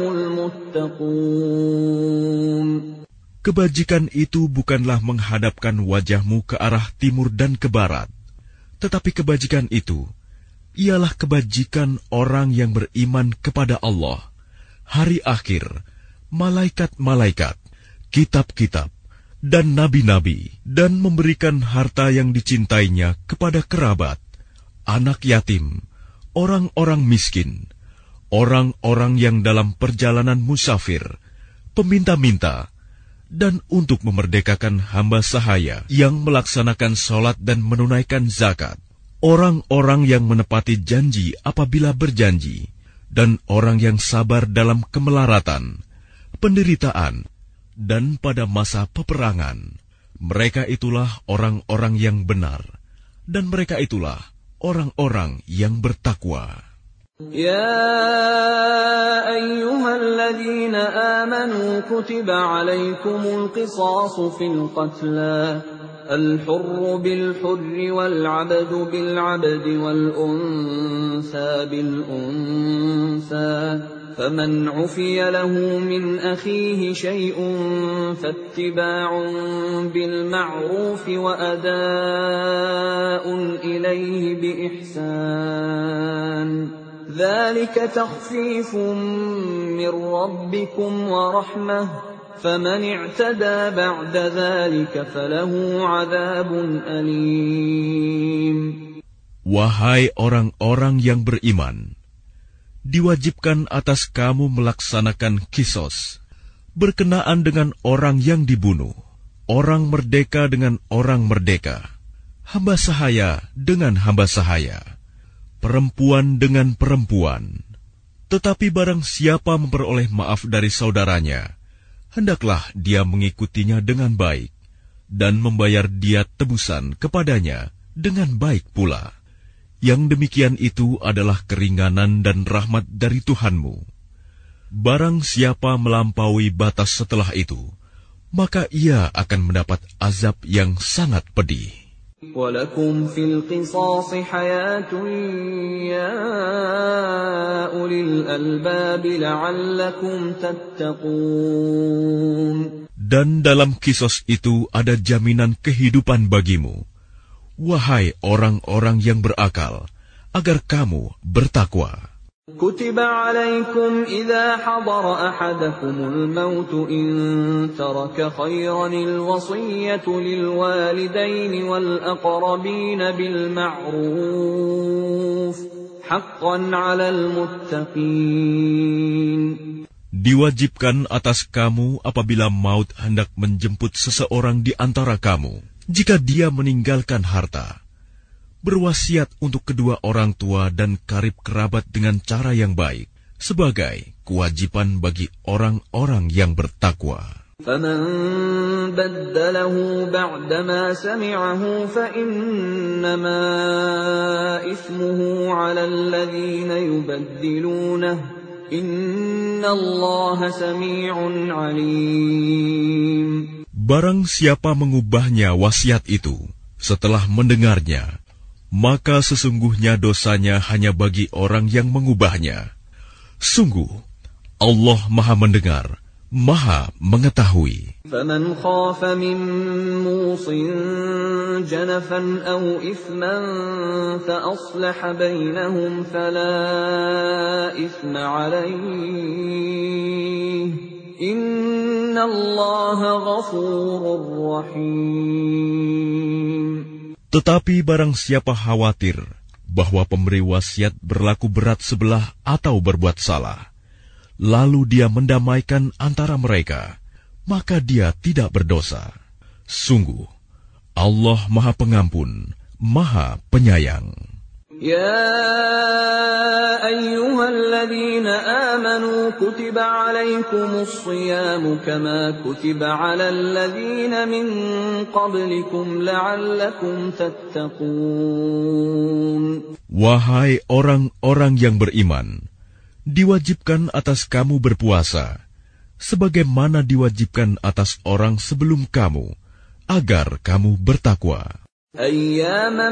المتقون. Kebajikan itu bukanlah menghadapkan wajahmu ke arah timur dan ke barat, tetapi kebajikan itu ialah kebajikan orang yang beriman kepada Allah, hari akhir, malaikat-malaikat, kitab-kitab, dan nabi-nabi, dan memberikan harta yang dicintainya kepada kerabat, anak yatim, orang-orang miskin, orang-orang yang dalam perjalanan musafir, peminta-minta, dan untuk memerdekakan hamba sahaya yang melaksanakan sholat dan menunaikan zakat, orang-orang yang menepati janji apabila berjanji, dan orang yang sabar dalam kemelaratan, penderitaan, dan pada masa peperangan. Mereka itulah orang-orang yang benar, dan mereka itulah orang-orang yang bertakwa. Ya ayyuhalladzina amanu kutiba alaikumul qisasu fil qatla al-hurru bil-hurri wal-'abdu bil-'abdi wal-untha bil-untha فمن عفي له من أخيه شيء فاتباع بالمعروف وأداء إليه بإحسان ذلك تخفيف من ربكم ورحمة فمن اعتدى بعد ذلك فله عذاب أليم. Wahai orang-orang yang beriman, diwajibkan atas kamu melaksanakan kisos, berkenaan dengan orang yang dibunuh, orang merdeka dengan orang merdeka, hamba sahaya dengan hamba sahaya. perempuan dengan perempuan. Tetapi barang siapa memperoleh maaf dari saudaranya, hendaklah dia mengikutinya dengan baik, dan membayar dia tebusan kepadanya dengan baik pula. Yang demikian itu adalah keringanan dan rahmat dari Tuhanmu. Barang siapa melampaui batas setelah itu, maka ia akan mendapat azab yang sangat pedih. وَلَكُمْ فِي الْقِصَاصِ حَيَاةٌ يَا أُولِي الْأَلْبَابِ لَعَلَّكُمْ تَتَّقُونَ. Dan dalam kisos itu ada jaminan kehidupan bagimu, wahai orang-orang yang berakal, agar kamu bertakwa. كتب عليكم إذا حضر أحدكم الموت إن ترك خيرا الوصية للوالدين والأقربين بالمعروف حقا على المتقين. Diwajibkan atas kamu apabila maut hendak menjemput seseorang di antara kamu, jika dia meninggalkan harta, berwasiat untuk kedua orang tua dan karib kerabat dengan cara yang baik, sebagai kewajiban bagi orang-orang yang bertakwa. فَمَنْ بَدَّلَهُ بَعْدَمَا سَمِعَهُ فَإِنَّمَا إِثْمُهُ عَلَى الَّذِينَ يُبَدِّلُونَهُ إِنَّ اللَّهَ سَمِيعٌ عَلِيمٌ. Barang siapa mengubahnya wasiat itu setelah mendengarnya, maka sesungguhnya dosanya hanya bagi orang yang mengubahnya. Sungguh, Allah Maha Mendengar, Maha Mengetahui. فَمَنْ خَافَ مِنْ مُوصٍ جَنَفًا أَوْ إِثْمًا فَأَصْلَحَ بَيْنَهُمْ فَلَا إِثْمَ عَلَيْهِ إِنَّ اللَّهَ غَفُورٌ رَحِيمٌ. Tetapi barang siapa khawatir bahwa pemberi wasiat berlaku berat sebelah atau berbuat salah, lalu dia mendamaikan antara mereka, maka dia tidak berdosa. Sungguh, Allah Maha Pengampun, Maha Penyayang. يا أيها الذين آمنوا كتب عليكم الصيام كما كتب على الذين من قبلكم لعلكم تتقون. Wahai orang-orang yang beriman, diwajibkan atas kamu berpuasa, sebagaimana diwajibkan atas orang sebelum kamu, agar kamu bertakwa. أياما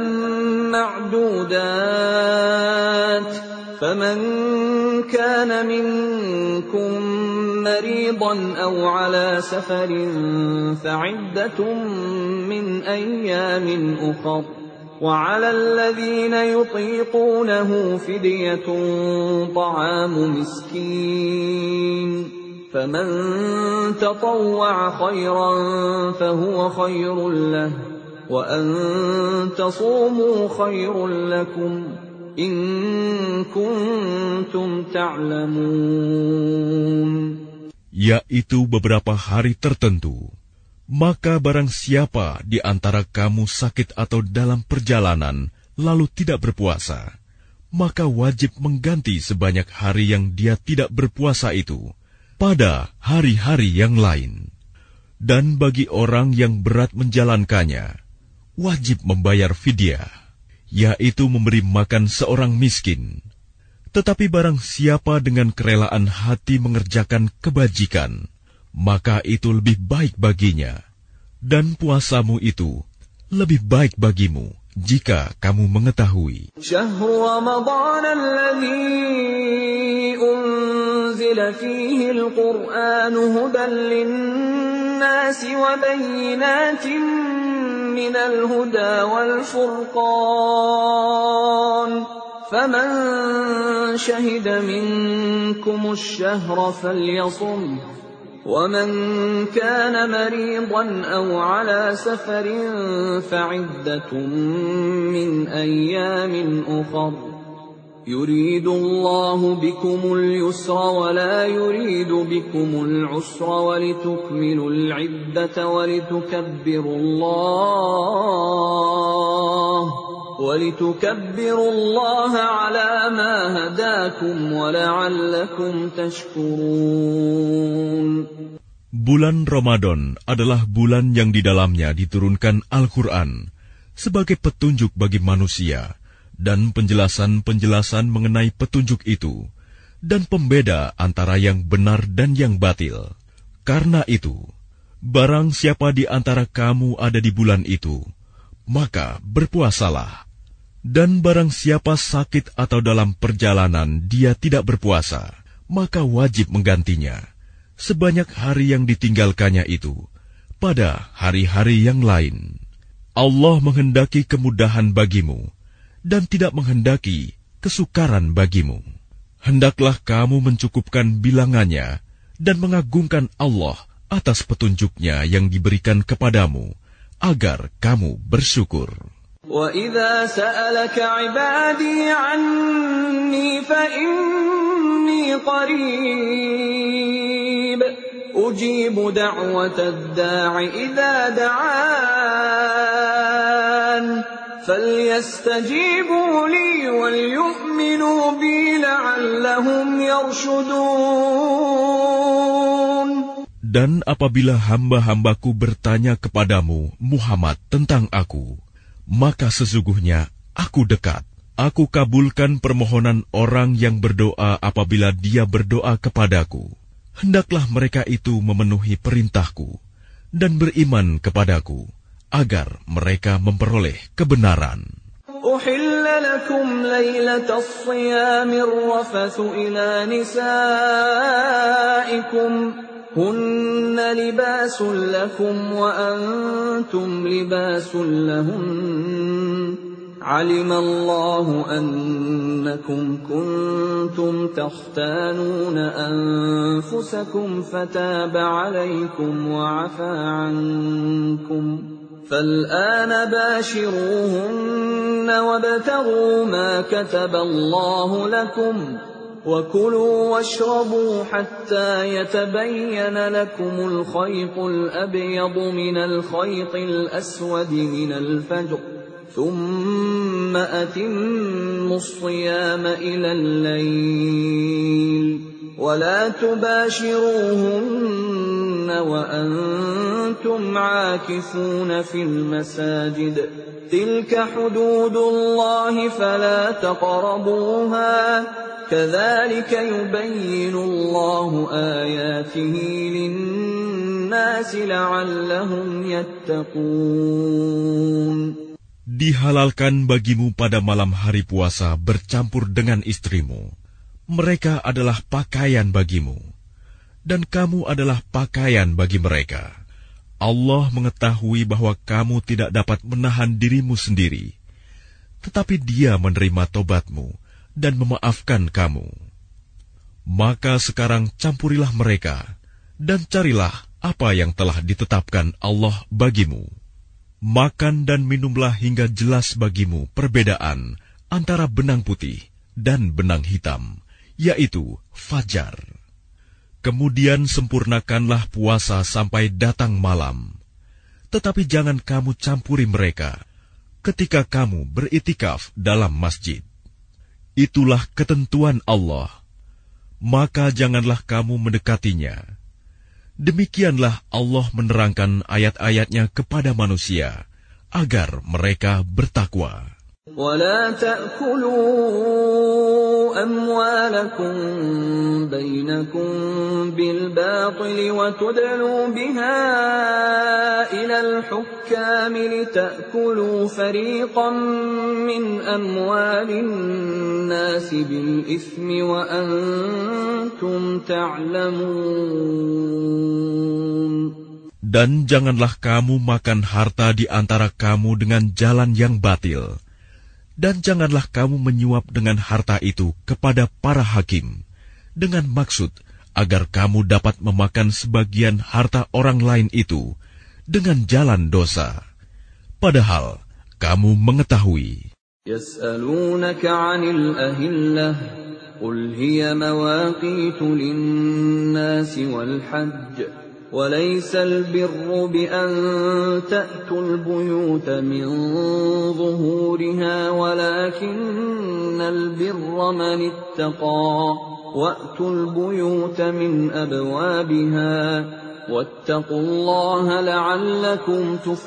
معدودات فمن كان منكم مريضا أو على سفر فعدة من أيام أخر وعلى الذين يطيقونه فدية طعام مسكين فمن تطوع خيرا فهو خير له وَأَن تَصُومُوا خَيْرٌ لَكُمْ إِن كُنتُمْ تَعْلَمُونَ. Yaitu beberapa hari tertentu. Maka barang siapa di antara kamu sakit atau dalam perjalanan lalu tidak berpuasa, maka wajib mengganti sebanyak hari yang dia tidak berpuasa itu pada hari-hari yang lain. Dan bagi orang yang berat menjalankannya, wajib membayar fidyah, yaitu memberi makan seorang miskin. Tetapi barang siapa dengan kerelaan hati mengerjakan kebajikan, maka itu lebih baik baginya. Dan puasamu itu lebih baik bagimu jika kamu mengetahui. Syahrul Ramadan alladzi unzila fihi al-Qur'an hudan lin-nasi wa bayyinatin من الهدى والفرقان فمن شهد منكم الشهر فليصم ومن كان مريضا أو على سفر فعدة من أيام أخر يريد الله بكم اليسر ولا يريد بكم العسر ولتكملوا العدة ولتكبروا الله وَلِتُكَبِّرُوا اللَّهَ عَلَى مَا هَدَاكُمْ وَلَعَلَّكُمْ تَشْكُرُونَ. Bulan Ramadan adalah bulan yang di dalamnya diturunkan Al-Quran sebagai petunjuk bagi manusia dan penjelasan-penjelasan mengenai petunjuk itu dan pembeda antara yang benar dan yang batil. Karena itu, barang siapa di antara kamu ada di bulan itu, maka berpuasalah. Dan barang siapa sakit atau dalam perjalanan dia tidak berpuasa, maka wajib menggantinya sebanyak hari yang ditinggalkannya itu pada hari-hari yang lain. Allah menghendaki kemudahan bagimu dan tidak menghendaki kesukaran bagimu. Hendaklah kamu mencukupkan bilangannya dan mengagungkan Allah atas petunjuknya yang diberikan kepadamu, agar kamu bersyukur. وَإِذَا سَأَلَكَ عِبَادِي عَنِّي فَإِنِّي قَرِيبٌ أُجِيبُ دَعْوَةَ الدَّاعِ إِذَا دَعَانِ فَلْيَسْتَجِيبُوا لِي وَلْيُؤْمِنُوا بِي لَعَلَّهُمْ يَرْشُدُونَ. Dan apabila hamba-hambaku bertanya kepadamu, Muhammad, tentang aku, maka sesungguhnya aku dekat. Aku kabulkan permohonan orang yang berdoa apabila dia berdoa kepadaku. Hendaklah mereka itu memenuhi perintahku dan beriman kepadaku, agar mereka memperoleh kebenaran. أُحِلَّ لَكُمْ لَيْلَةَ الصِّيَامِ الرَّفَثُ إِلَى نِسَائِكُمْ هُنَّ لِبَاسٌ لَكُمْ وَأَنْتُمْ لِبَاسٌ لَهُنَّ عَلِمَ اللَّهُ أَنَّكُمْ كُنْتُمْ تَخْتَانُونَ أَنفُسَكُمْ فَتَابَ عَلَيْكُمْ وَعَفَا عَنْكُمْ فَالْآنَ بَاشِرُوهُنَّ وَابْتَغُوا مَا كَتَبَ اللَّهُ لَكُمْ وَكُلُوا وَاشْرَبُوا حَتَّى يَتَبَيَّنَ لَكُمُ الْخَيْطُ الْأَبْيَضُ مِنَ الْخَيْطِ الْأَسْوَدِ مِنَ الْفَجْرِ ثُمَّ أَتِمُّوا الصِّيَامَ إِلَى اللَّيْلِ وَلَا تُبَاشِرُوهُنَّ وَأَنْتُمْ عَاكِفُونَ فِي الْمَسَاجِدِ تِلْكَ حُدُودُ اللَّهِ فَلَا تَقْرَبُوهَا كَذَلِكَ يُبَيِّنُ اللَّهُ آيَاتِهِ لِلنَّاسِ لَعَلَّهُمْ يَتَّقُونَ. Dihalalkan bagimu pada malam hari puasa bercampur dengan istrimu. Mereka adalah pakaian bagimu, dan kamu adalah pakaian bagi mereka. Allah mengetahui bahwa kamu tidak dapat menahan dirimu sendiri, tetapi Dia menerima tobatmu dan memaafkan kamu. Maka sekarang campurilah mereka, dan carilah apa yang telah ditetapkan Allah bagimu. Makan dan minumlah hingga jelas bagimu perbedaan antara benang putih dan benang hitam, yaitu fajar. Kemudian sempurnakanlah puasa sampai datang malam. Tetapi jangan kamu campuri mereka ketika kamu beritikaf dalam masjid. Itulah ketentuan Allah, maka janganlah kamu mendekatinya. Demikianlah Allah menerangkan ayat-ayatnya kepada manusia, agar mereka bertakwa. وَلَا تَأْكُلُوا أَمْوَالَكُمْ بَيْنَكُمْ بِالْبَاطِلِ وَتُدْلُوا بِهَا إِلَى الْحُكَّامِ لِتَأْكُلُوا فَرِيقًا مِّنْ أَمْوَالِ النَّاسِ بِالْإِثْمِ وَأَنْتُمْ تَعْلَمُونَ. Dan janganlah kamu makan harta di antara kamu dengan jalan yang batil. Dan janganlah kamu menyuap dengan harta itu kepada para hakim, dengan maksud agar kamu dapat memakan sebagian harta orang lain itu dengan jalan dosa. Padahal kamu mengetahui. يَسْأَلُونَكَ عَنِ الْأَهِلَّةِ قُلْ هِيَ مَوَاقِيتُ لِلنَّاسِ وَالْحَجِّ وليس البر بأن تأتوا البيوت من ظهورها ولكن البر من اتقى وأتوا البيوت من أبوابها واتقوا الله لعلكم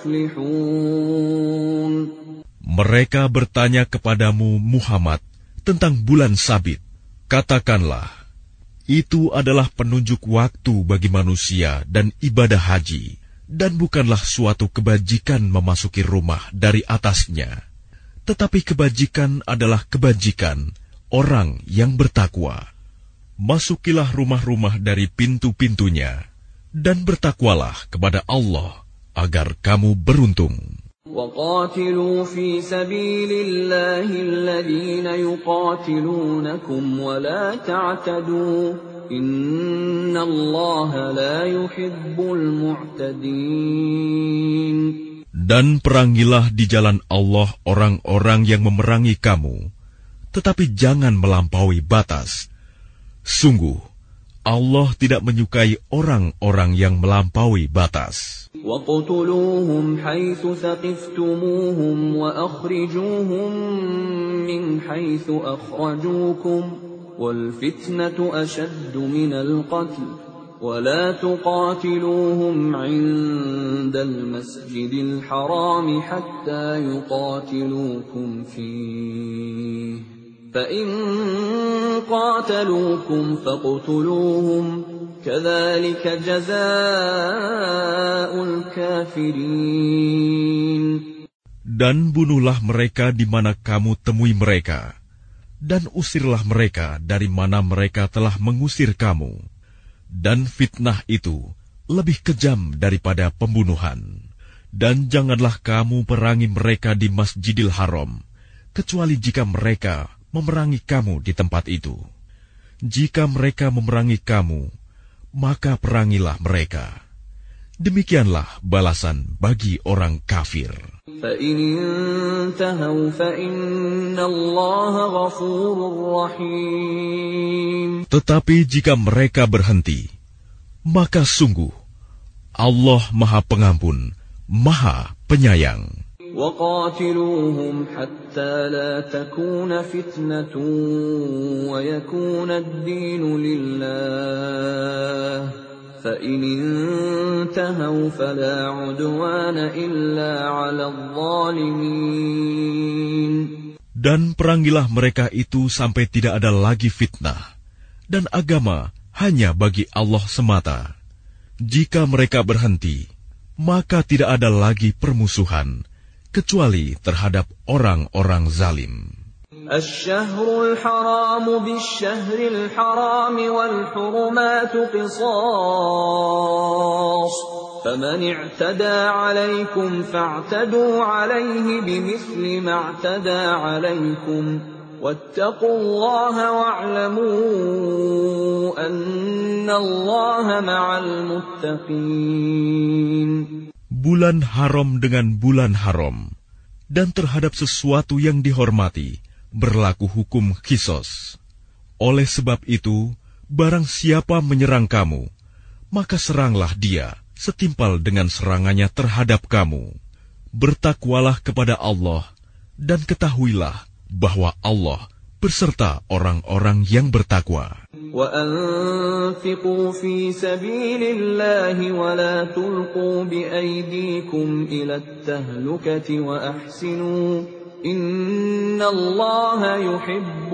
تفلحون. Mereka bertanya kepadamu Muhammad tentang bulan Sabit. Katakanlah, itu adalah penunjuk waktu bagi manusia dan ibadah haji, dan bukanlah suatu kebajikan memasuki rumah dari atasnya. Tetapi kebajikan adalah kebajikan orang yang bertakwa. Masukilah rumah-rumah dari pintu-pintunya, dan bertakwalah kepada Allah agar kamu beruntung. وَقَاتِلُوا فِي سَبِيلِ اللَّهِ الَّذِينَ يُقَاتِلُونَكُمْ وَلَا تَعْتَدُوا إِنَّ اللَّهَ لَا يُحِبُّ الْمُعْتَدِينَ. Dan perangilah di jalan Allah orang-orang yang memerangi kamu, tetapi jangan melampaui batas. Sungguh, Allah tidak menyukai orang-orang yang melampaui batas. وَاقْتُلُوهُمْ حَيْثُ ثَقِفْتُمُوهُمْ وَأَخْرِجُوهُمْ مِنْ حَيْثُ أَخْرَجُوكُمْ وَالْفِتْنَةُ أَشَدُّ مِنَ الْقَتْلِ وَلَا تُقَاتِلُوهُمْ عِندَ الْمَسْجِدِ الْحَرَامِ حَتَّى يُقَاتِلُوكُمْ فِيهِ فَإِنْ قَاتَلُوكُمْ فَاقْتُلُوهُمْ كَذَلِكَ جَزَاءُ الْكَافِرِينَ. Dan bunuhlah mereka di mana kamu temui mereka, dan usirlah mereka dari mana mereka telah mengusir kamu. Dan fitnah itu lebih kejam daripada pembunuhan. Dan janganlah kamu perangi mereka di Masjidil Haram, kecuali jika mereka memerangi kamu di tempat itu. Jika mereka memerangi kamu, maka perangilah mereka. Demikianlah balasan bagi orang kafir. فَإِنِ انْتَهَوْا فَإِنَّ اللَّهَ غَفُورٌ رَحِيمٌ. Tetapi jika mereka berhenti, maka sungguh Allah Maha Pengampun, Maha Penyayang. وَقَاتِلُوهُمْ حَتَّى لَا تَكُونَ فِتْنَةٌ وَيَكُونَ الدِّينُ لِلَّهِ فَإِنِ انْتَهَوْا فَلَا عُدْوَانَ إِلَّا عَلَى الظَّالِمِينَ. Dan perangilah mereka itu sampai tidak ada lagi fitnah, dan agama hanya bagi Allah semata. Jika mereka berhenti, maka tidak ada lagi permusuhan, kecuali terhadap orang-orang zalim. الشهر الحرام بالشهر الحرام والحرمات قصاص فمن اعتدى عليكم فاعتدوا عليه بمثل ما اعتدى عليكم واتقوا الله واعلموا أن الله مع المتقين. Bulan haram dengan bulan haram, dan terhadap sesuatu yang dihormati berlaku hukum qisas. Oleh sebab itu, barang siapa menyerang kamu, maka seranglah dia setimpal dengan serangannya terhadap kamu. Bertakwalah kepada Allah, dan ketahuilah bahwa Allah beserta orang-orang yang bertakwa. وَأَنْفِقُوا فِي سَبِيلِ اللَّهِ وَلَا تُلْقُوا بِأَيْدِيكُمْ إِلَى التَّهْلُكَةِ وَأَحْسِنُوا إِنَّ اللَّهَ يُحِبُّ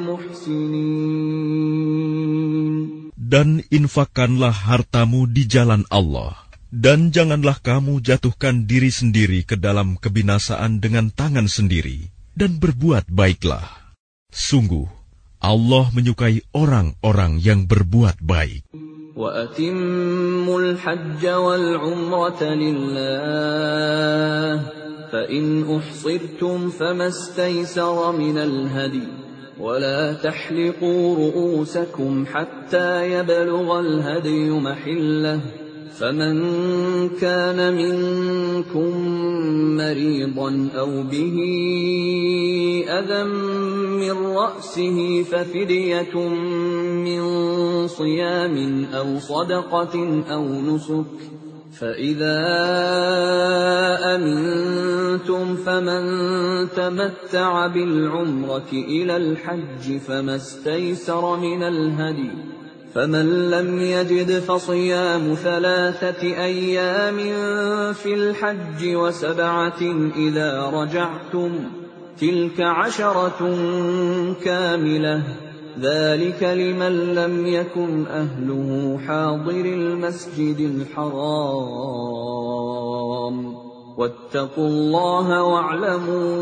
الْمُحْسِنِينَ. Dan infakkanlah hartamu di jalan Allah, dan janganlah kamu jatuhkan diri sendiri ke dalam kebinasaan dengan tangan sendiri, dan berbuat baiklah. Sungguh, Allah menyukai orang-orang yang berbuat baik. وَأَتِمُّوا الْحَجَّ وَالْعُمْرَةَ لِلَّهِ فَإِنْ أُحْصِرْتُمْ فَمَا اسْتَيْسَرَ مِنَ الْهَدْيِ وَلَا تَحْلِقُوا رُؤُوسَكُمْ حَتَّى يَبْلُغَ الْهَدْيُ مَحِلَّهُ فَمَنْ كَانَ مِنْكُمْ مريضا أو به أذى من رأسه ففدية من صيام أو صدقة أو نسك فإذا أمنتم فمن تمتع بالعمرة إلى الحج فما استيسر من الهدي فمن لم يجد فصيام 3 أيام في الحج و7 إذا رجعتم تلك 10 كاملة ذلك لمن لم يكن أهله حاضر المسجد الحرام واتقوا الله واعلموا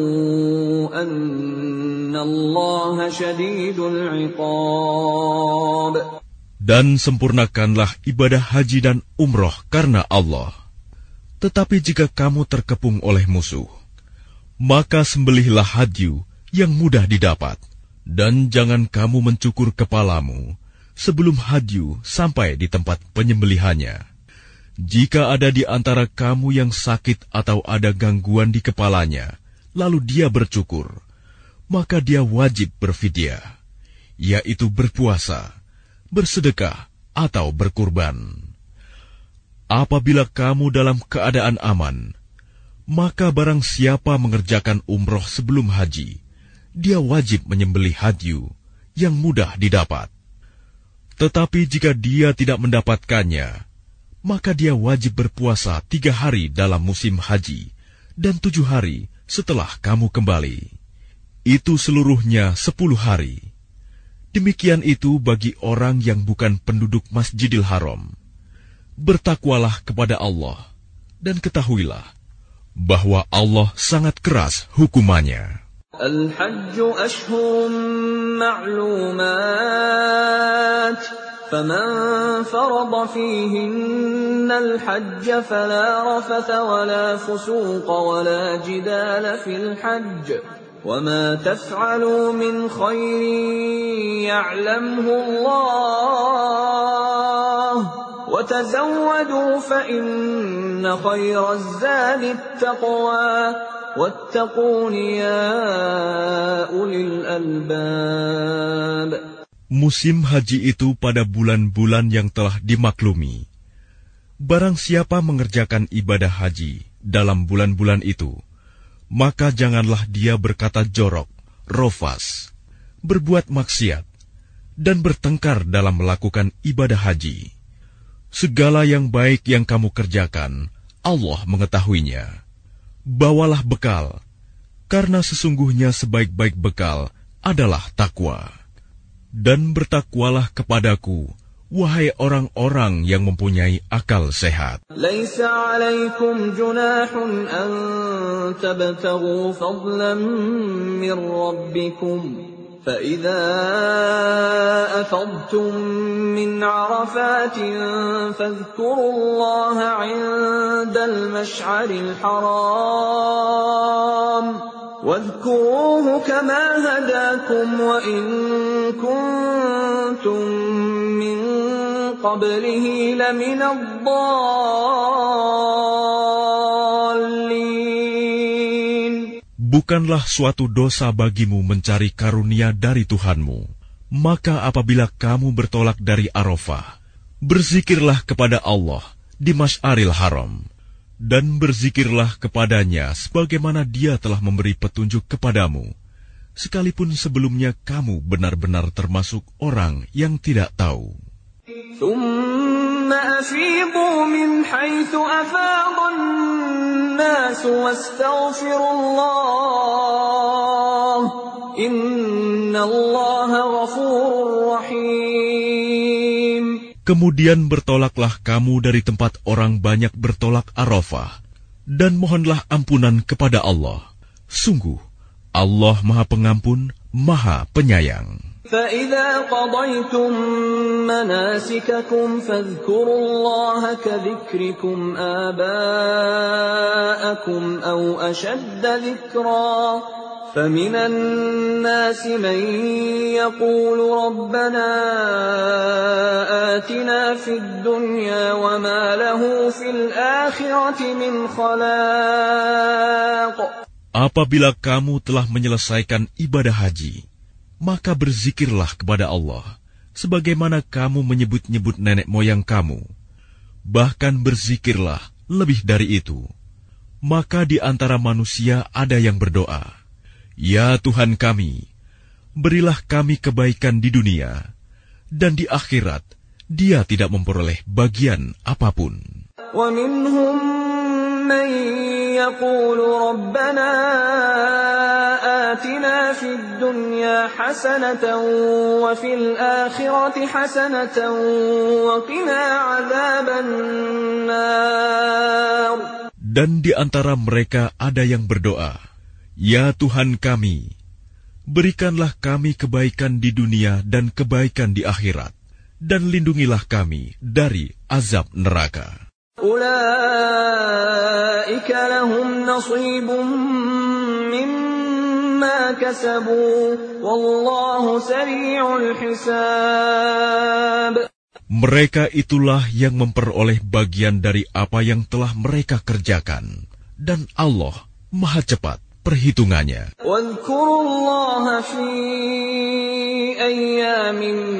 أن الله شديد العقاب. Dan sempurnakanlah ibadah haji dan umroh karena Allah. Tetapi jika kamu terkepung oleh musuh, maka sembelihlah hadyu yang mudah didapat. Dan jangan kamu mencukur kepalamu sebelum hadyu sampai di tempat penyembelihannya. Jika ada di antara kamu yang sakit atau ada gangguan di kepalanya, lalu dia bercukur, maka dia wajib berfidyah, yaitu berpuasa, bersedekah, atau berkurban. Apabila kamu dalam keadaan aman, maka barang siapa mengerjakan umroh sebelum haji, dia wajib menyembelih hadyu yang mudah didapat. Tetapi jika dia tidak mendapatkannya, maka dia wajib berpuasa 3 hari dalam musim haji dan 7 hari setelah kamu kembali. Itu seluruhnya 10 hari. Demikian itu bagi orang yang bukan penduduk Masjidil Haram. Bertakwalah kepada Allah dan ketahuilah bahwa Allah sangat keras hukumannya. الحج أشهر معلومات فمن فرض فيهن الحج فلا رفث ولا فسوق ولا جدال في الحج وما تفعلوا من خير يعلمه الله وتزودوا فإن خير الزاد التقوى واتقون يا أولي الألباب. Musim haji itu pada bulan-bulan yang telah dimaklumi. Barang siapa mengerjakan ibadah haji dalam bulan-bulan itu, maka janganlah dia berkata jorok, rofas, berbuat maksiat, dan bertengkar dalam melakukan ibadah haji. Segala yang baik yang kamu kerjakan, Allah mengetahuinya. Bawalah bekal, karena sesungguhnya sebaik-baik bekal adalah takwa. Dan bertakwalah kepadaku, wahai orang-orang yang mempunyai akal sehat. Laisa 'alaikum junahun an tabtaghu fadlan min rabbikum. فإذا أفضتم من عرفات فاذكروا الله عند المشعر الحرام واذكروه كما هداكم وإن كنتم من قبله لمن الضالين. Bukanlah suatu dosa bagimu mencari karunia dari Tuhanmu. Maka apabila kamu bertolak dari Arafah, berzikirlah kepada Allah di Masy'aril Haram, dan berzikirlah kepadanya sebagaimana Dia telah memberi petunjuk kepadamu, sekalipun sebelumnya kamu benar-benar termasuk orang yang tidak tahu. ثم أفيضوا من حيث أفاض الناس واستغفروا الله إن الله غفور رحيم. Kemudian bertolaklah kamu dari tempat orang banyak bertolak Arafah, dan mohonlah ampunan kepada Allah. Sungguh, Allah Maha Pengampun, Maha Penyayang. فَإِذَا قَضَيْتُم مَّنَاسِكَكُمْ فَاذْكُرُوا اللَّهَ كَذِكْرِكُمْ آبَاءَكُمْ أَوْ أَشَدَّ ذِكْرًا فمن الناس من يقول ربنا آتنا في الدنيا وما له في الآخرة من خلاق. Apabila kamu telah menyelesaikan ibadah haji, maka berzikirlah kepada Allah, sebagaimana kamu menyebut-nyebut nenek moyang kamu. Bahkan berzikirlah lebih dari itu. Maka di antara manusia ada yang berdoa, "Ya Tuhan kami, berilah kami kebaikan di dunia, dan di akhirat Dia tidak memperoleh bagian apapun." وَمِنْهُمْ مَنْ يَقُولُ رَبَّنَا آتِنَا فِي الدُّنْيَا حَسَنَةً وَفِي الْآخِرَةِ حَسَنَةً وَقِنَا عَذَابَ النَّارِ. Dan di antara mereka ada yang berdoa, "Ya Tuhan kami, berikanlah kami kebaikan di dunia dan kebaikan di akhirat, dan lindungilah kami dari azab neraka." أُولَئِكَ لَهُمْ نَصِيبٌ مِّمَّا كَسَبُوا وَاللَّهُ سَرِيعُ الْحِسَابِ. Mereka itulah yang memperoleh bagian dari apa yang telah mereka kerjakan, dan Allah Maha cepat perhitungannya. وَاذْكُرُوا اللَّهَ فِي أَيَّامٍ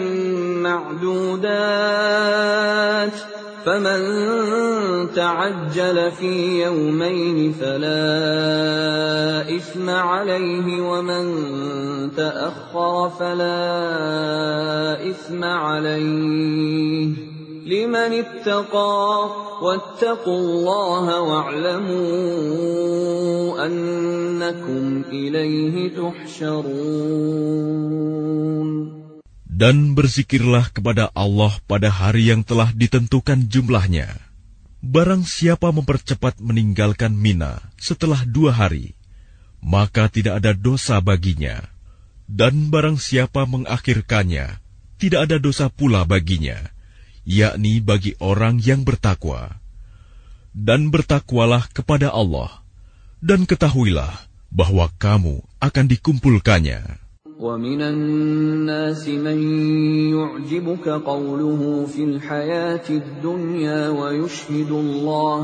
مَّعْدُودَاتٍ فَمَن تَعَجَّلَ فِي يَوْمَيْنِ فَلَا إِثْمَ عَلَيْهِ وَمَن تَأَخَّرَ فَلَا إِثْمَ عَلَيْهِ لِمَنِ اتَّقَى وَاتَّقُوا اللَّهَ وَاعْلَمُوا أَنَّكُمْ إِلَيْهِ تُحْشَرُونَ. Dan berzikirlah kepada Allah pada hari yang telah ditentukan jumlahnya. Barang siapa mempercepat meninggalkan Mina setelah 2 hari, maka tidak ada dosa baginya. Dan barang siapa mengakhirkannya, tidak ada dosa pula baginya, yakni bagi orang yang bertakwa. Dan bertakwalah kepada Allah, dan ketahuilah bahwa kamu akan dikumpulkannya. وَمِنَ النَّاسِ مَن يُعْجِبُكَ قَوْلُهُ فِي الْحَيَاةِ الدُّنْيَا وَيُشْهِدُ اللَّهَ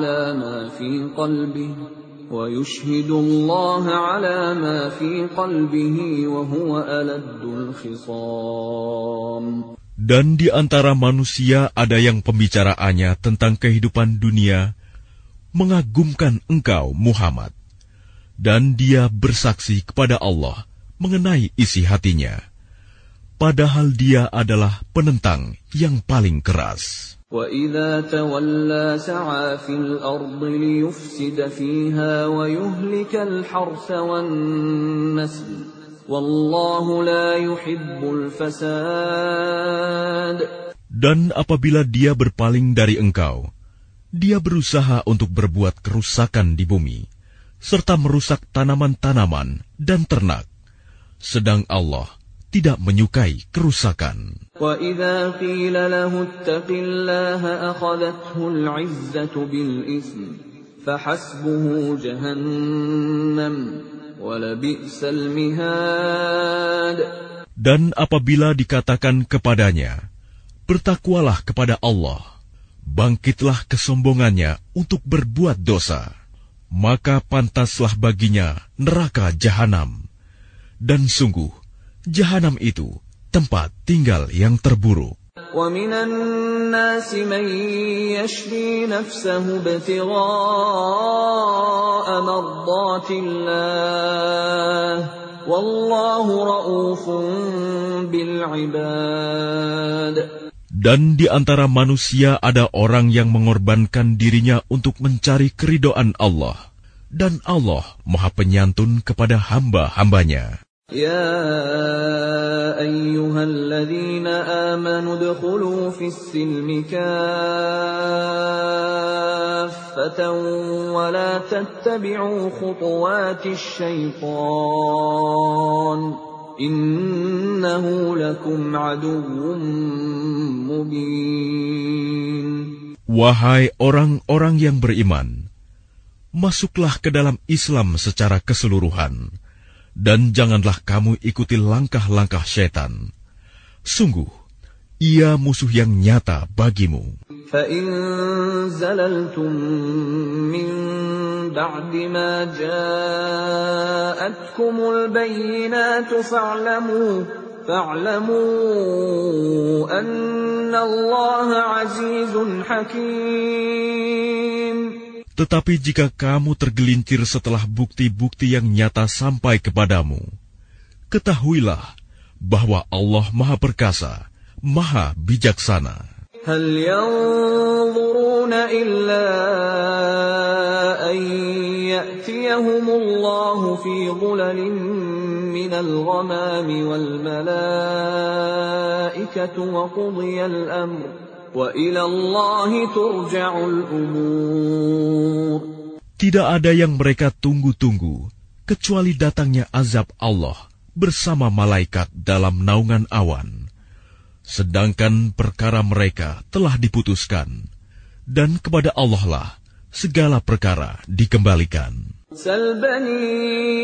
عَلَى مَا فِي قَلْبِهِ وَهُوَ أَلَدُّ الْخِصَامِ. Dan di antara manusia ada yang pembicaraannya tentang kehidupan dunia mengagumkan engkau, Muhammad, dan dia bersaksi kepada Allah mengenai isi hatinya, padahal dia adalah penentang yang paling keras. وَإِذَا تَوَلَّى سَعَى فِي الْأَرْضِ لِيُفْسِدَ فِيهَا وَيُهْلِكَ الْحَرْثَ وَالنَّسْلَ وَاللَّهُ لَا يُحِبُّ الْفَسَادَ. Dan apabila dia berpaling dari engkau, dia berusaha untuk berbuat kerusakan di bumi, serta merusak tanaman-tanaman dan ternak. Sedang Allah tidak menyukai kerusakan. وَإِذَا قِيلَ لَهُ اتَّقِ اللَّهَ أَخَذَتْهُ الْعِزَّةُ بِالْإِثْمِ فَحَسْبُهُ جَهَنَّمُ وَلَبِئْسَ الْمِهَادُ. Dan apabila dikatakan kepadanya, "Bertakwalah kepada Allah," bangkitlah kesombongannya untuk berbuat dosa, maka pantaslah baginya neraka jahanam. Dan sungguh, jahanam itu tempat tinggal yang terburuk. وَمِنَ النَّاسِ مَن يَشْرِي نَفْسَهُ ابْتِغَاءَ مَرْضَاتِ اللَّهِ وَاللَّهُ رَءُوفٌ بِالْعِبَادِ. Dan di antara manusia ada orang yang mengorbankan dirinya untuk mencari keridhaan Allah, dan Allah Maha Penyantun kepada hamba-hambanya. يَا أَيُّهَا الَّذِينَ آمَنُوا ادْخُلُوا فِي السِّلْمِ كَافَّةً وَلَا تَتَّبِعُوا خُطُوَاتِ الشَّيْطَانِ إِنَّهُ لَكُمْ عَدُوٌّ مُّبِينٌ. Wahai orang-orang yang beriman, masuklah ke dalam Islam secara keseluruhan, Dan janganlah kamu ikuti langkah-langkah syaitan. Sungguh, ia musuh yang nyata bagimu. فَإِن زَلَلْتُم مِّن بَعْدِ مَا جَاءَتْكُمُ الْبَيِّنَاتُ فَاعْلَمُوا أَنَّ اللَّهَ عَزِيزٌ حَكِيمٌ. Tetapi jika kamu tergelincir setelah bukti-bukti yang nyata sampai kepadamu, ketahuilah bahwa Allah Maha Perkasa, Maha Bijaksana. هل ينظرون إلا أن يأتيهم الله في ظلل من الغمام والملائكة وقضي الأمر وإلى الله ترجع الأمور. Tidak ada yang mereka tunggu-tunggu kecuali datangnya azab Allah bersama malaikat dalam naungan awan. Sedangkan perkara mereka telah diputuskan, dan kepada Allah lah segala perkara dikembalikan. سل بني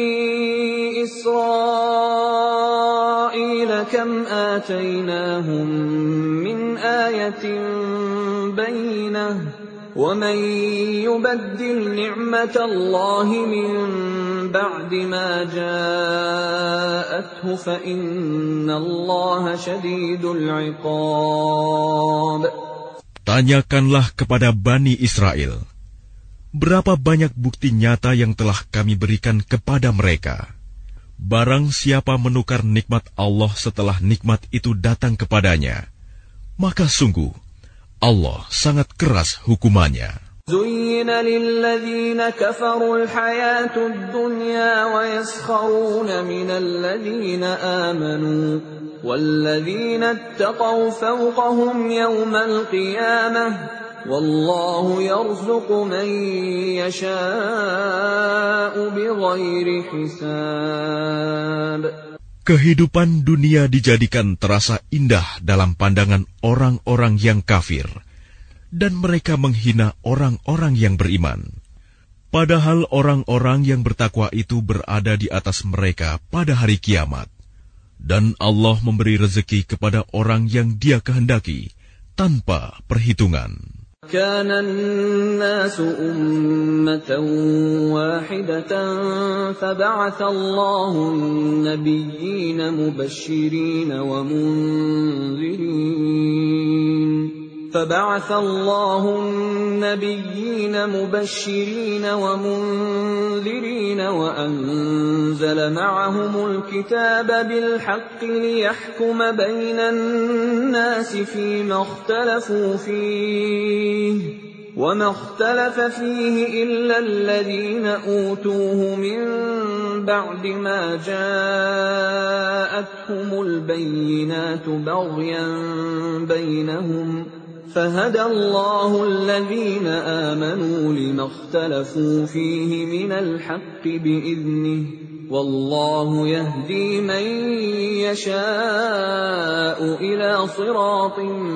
إسرائيل كم آتيناهم من آية بينة ومن يبدل نعمة الله من بعد ما جاءته فإن الله شديد العقاب. Tanyakanlah kepada Bani Israel, berapa banyak bukti nyata yang telah kami berikan kepada mereka. Barang siapa menukar nikmat Allah setelah nikmat itu datang kepadanya, maka sungguh Allah sangat keras hukumannya. زين للذين كفروا الحياة الدنيا ويسخرون من الذين آمنوا والذين اتقوا فوقهم يوم القيامة والله يرزق من يشاء بغير حساب. Kehidupan dunia dijadikan terasa indah dalam pandangan orang-orang yang kafir, dan mereka menghina orang-orang yang beriman. Padahal orang-orang yang bertakwa itu berada di atas mereka pada hari kiamat. Dan Allah memberi rezeki kepada orang yang Dia kehendaki tanpa perhitungan. كان الناس أمة واحدة فبعث الله النبيين مبشرين ومنذرين وأنزل معهم الكتاب بالحق ليحكم بين الناس فيما اختلفوا فيه وما اختلف فيه إلا الذين أوتوه من بعد ما جاءتهم البينات بغيا بينهم فهدى الله الذين آمنوا لما اختلفوا فيه من الحق بإذنه والله يهدي من يشاء إلى صراط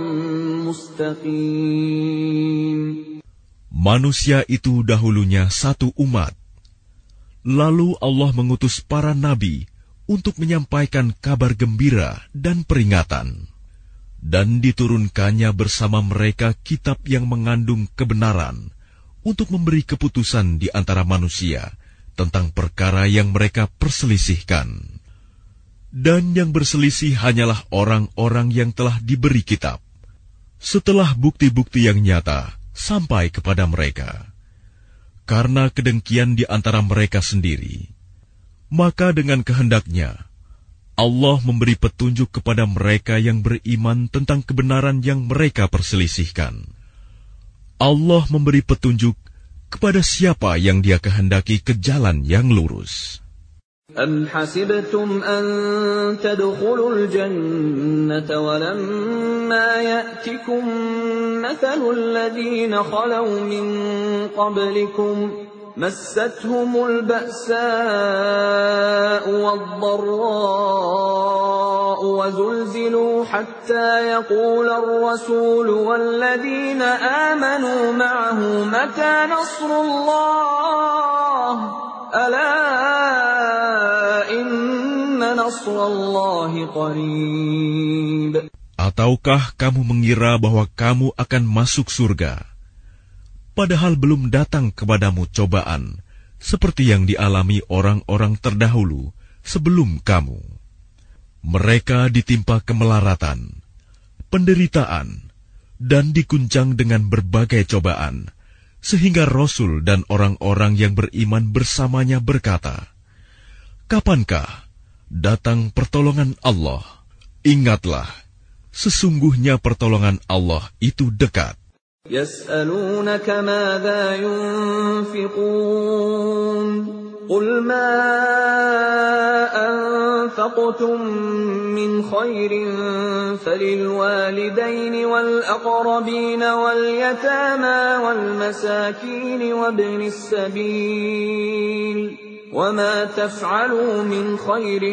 مستقيم. Manusia itu dahulunya satu umat. Lalu Allah mengutus para nabi untuk menyampaikan kabar gembira dan peringatan. Dan diturunkannya bersama mereka kitab yang mengandung kebenaran untuk memberi keputusan di antara manusia tentang perkara yang mereka perselisihkan. Dan yang berselisih hanyalah orang-orang yang telah diberi kitab, setelah bukti-bukti yang nyata sampai kepada mereka. Karena kedengkian di antara mereka sendiri, maka dengan kehendaknya Allah memberi petunjuk kepada mereka yang beriman tentang kebenaran yang mereka perselisihkan. Allah memberi petunjuk kepada siapa yang Dia kehendaki ke jalan yang lurus. أَمْ حَسِبْتُمْ أَن تَدْخُلُوا الْجَنَّةَ وَلَمَّا يَأْتِكُم مَّثَلُ الَّذِينَ خَلَوْا مِن قَبْلِكُمْ مَسَّتْهُمُ الْبَأْسَاءُ وَالضَّرَّاءُ وَزُلْزِلُوا حَتَّى يَقُولَ الرَّسُولُ وَالَّذِينَ آمَنُوا مَعَهُ مَتَى نَصْرُ اللَّهِ أَلَا إِنَّ نصر الله قريب. Ataukah kamu mengira bahwa kamu akan masuk surga, padahal belum datang kepadamu cobaan seperti yang dialami orang-orang terdahulu sebelum kamu? Mereka ditimpa kemelaratan, penderitaan, dan diguncang dengan berbagai cobaan, sehingga Rasul dan orang-orang yang beriman bersamanya berkata, "Kapankah datang pertolongan Allah? Ingatlah, sesungguhnya pertolongan Allah itu dekat." يسألونك ماذا ينفقون قل ما أنفقتم من خير فللوالدين والأقربين واليتامى والمساكين وابن السبيل وما تفعلوا من خير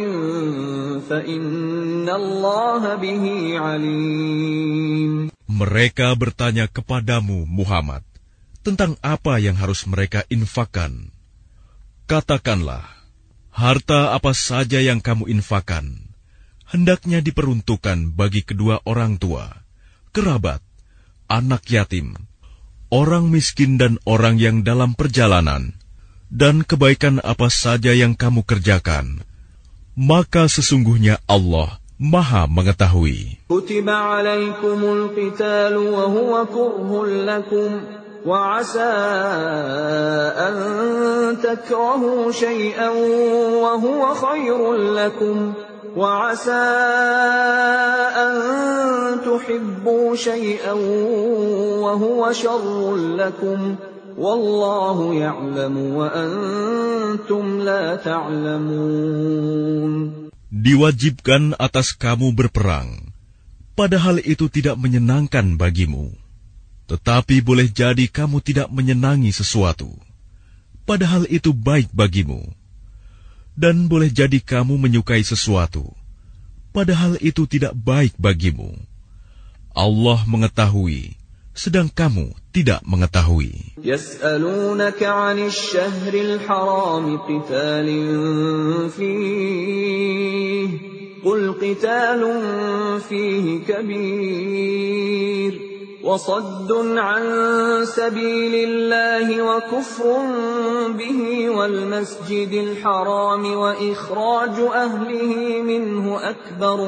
فإن الله به عليم. Mereka bertanya kepadamu, Muhammad, tentang apa yang harus mereka infakkan. Katakanlah, harta apa saja yang kamu infakkan, hendaknya diperuntukkan bagi kedua orang tua, kerabat, anak yatim, orang miskin dan orang yang dalam perjalanan, dan kebaikan apa saja yang kamu kerjakan, maka sesungguhnya Allah Maha mengetahui. Kutiba alaikumul qitalu wa huwa kurhun lakum wa asa an takrahu shay'an wa huwa khairun lakum wa asa an tuhibbu shay'an wa huwa sharrun lakum wallahu ya'lamu wa antum la ta'lamun. Diwajibkan atas kamu berperang, padahal itu tidak menyenangkan bagimu. Tetapi boleh jadi kamu tidak menyenangi sesuatu, padahal itu baik bagimu. Dan boleh jadi kamu menyukai sesuatu, padahal itu tidak baik bagimu. Allah mengetahui, sedang kamu tidak mengetahui. Yas'alunaka 'anil syahril haram qitalin fihi qul qitalun fihi kabir wa saddun 'an sabilillahi wa kufrun bihi wal masjidil haram wa ikhraju ahlihi minhu akbaru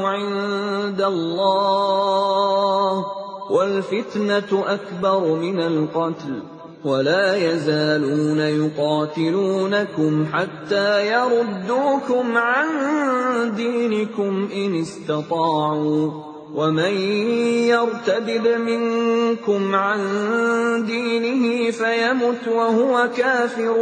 'indallah والفتنة أكبر من القتل ولا يزالون يقاتلونكم حتى يردوكم عن دينكم إن استطاعوا ومن يرتد منكم عن دينه فيمت وهو كافر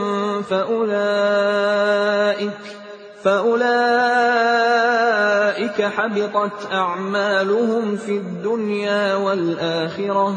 فأولئك حبطت أعمالهم في الدنيا والآخرة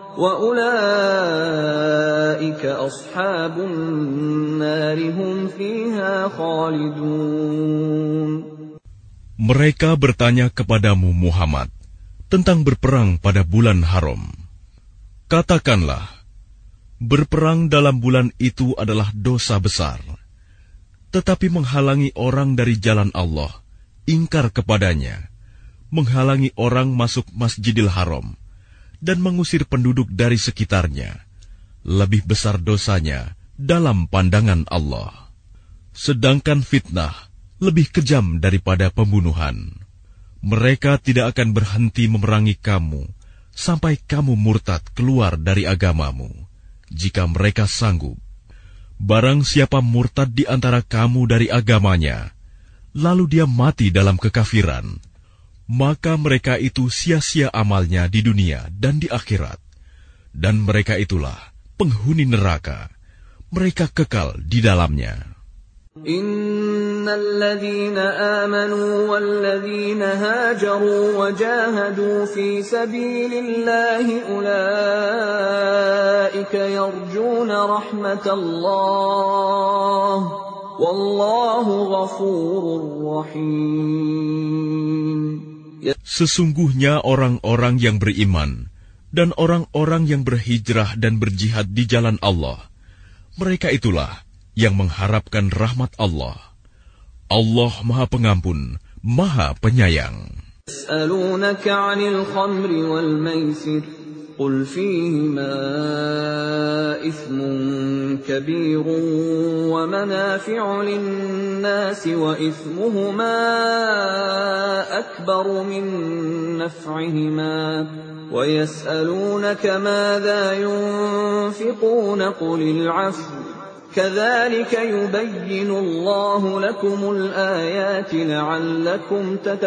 وأولئك أصحاب النار هم فيها خالدون. Mereka bertanya kepadamu Muhammad tentang berperang pada bulan haram. Katakanlah, berperang dalam bulan itu adalah dosa besar. Tetapi menghalangi orang dari jalan Allah, ingkar kepadanya, menghalangi orang masuk Masjidil Haram, dan mengusir penduduk dari sekitarnya, lebih besar dosanya dalam pandangan Allah. Sedangkan fitnah lebih kejam daripada pembunuhan. Mereka tidak akan berhenti memerangi kamu, sampai kamu murtad keluar dari agamamu, jika mereka sanggup. Barang siapa murtad di antara kamu dari agamanya, lalu dia mati dalam kekafiran, maka mereka itu sia-sia amalnya di dunia dan di akhirat. Dan mereka itulah penghuni neraka, mereka kekal di dalamnya. Innalladzina amanu walladzina hajaru wajahadu fi sabilillahi ulaika yarjuna rahmatallah wallahu ghafurur rahim. Sesungguhnya orang-orang yang beriman dan orang-orang yang berhijrah dan berjihad di jalan Allah, mereka itulah yang mengharapkan rahmat Allah. Allah Maha Pengampun, Maha Penyayang. يسألونك عن الخمر والميسر قل فيهما إثم كبير ومنافع للناس وإثمهما أكبر من نفعهما ويسألونك ماذا ينفقون قل العفو كذلك يبين الله لكم الآيات لعلكم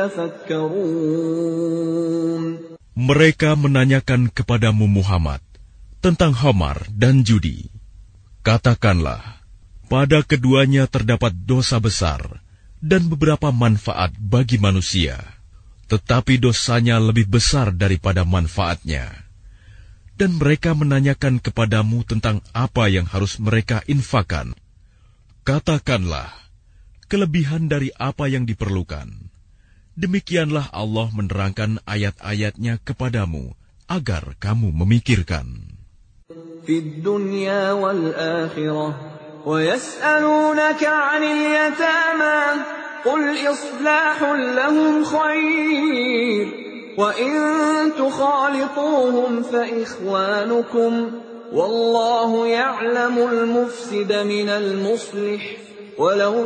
تتفكرون. Mereka menanyakan kepadamu Muhammad tentang khamar dan judi. Katakanlah, pada keduanya terdapat dosa besar dan beberapa manfaat bagi manusia, tetapi dosanya lebih besar daripada manfaatnya. Dan mereka menanyakan kepadamu tentang apa yang harus mereka infakkan. Katakanlah, kelebihan dari apa yang diperlukan. Demikianlah Allah menerangkan ayat-ayatnya kepadamu, agar kamu memikirkan. Fid dunya wal akhirah, wa yas'alunaka 'anil yatama, qul islahun lahum khair. وَإِن تُخَالِطُوهُمْ فَإِخْوَانُكُمْ وَاللَّهُ يَعْلَمُ الْمُفْسِدَ مِنَ الْمُصْلِحِ وَلَوْ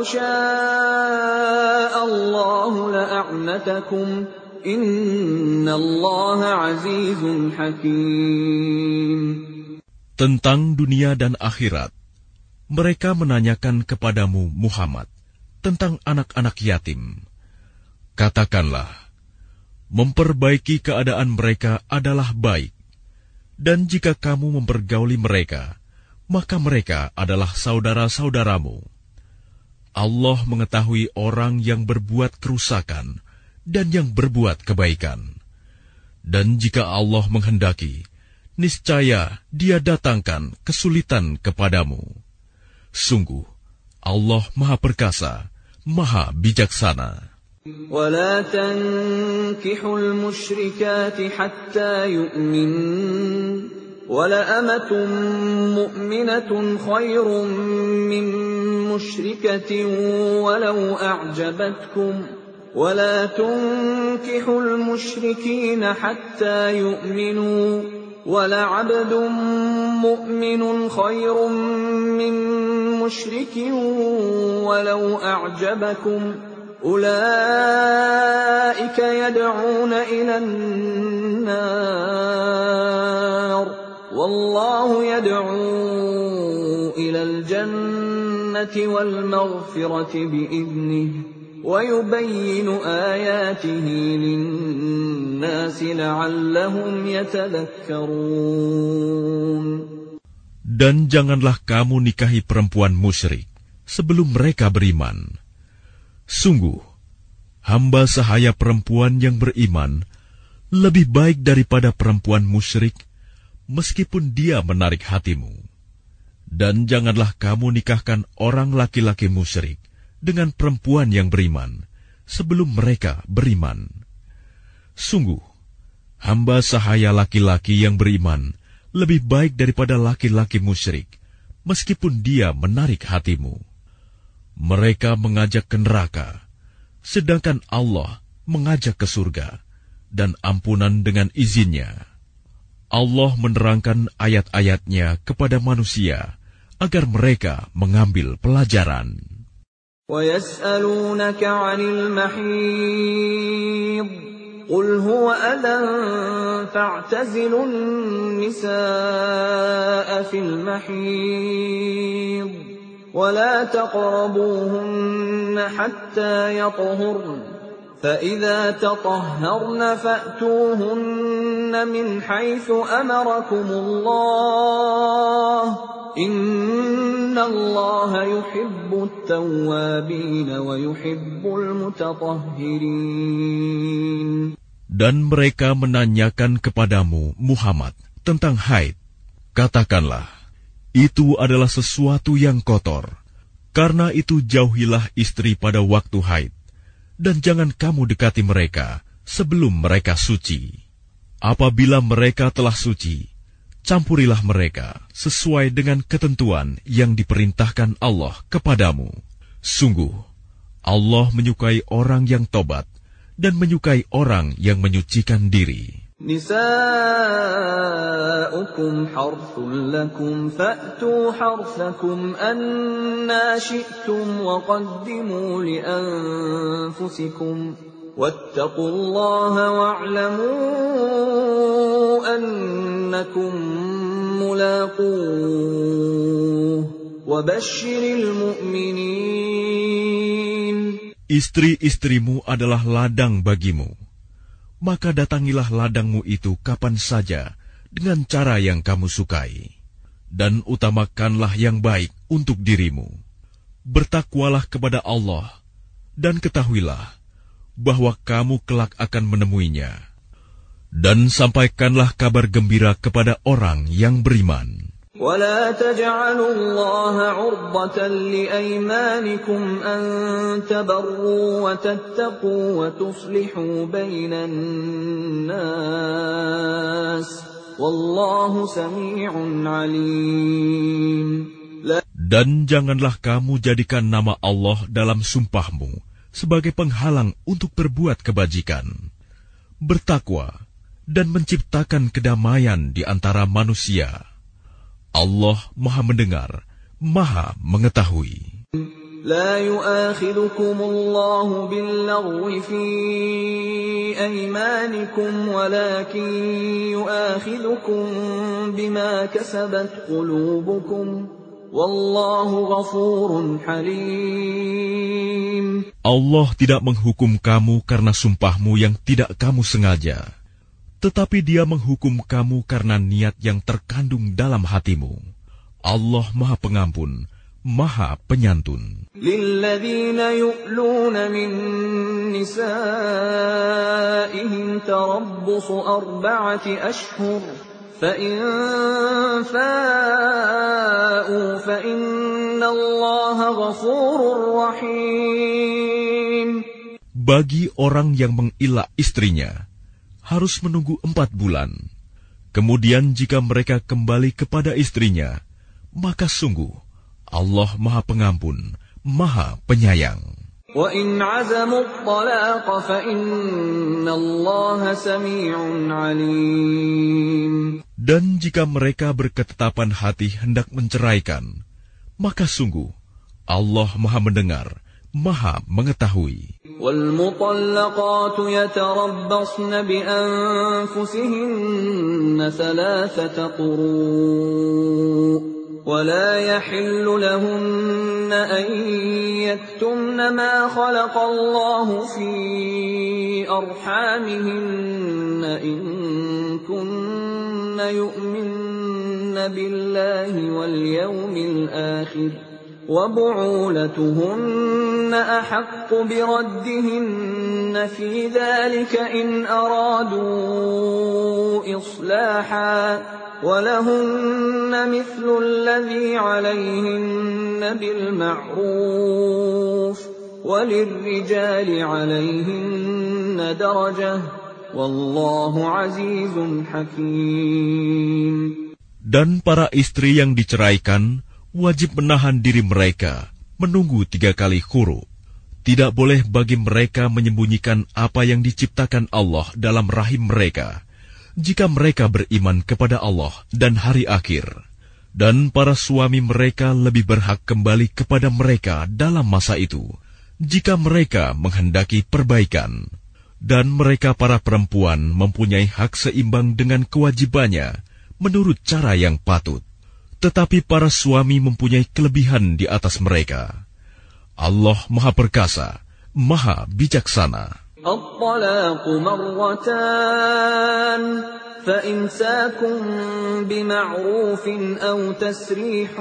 شَاءَ اللَّهُ لَأَعْنَتَكُمْ إِنَّ اللَّهَ عَزِيزٌ حَكِيمٌ. Tentang dunia dan akhirat, mereka menanyakan kepadamu Muhammad tentang anak-anak yatim. Katakanlah, memperbaiki keadaan mereka adalah baik, dan jika kamu mempergauli mereka, maka mereka adalah saudara-saudaramu. Allah mengetahui orang yang berbuat kerusakan dan yang berbuat kebaikan. Dan jika Allah menghendaki, niscaya Dia datangkan kesulitan kepadamu. Sungguh, Allah Maha Perkasa, Maha Bijaksana. ولا تنكحوا المشركات حتى يؤمنن ولأمة مؤمنة خير من مشركة ولو أعجبتكم ولا تنكحوا المشركين حتى يؤمنوا ولعبد مؤمن خير من مشرك ولو أعجبكم أولئك يدعون إلى النار والله يدعو إلى الجنة والمغفرة بإذنه ويبين آياته للناس لعلهم يتذكرون. Dan janganlah kamu nikahi perempuan musyrik sebelum mereka beriman. Sungguh, hamba sahaya perempuan yang beriman lebih baik daripada perempuan musyrik, meskipun dia menarik hatimu. Dan janganlah kamu nikahkan orang laki-laki musyrik dengan perempuan yang beriman, sebelum mereka beriman. Sungguh, hamba sahaya laki-laki yang beriman lebih baik daripada laki-laki musyrik, meskipun dia menarik hatimu. Mereka mengajak ke neraka, sedangkan Allah mengajak ke surga, dan ampunan dengan izinnya. Allah menerangkan ayat-ayatnya kepada manusia, agar mereka mengambil pelajaran. وَيَسْأَلُونَكَ عَنِ الْمَحِيضِ قُلْ هُوَ أَذًى فَاعْتَزِلُوا النِّسَاءَ فِي الْمَحِيضِ وَلَا تَقْرَبُوهُنَّ حَتَّى يَطْهُرْنَ فَإِذَا تَطَهَّرْنَ فَأْتُوهُنَّ مِنْ حَيْثُ أَمَرَكُمُ اللَّهُ إِنَّ اللَّهَ يُحِبُّ التَّوَّابِينَ وَيُحِبُّ الْمُتَطَهِّرِينَ. Dan mereka menanyakan kepadamu Muhammad tentang haid. Katakanlah, itu adalah sesuatu yang kotor. Karena itu jauhilah istri pada waktu haid, dan jangan kamu dekati mereka sebelum mereka suci. Apabila mereka telah suci, campurilah mereka sesuai dengan ketentuan yang diperintahkan Allah kepadamu. Sungguh, Allah menyukai orang yang tobat dan menyukai orang yang menyucikan diri. نساؤكم حرث لكم فأتوا حرثكم أنى شئتم وقدموا لأنفسكم واتقوا الله واعلموا أنكم ملاقوه وبشر المؤمنين. Istri-istrimu adalah ladang bagimu. Maka datangilah ladangmu itu kapan saja dengan cara yang kamu sukai. Dan utamakanlah yang baik untuk dirimu. Bertakwalah kepada Allah, dan ketahuilah bahwa kamu kelak akan menemuinya. Dan sampaikanlah kabar gembira kepada orang yang beriman. ولا تجعلوا الله عرضة لأيمانكم أن تبروا وتتقوا وتصلحوا بين الناس والله سميع عليم. Dan janganlah kamu jadikan nama Allah dalam sumpahmu sebagai penghalang untuk berbuat kebajikan. Bertakwa dan menciptakan kedamaian di antara manusia. Allah Maha Mendengar, Maha Mengetahui. لا يؤاخذكم الله باللغو في أيمانكم ولكن يؤاخذكم بما كسبت قلوبكم والله غفور حليم. Allah tidak menghukum kamu karena sumpahmu yang tidak kamu sengaja. Tetapi Dia menghukum kamu karena niat yang terkandung dalam hatimu. Allah Maha Pengampun, Maha Penyantun. لِلَّذِينَ يُؤْلُونَ مِن نِّسَائِهِمْ تَرَبُّصُ 4 أشهر فَإِن فَاءُوا فَإِنَّ اللَّهَ غَفُورٌ رَّحِيمٌ. Bagi orang yang mengilah istrinya, harus menunggu 4 bulan. Kemudian jika mereka kembali kepada istrinya, maka sungguh Allah Maha Pengampun, Maha Penyayang. وَإِنْ عَزَمُوا الطَّلَاقَ فَإِنَّ اللَّهَ سَمِيعٌ عَلِيمٌ. Dan jika mereka berketetapan hati hendak menceraikan, maka sungguh Allah Maha Mendengar, Maha Mengetahui. وَالْمُطَلَّقَاتُ يَتَرَبَّصْنَ بِأَنفُسِهِنَّ 3 قُرُوءٍ وَلَا يَحِلُّ لَهُنَّ أَن يَكْتُمْنَ مَا خَلَقَ اللَّهُ فِي أَرْحَامِهِنَّ إِن كُنَّ يُؤْمِنَّ بِاللَّهِ وَالْيَوْمِ الْآخِرِ وَبُعُولَتُهُنَّ أَحَقُّ بِرَدِّهِنَّ فِي ذَلِكَ إِنْ أَرَادُوا إِصْلَاحًا وَلَهُنَّ مِثْلُ الَّذِي عَلَيْهِنَّ بِالْمَعْرُوفِ وَلِلرِّجَالِ عَلَيْهِنَّ دَرَجَةٌ وَاللَّهُ عَزِيزٌ حَكِيمٌ. Dan para istri yang diceraikan wajib menahan diri mereka menunggu 3 kali quru. Tidak boleh bagi mereka menyembunyikan apa yang diciptakan Allah dalam rahim mereka, jika mereka beriman kepada Allah dan hari akhir. Dan para suami mereka lebih berhak kembali kepada mereka dalam masa itu, jika mereka menghendaki perbaikan. Dan mereka para perempuan mempunyai hak seimbang dengan kewajibannya menurut cara yang patut. Tetapi para suami mempunyai kelebihan di atas mereka. Allah Maha Perkasa, Maha Bijaksana. الطلاق مرتان فإمساك بمعروف أو تسريح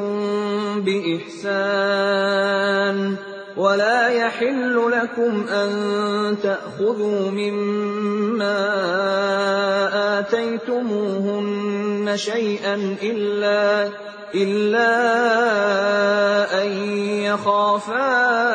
بإحسان ولا يحل لكم أن تأخذوا مما آتيتموهن شيئا إلا أن يخافا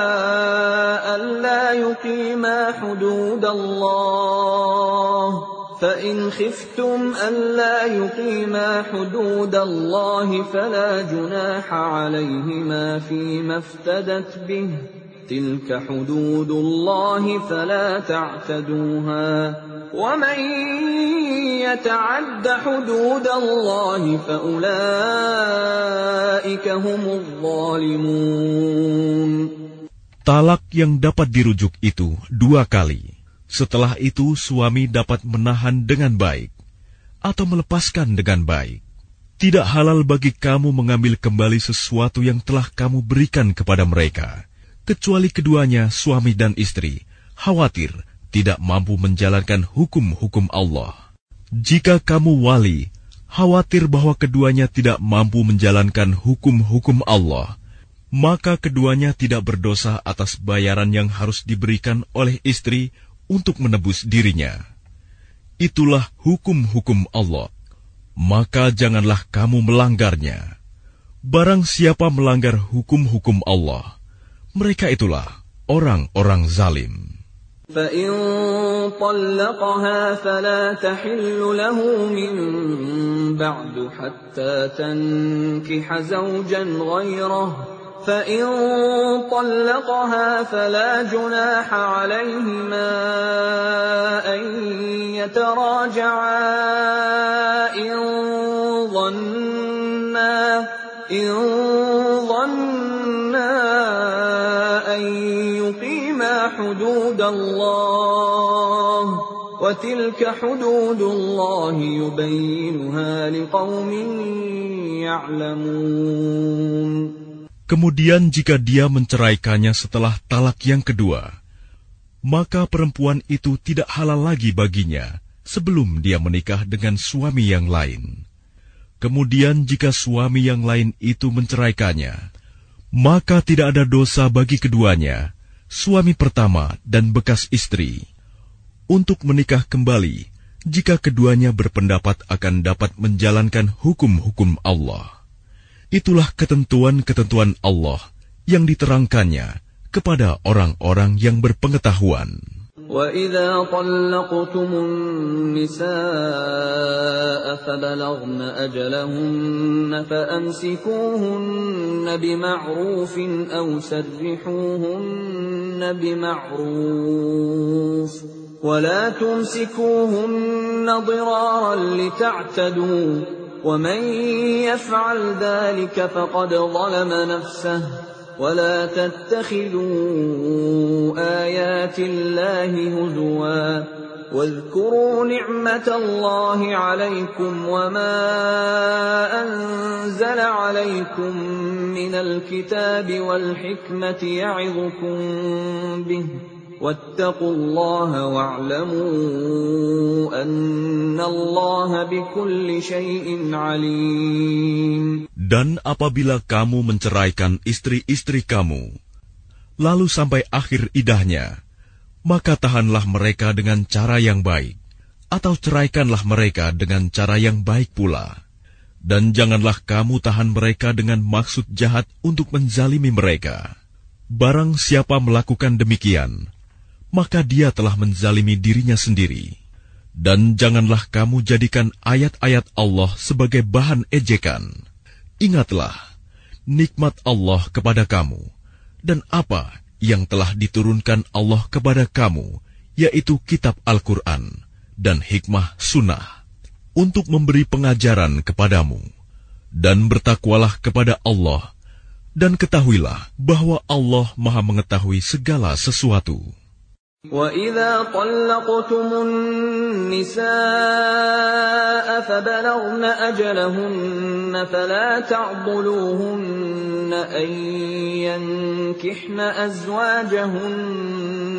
ألا يقيما حدود الله فإن خفتم ألا يقيما حدود الله فلا جناح عليهما فيما افتدت به تِلْكَ حُدُودُ اللَّهِ فَلَا تَعْتَدُوهَا وَمَن يَتَعَدَّ حُدُودَ اللَّهِ فَأُولَئِكَ هُمُ الظَّالِمُونَ. Talak yang dapat dirujuk itu 2 kali. Setelah itu suami dapat menahan dengan baik atau melepaskan dengan baik. Tidak halal bagi kamu mengambil kembali sesuatu yang telah kamu berikan kepada mereka, kecuali keduanya, suami dan istri, khawatir tidak mampu menjalankan hukum-hukum Allah. Jika kamu wali, khawatir bahwa keduanya tidak mampu menjalankan hukum-hukum Allah, maka keduanya tidak berdosa atas bayaran yang harus diberikan oleh istri untuk menebus dirinya. Itulah hukum-hukum Allah. Maka janganlah kamu melanggarnya. Barang siapa melanggar hukum-hukum Allah, mereka itulah orang-orang zalim. فَإِن طَلَّقَهَا فَلَا تَحِلُّ لَهُ مِن بَعْدُ حَتَّى تَنكِحَ زَوْجًا غَيْرَهُ فَإِن طَلَّقَهَا فَلَا جُنَاحَ عَلَيْهِمَا أَن يَتَرَاجَعَا إِن ظَنَّا أَن يُقِيمَا حُدُودَ اللَّهِ وَتِلْكَ حُدُودُ اللَّهِ يُبَيِّنُهَا لِقَوْمٍ يَعْلَمُونَ. Kemudian jika dia menceraikannya setelah talak yang kedua, maka perempuan itu tidak halal lagi baginya sebelum dia menikah dengan suami yang lain. Kemudian jika suami yang lain itu menceraikannya, maka tidak ada dosa bagi keduanya, suami pertama dan bekas istri, untuk menikah kembali jika keduanya berpendapat akan dapat menjalankan hukum-hukum Allah. Itulah ketentuan-ketentuan Allah yang diterangkannya kepada orang-orang yang berpengetahuan. وَإِذَا طَلَّقْتُمُ النِّسَاءَ فَبَلَغْنَ أَجَلَهُنَّ فَأَمْسِكُوهُنَّ بِمَعْرُوفٍ أَوْ سَرِّحُوهُنَّ بِمَعْرُوفٍ وَلَا تُمْسِكُوهُنَّ ضِرَارًا لِتَعْتَدُوا وَمَن يَفْعَلْ ذَلِكَ فَقَدْ ظَلَمَ نَفْسَهُ وَلَا تَتَّخِذُوا آيَاتِ اللَّهِ هُزُوًا وَاذْكُرُوا نِعْمَةَ اللَّهِ عَلَيْكُمْ وَمَا أَنزَلَ عَلَيْكُم مِّنَ الْكِتَابِ وَالْحِكْمَةِ يَعِظُكُم بِهِ وَاتَّقُوا اللَّهَ وَاعْلَمُوا أَنَّ اللَّهَ بِكُلِّ شَيْءٍ عَلِيمٌ. Dan apabila kamu menceraikan istri-istri kamu, lalu sampai akhir idahnya, maka tahanlah mereka dengan cara yang baik, atau ceraikanlah mereka dengan cara yang baik pula. Dan janganlah kamu tahan mereka dengan maksud jahat untuk menzalimi mereka. Barang siapa melakukan demikian, maka dia telah menzalimi dirinya sendiri. Dan janganlah kamu jadikan ayat-ayat Allah sebagai bahan ejekan. Ingatlah nikmat Allah kepada kamu dan apa yang telah diturunkan Allah kepada kamu, yaitu kitab Al-Quran dan hikmah sunnah, untuk memberi pengajaran kepadamu. Dan bertakwalah kepada Allah, dan ketahuilah bahwa Allah Maha mengetahui segala sesuatu. وَإِذَا طَلَّقْتُمُ النِّسَاءَ فَبَلَغْنَ أَجَلَهُنَّ فَلَا تَعْضُلُوهُنَّ أَن يَنكِحْنَ أَزْوَاجَهُنَّ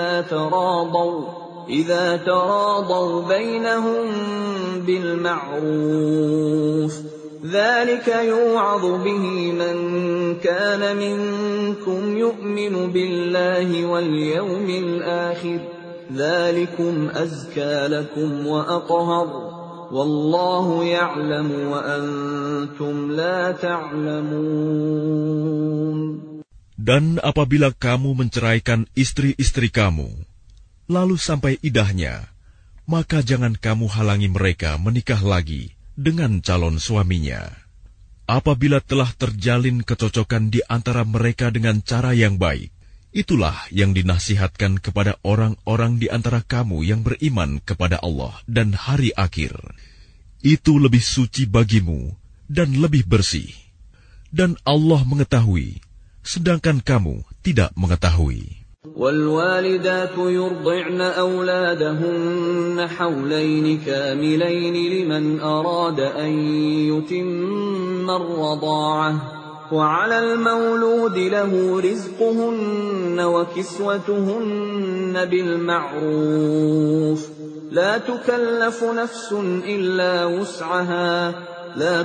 إِذَا تَرَاضَوْا بَيْنَهُم بِالْمَعْرُوفِ ذَلِكَ يُوعَظُ بِهِ مَن كَانَ مِنكُمْ يُؤْمِنُ بِاللَّهِ وَالْيَوْمِ الْآخِرِ ذَلِكُمْ أَزْكَى لَكُمْ وَأَطْهَرُ وَاللَّهُ يَعْلَمُ وَأَنْتُمْ لَا تَعْلَمُونَ. Dan apabila kamu menceraikan istri-istri kamu, lalu sampai idahnya, maka jangan kamu halangi mereka menikah lagi dengan calon suaminya. Apabila telah terjalin kecocokan di antara mereka dengan cara yang baik, Itulah yang dinasihatkan kepada orang-orang di antara kamu yang beriman kepada Allah dan hari akhir. Itu lebih suci bagimu dan lebih bersih. Dan Allah mengetahui, sedangkan kamu tidak mengetahui. وَالْوَالِدَاتُ يُرْضِعْنَ أَوْلَادَهُنَّ حَوْلَيْنِ كَامِلَيْنِ لِمَنْ أَرَادَ أَنْ يُتِمَّ الرَّضَاعَةَ وَعَلَى الْمَوْلُودِ لَهُ رِزْقُهُنَّ وَكِسْوَتُهُنَّ بِالْمَعْرُوفِ لَا تُكَلَّفُ نَفْسٌ إِلَّا وُسْعَهَا لا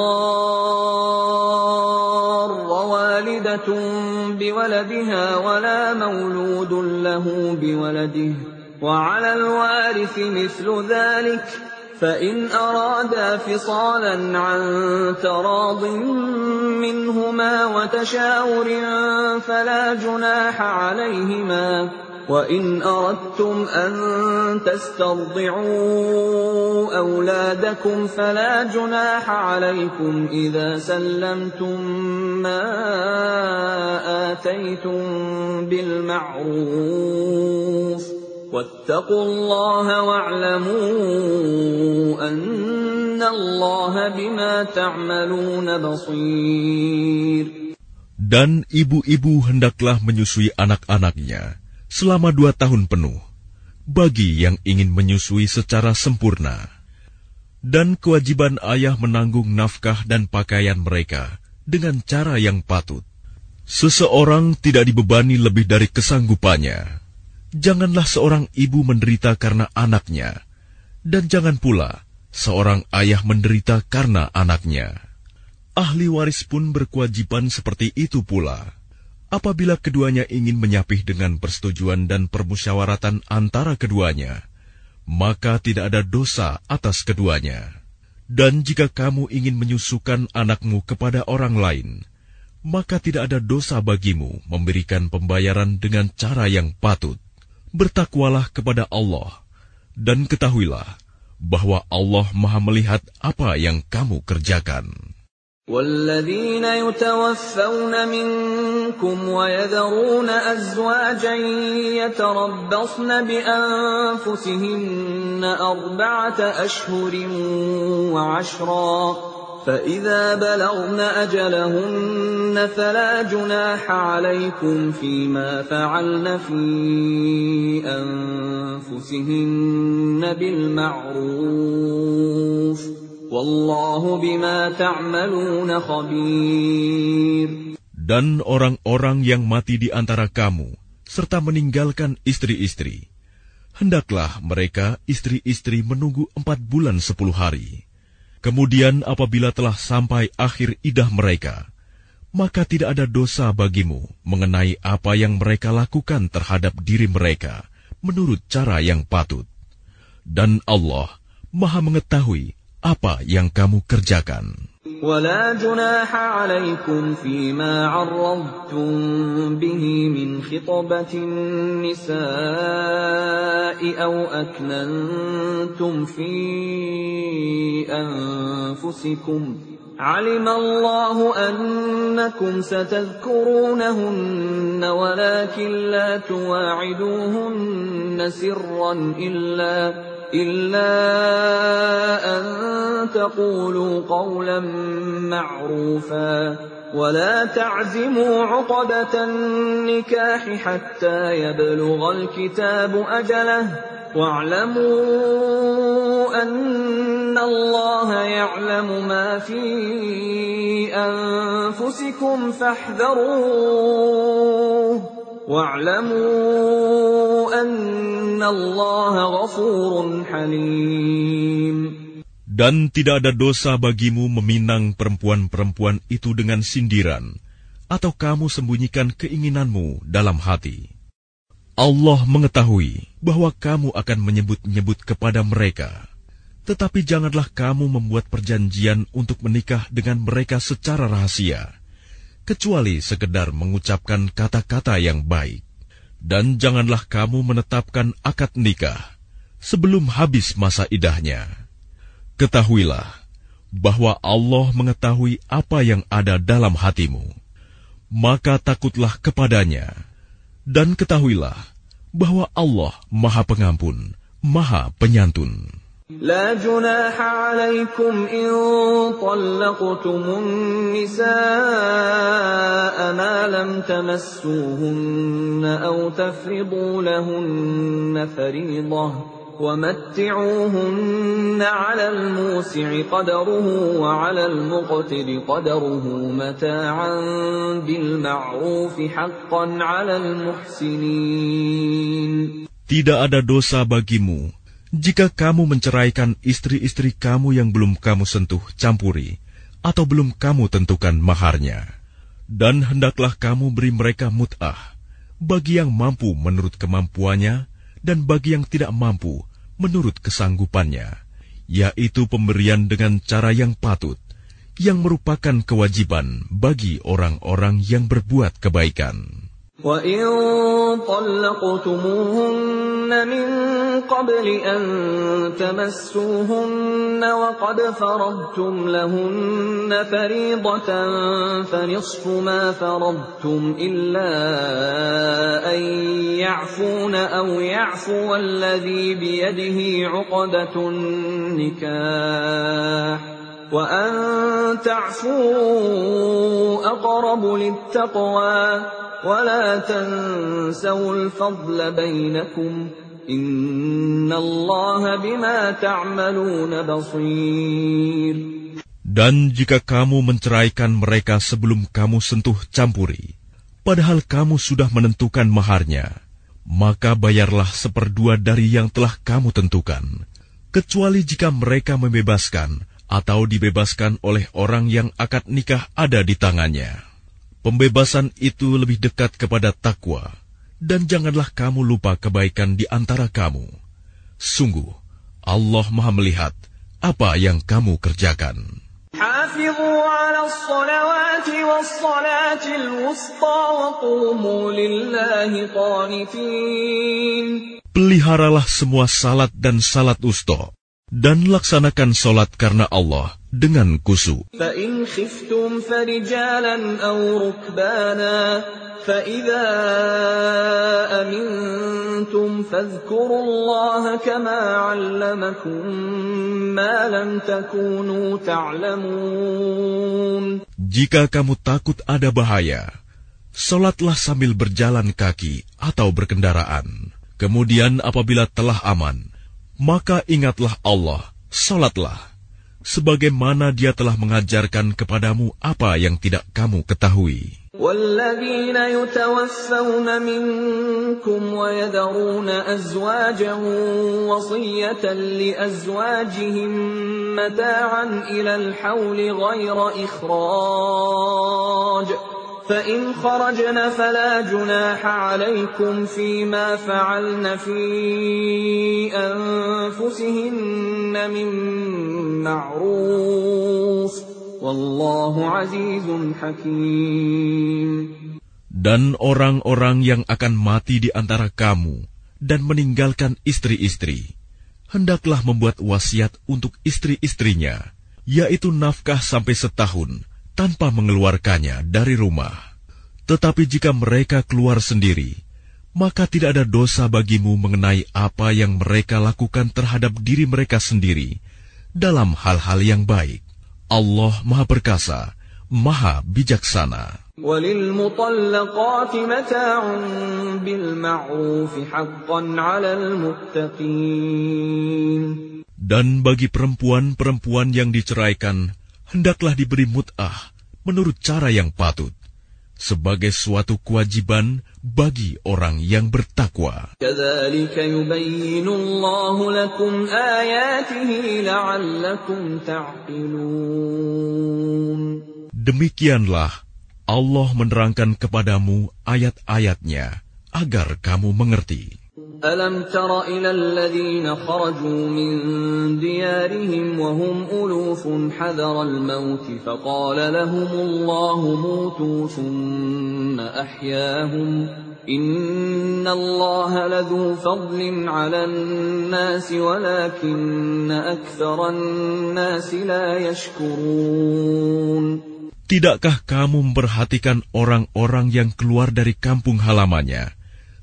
تضار والدة بولدها ولا مولود له بولده وعلى الوارث مثل ذلك فإن أرادا فصالا عن تراض منهما وتشاور فلا جناح عليهما وَإِنْ أَرَدْتُمْ أَنْ تَسْتَرْضِعُوا أَوْلَادَكُمْ فَلَا جُنَاحَ عَلَيْكُمْ إِذَا سَلَّمْتُمْ مَا آتَيْتُمْ بِالْمَعْرُوفِ وَاتَّقُوا اللَّهَ وَاعْلَمُوا أَنَّ اللَّهَ بِمَا تَعْمَلُونَ بَصِيرٌ. Dan ibu-ibu hendaklah menyusui anak-anaknya selama 2 tahun penuh, bagi yang ingin menyusui secara sempurna. Dan kewajiban ayah menanggung nafkah dan pakaian mereka dengan cara yang patut. Seseorang tidak dibebani lebih dari kesanggupannya. Janganlah seorang ibu menderita karena anaknya, dan jangan pula seorang ayah menderita karena anaknya. Ahli waris pun berkewajiban seperti itu pula. Apabila keduanya ingin menyapih dengan persetujuan dan permusyawaratan antara keduanya, maka tidak ada dosa atas keduanya. Dan jika kamu ingin menyusukan anakmu kepada orang lain, maka tidak ada dosa bagimu memberikan pembayaran dengan cara yang patut. Bertakwalah kepada Allah, dan ketahuilah bahwa Allah Maha melihat apa yang kamu kerjakan. وَالَّذِينَ يُتَوَفَّوْنَ مِنكُمْ وَيَذَرُونَ أَزْوَاجًا يَتَرَبَّصْنَ بِأَنفُسِهِنَّ 4 أَشْهُرٍ وَعَشْرًا فَإِذَا بَلَغْنَ أَجَلَهُنَّ فَلَا جُنَاحَ عَلَيْكُمْ فِيمَا فَعَلْنَ فِي أَنفُسِهِنَّ بِالْمَعْرُوفِ Wallahu bima ta'maluna khabir. Dan orang-orang yang mati di antara kamu, serta meninggalkan istri-istri, hendaklah mereka istri-istri menunggu 4 bulan 10 hari. Kemudian apabila telah sampai akhir iddah mereka, maka tidak ada dosa bagimu mengenai apa yang mereka lakukan terhadap diri mereka, menurut cara yang patut. Dan Allah Maha mengetahui apa yang kamu kerjakan. ولا جناح عليكم فيما عرضتم به من خطبة النساء أو أكننتم في أنفسكم علم الله أنكم ستذكرونهن ولكن لا تواعدوهن سرا إلا أن تقولوا قولا معروفا ولا تعزموا عقدة النكاح حتى يبلغ الكتاب أجله واعلموا أن الله يعلم ما في أنفسكم فاحذروه واعلموا أن الله غفور حليم. Dan tidak ada dosa bagimu meminang perempuan-perempuan itu dengan sindiran, atau kamu sembunyikan keinginanmu dalam hati. Allah mengetahui bahwa kamu akan menyebut-nyebut kepada mereka. Tetapi janganlah kamu membuat perjanjian untuk menikah dengan mereka secara rahasia, kecuali sekedar mengucapkan kata-kata yang baik. Dan janganlah kamu menetapkan akad nikah sebelum habis masa iddahnya. Ketahuilah bahwa Allah mengetahui apa yang ada dalam hatimu. Maka takutlah kepadanya, Dan ketahuilah bahwa Allah Maha Pengampun, Maha Penyantun. لا جناح عليكم إن طلقتم النساء ما لم تمسوهن أو تفرضوا لهن فريضة ومتعوهن على الموسع قدره وعلى المقتر قدره متاعا بالمعروف حقا على المحسنين. Tidak ada dosa bagimu jika kamu menceraikan istri-istri kamu yang belum kamu sentuh campuri, atau belum kamu tentukan maharnya. Dan hendaklah kamu beri mereka mut'ah, bagi yang mampu menurut kemampuannya, dan bagi yang tidak mampu menurut kesanggupannya, yaitu pemberian dengan cara yang patut, yang merupakan kewajiban bagi orang-orang yang berbuat kebaikan. وَإِن طَلَّقْتُمُوهُنَّ مِن قَبْلِ أَن تَمَسُّوهُنَّ وَقَدْ فَرَضْتُمْ لَهُنَّ فَرِيضَةً فَنِصْفُ مَا فَرَضْتُمْ إِلَّا أَن يَعْفُونَ أَوْ يَعْفُوَ الَّذِي بِيَدِهِ عُقْدَةُ النِّكَاحِ وَأَن تَعْفُوا أَقْرَبُ لِلتَّقْوَى وَلَا تَنْسَوُا الْفَضْلَ بَيْنَكُمْ إِنَّ اللَّهَ بِمَا تَعْمَلُونَ بَصِيرٌ. Dan jika kamu menceraikan mereka sebelum kamu sentuh campuri, padahal kamu sudah menentukan maharnya, maka bayarlah 1/2 dari yang telah kamu tentukan, kecuali jika mereka membebaskan atau dibebaskan oleh orang yang akad nikah ada di tangannya. Pembebasan itu lebih dekat kepada takwa, dan janganlah kamu lupa kebaikan di antara kamu. Sungguh, Allah Maha melihat apa yang kamu kerjakan. حافظوا على الصلوات والصلاة الوسطى وقوموا لله قانتين. Peliharalah semua salat dan salat wusta, dan laksanakan salat karena Allah dengan khusyuk. فَإِنْ خِفْتُمْ فَرِجَالًا أَوْ رُكْبَانًا فَإِذَا أَمِنْتُمْ فَاذْكُرُوا اللَّهَ كَمَا عَلَّمَكُمْ مَا لَمْ تَكُونُوا تَعْلَمُونَ. Jika kamu takut ada bahaya, salatlah sambil berjalan kaki atau berkendaraan. Kemudian apabila telah aman, maka ingatlah Allah, salatlah, sebagaimana Dia telah mengajarkan kepadamu apa yang tidak kamu ketahui. وَالَّذِينَ يُتَوَفَّوْنَ مِنكُمْ وَيَذَرُونَ أَزْوَاجًا وَصِيَّةً لِأَزْوَاجِهِم مَّتَاعًا إِلَى الْحَوْلِ غَيْرَ إِخْرَاجٍ فَإِنْ خَرَجْنَ فَلَا جُنَاحَ عَلَيْكُمْ فِيمَا فَعَلْنَ فِي أَنفُسِهِنَّ مِن مَّعْرُوفٍ Wallahu azizun hakim. Dan orang-orang yang akan mati di antara kamu dan meninggalkan istri-istri, hendaklah membuat wasiat untuk istri-istrinya, yaitu nafkah sampai setahun tanpa mengeluarkannya dari rumah. Tetapi jika mereka keluar sendiri, maka tidak ada dosa bagimu mengenai apa yang mereka lakukan terhadap diri mereka sendiri dalam hal-hal yang baik. Allah Maha Perkasa, Maha Bijaksana. وَلِلْمُطَلَّقَاتِ مَتَاعٌ بِالْمَعْرُوفِ حَقًّا عَلَى الْمُتَّقِينَ. Dan bagi perempuan-perempuan yang diceraikan, hendaklah diberi mut'ah menurut cara yang patut, sebagai suatu kewajiban bagi orang yang bertakwa. كَذَلِكَ يُبَيِّنُ اللَّهُ لَكُمْ آيَاتِهِ لَعَلَّكُمْ تَعْقِلُونَ. Demikianlah Allah menerangkan kepadamu ayat-ayatnya agar kamu mengerti. أَلَمْ تَرَ إِلَى الَّذِينَ خَرَجُوا مِنْ دِيَارِهِمْ وَهُمْ أُلُوفٌ حَذَرَ الْمَوْتِ فَقَالَ لَهُمُ اللَّهُ مُوتُوا ثُمَّ أَحْيَاهُمْ إِنَّ اللَّهَ لَذُو فَضْلٍ عَلَى النَّاسِ وَلَكِنَّ أَكْثَرَ النَّاسِ لَا يَشْكُرُونَ. Tidakkah kamu memperhatikan orang-orang yang keluar dari kampung halamannya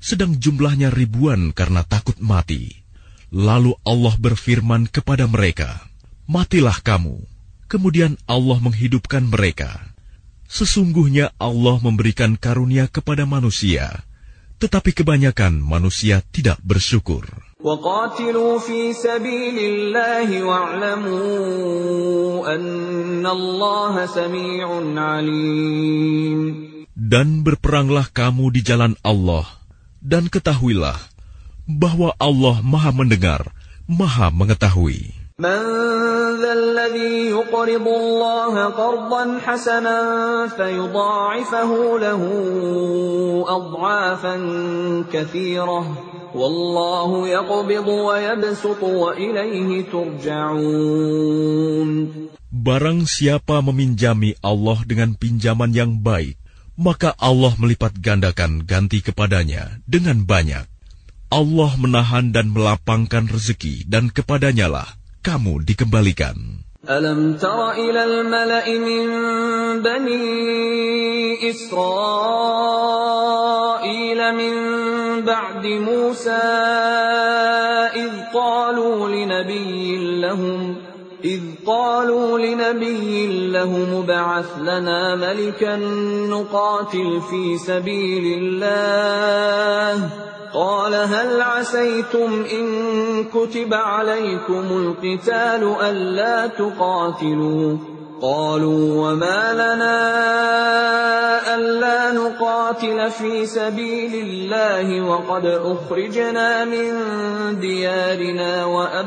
sedang jumlahnya ribuan karena takut mati. Lalu Allah berfirman kepada mereka, "Matilah kamu." Kemudian Allah menghidupkan mereka. Sesungguhnya Allah memberikan karunia kepada manusia, tetapi kebanyakan manusia tidak bersyukur. وَقَاتِلُوا فِي سَبِيلِ اللَّهِ وَاعْلَمُوا أَنَّ اللَّهَ سَمِيعٌ عَلِيمٌ. Dan berperanglah kamu di jalan Allah, dan ketahuilah bahwa Allah Maha Mendengar, Maha Mengetahui. مَنْ ذَا الَّذِي يُقْرِضُ اللَّهَ قَرْضًا حَسَنًا فَيُضَاعِفَهُ لَهُ أَضْعَافًا كَثِيرَةً وَاللَّهُ يَقْبِضُ وَيَبْسُطُ وَإِلَيْهِ تُرْجَعُونَ. Barang siapa meminjami Allah dengan pinjaman yang baik, maka Allah melipat gandakan ganti kepadanya dengan banyak. Allah menahan dan melapangkan rezeki, dan kepadanya-lah kamu dikembalikan. Alam tara ilal mala'i min bani Israil min ba'di Musa idh qalu linabiyyin lahum ba'ath lana malikan nuqatil fi sabilillah. قال هل عسيتم إن كتب عليكم القتال ألا تقاتلوا قالوا وما لنا ألا نقاتل في سبيل الله وقد أخرجنا من ديارنا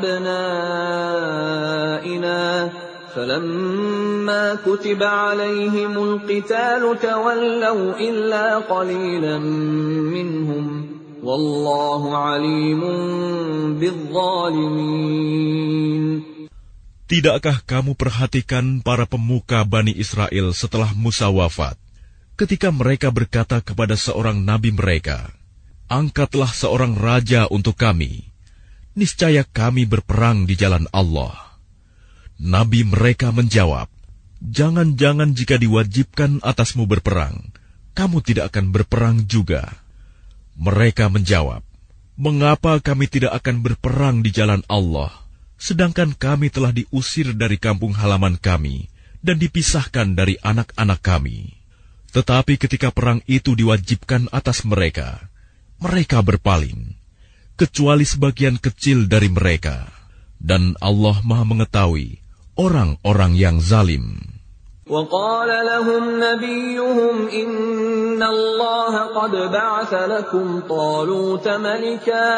وأبنائنا فلما كتب عليهم القتال تولوا إلا قليلا منهم Wallahu alimun bizzalimin. Tidakkah kamu perhatikan para pemuka Bani Israel setelah Musa wafat, ketika mereka berkata kepada seorang nabi mereka, "Angkatlah seorang raja untuk kami, niscaya kami berperang di jalan Allah." Nabi mereka menjawab, "Jangan-jangan jika diwajibkan atasmu berperang, kamu tidak akan berperang juga." Mereka menjawab, "Mengapa kami tidak akan berperang di jalan Allah, sedangkan kami telah diusir dari kampung halaman kami dan dipisahkan dari anak-anak kami?" Tetapi ketika perang itu diwajibkan atas mereka, mereka berpaling, kecuali sebagian kecil dari mereka. Dan Allah Maha Mengetahui orang-orang yang zalim. وقال لهم نبيهم إن الله قد بعث لكم طالوت ملكا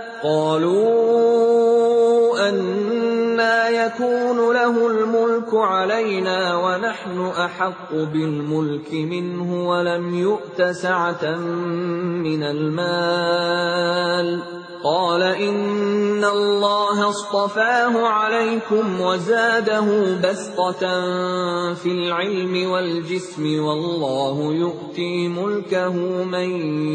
قالوا أنى يكون له الملك علينا ونحن أحق بالملك منه ولم يؤت سعة من المال قال إن الله اصطفاه عليكم وزاده بسطة في العلم والجسم والله يؤتي ملكه من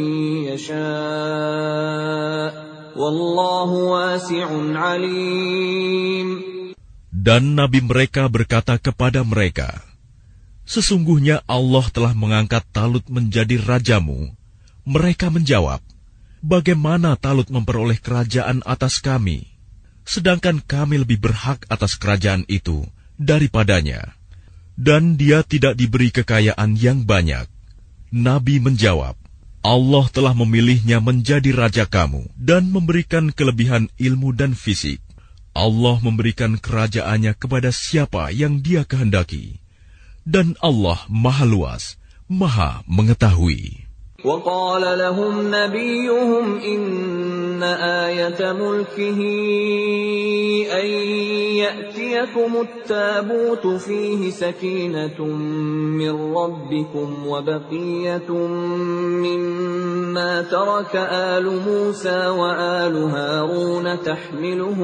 يشاء والله واسع عليم. Dan nabi mereka berkata kepada mereka, "Sesungguhnya Allah telah mengangkat Talut menjadi rajamu." Mereka menjawab, "Bagaimana Talut memperoleh kerajaan atas kami, sedangkan kami lebih berhak atas kerajaan itu daripadanya, dan dia tidak diberi kekayaan yang banyak?" Nabi menjawab, "Allah telah memilihnya menjadi raja kamu dan memberikan kelebihan ilmu dan fisik. Allah memberikan kerajaannya kepada siapa yang Dia kehendaki, dan Allah Maha Luas, Maha Mengetahui." وقال لهم نبيهم إن آية ملكه أن يأتيكم التابوت فيه سكينة من ربكم وبقية مما ترك آل موسى وآل هارون تحمله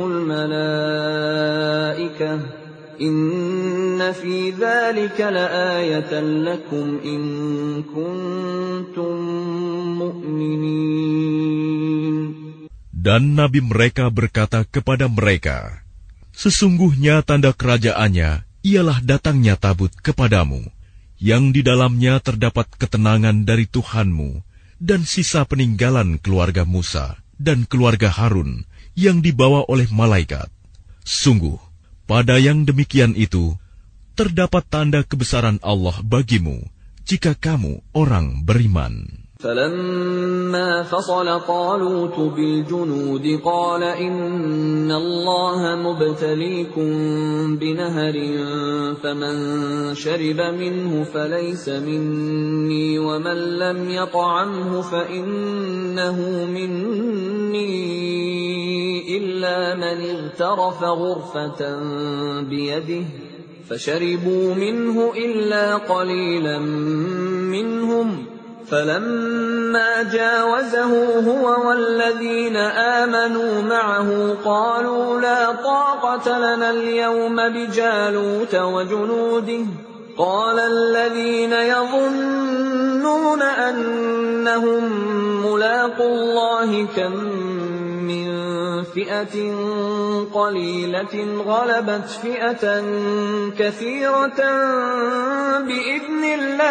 الملائكة إن في ذلك لآية لكم إن كنتم مؤمنين. Dan nabi mereka berkata kepada mereka, "Sesungguhnya tanda kerajaannya ialah datangnya tabut kepadamu, yang di dalamnya terdapat ketenangan dari Tuhanmu dan sisa peninggalan keluarga Musa dan keluarga Harun yang dibawa oleh malaikat. Sungguh, pada yang demikian itu, terdapat tanda kebesaran Allah bagimu jika kamu orang beriman. فَلَمَّا فَصَلَ طَالُوتُ بِالْجُنُودِ قَالَ إِنَّ اللَّهَ مُبْتَلِيكُم بِنَهَرٍ فَمَن شَرِبَ مِنْهُ فَلَيْسَ مِنِّي وَمَن لَّمْ يَطْعَمْهُ فَإِنَّهُ مِنِّي إِلَّا مَنِ اغْتَرَفَ غُرْفَةً بِيَدِهِ فَشَرِبُوا مِنْهُ إِلَّا قَلِيلًا مِّنْهُمْ فَلَمَّا جَاوَزَهُ هُوَ وَالَّذِينَ آمَنُوا مَعَهُ قَالُوا لَا طَاقَةَ لَنَا الْيَوْمَ بِجَالُوتَ وَجُنُودِهِ قَالَ الَّذِينَ يَظُنُّونَ أَنَّهُم مُّلَاقُو اللَّهِ كَم مِّن فِئَةٍ قَلِيلَةٍ غَلَبَتْ فِئَةً كَثِيرَةً بِإِذْنِ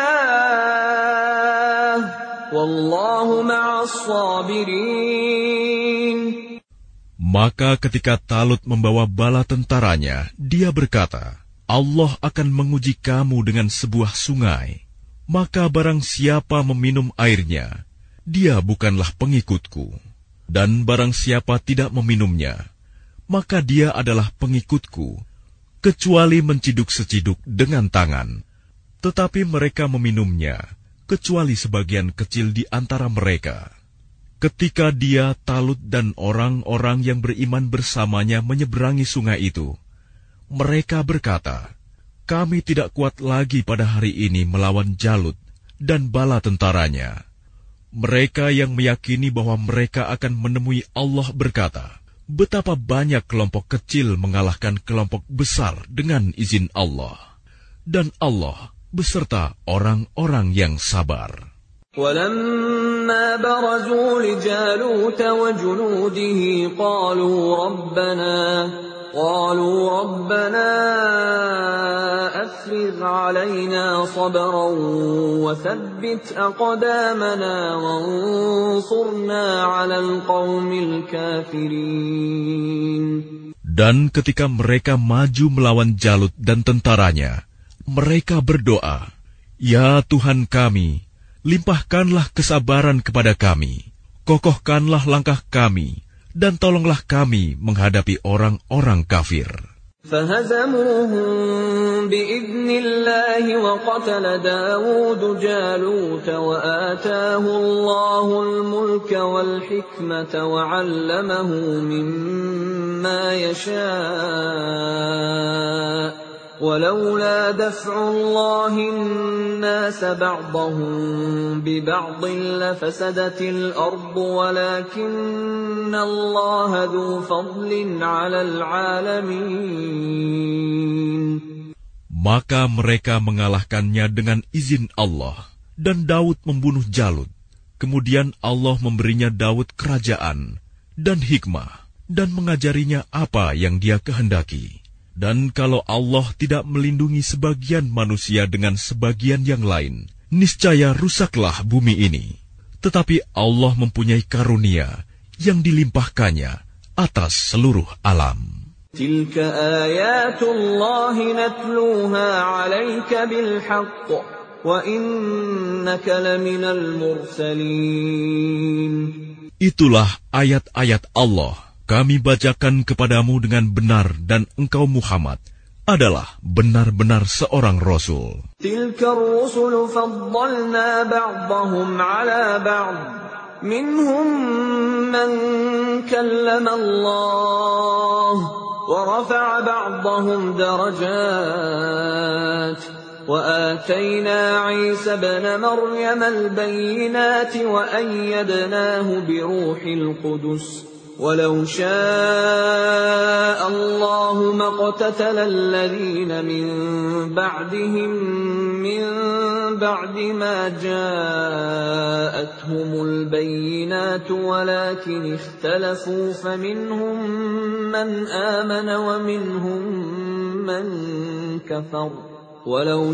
اللَّهِ وَاللَّهُ مَعَ الصَّابِرِينَ. Maka ketika Talut membawa bala tentaranya, dia berkata, Allah akan menguji kamu dengan sebuah sungai. Maka barang siapa meminum airnya, dia bukanlah pengikutku. Dan barang siapa tidak meminumnya, maka dia adalah pengikutku, kecuali menciduk seciduk dengan tangan. Tetapi mereka meminumnya, kecuali sebagian kecil di antara mereka. Ketika dia, Talut dan orang-orang yang beriman bersamanya menyeberangi sungai itu, mereka berkata, kami tidak kuat lagi pada hari ini melawan Jalut dan bala tentaranya. Mereka yang meyakini bahwa mereka akan menemui Allah berkata, betapa banyak kelompok kecil mengalahkan kelompok besar dengan izin Allah. Dan Allah beserta orang-orang yang sabar. وَلَمَّا بَرَزُوا لِجَالُوتَ وَجُنُودِهِ قالوا ربنا أفرغ علينا صبرا وثبت أقدامنا وانصرنا على القوم الكافرين. Dan ketika mereka maju melawan Jalut dan tentaranya, mereka berdoa, Ya Tuhan kami, limpahkanlah kesabaran kepada kami, kokohkanlah langkah kami, dan tolonglah kami menghadapi orang-orang kafir. فَهَزَمُوهُم بِإِذْنِ اللَّهِ وَقَتَلَ دَاوُودُ جَالُوتَ وَآتَاهُ اللَّهُ الْمُلْكَ وَالْحِكْمَةَ وَعَلَّمَهُ مِمَّا يَشَاءُ وَلَوْلَا دَفْعُ اللَّهِ النَّاسَ بَعْضَهُم بِبَعْضٍ لَفَسَدَتِ الْأَرْضُ وَلَكِنَّ اللَّهَ ذُو فَضْلٍ عَلَى الْعَالَمِينَ. Maka mereka mengalahkannya dengan izin Allah, dan Daud membunuh Jalut. Kemudian Allah memberinya Daud kerajaan dan hikmah, dan mengajarinya apa yang dia kehendaki. Dan kalau Allah tidak melindungi sebagian manusia dengan sebagian yang lain, niscaya rusaklah bumi ini. Tetapi Allah mempunyai karunia yang dilimpahkannya atas seluruh alam. Tilka ayatullahi natluha 'alaika bilhaqq wa innaka laminal mursalin. Itulah ayat-ayat Allah. Kami bacakan kepadamu dengan benar dan engkau Muhammad adalah benar-benar seorang Rasul. Tilka ar-rusulu faddalna ba'dahum 'ala ba'd. Minhum man kallama Allah wa rafa'a ba'dahum darajat. وآتينا عيسى ابن مريم البينات وأيدناه بروح القدس ولو شاء الله ما اقتتل الذين من بعدهم من بعد ما جاءتهم البينات ولكن اختلفوا فمنهم من آمن ومنهم من كفر ولو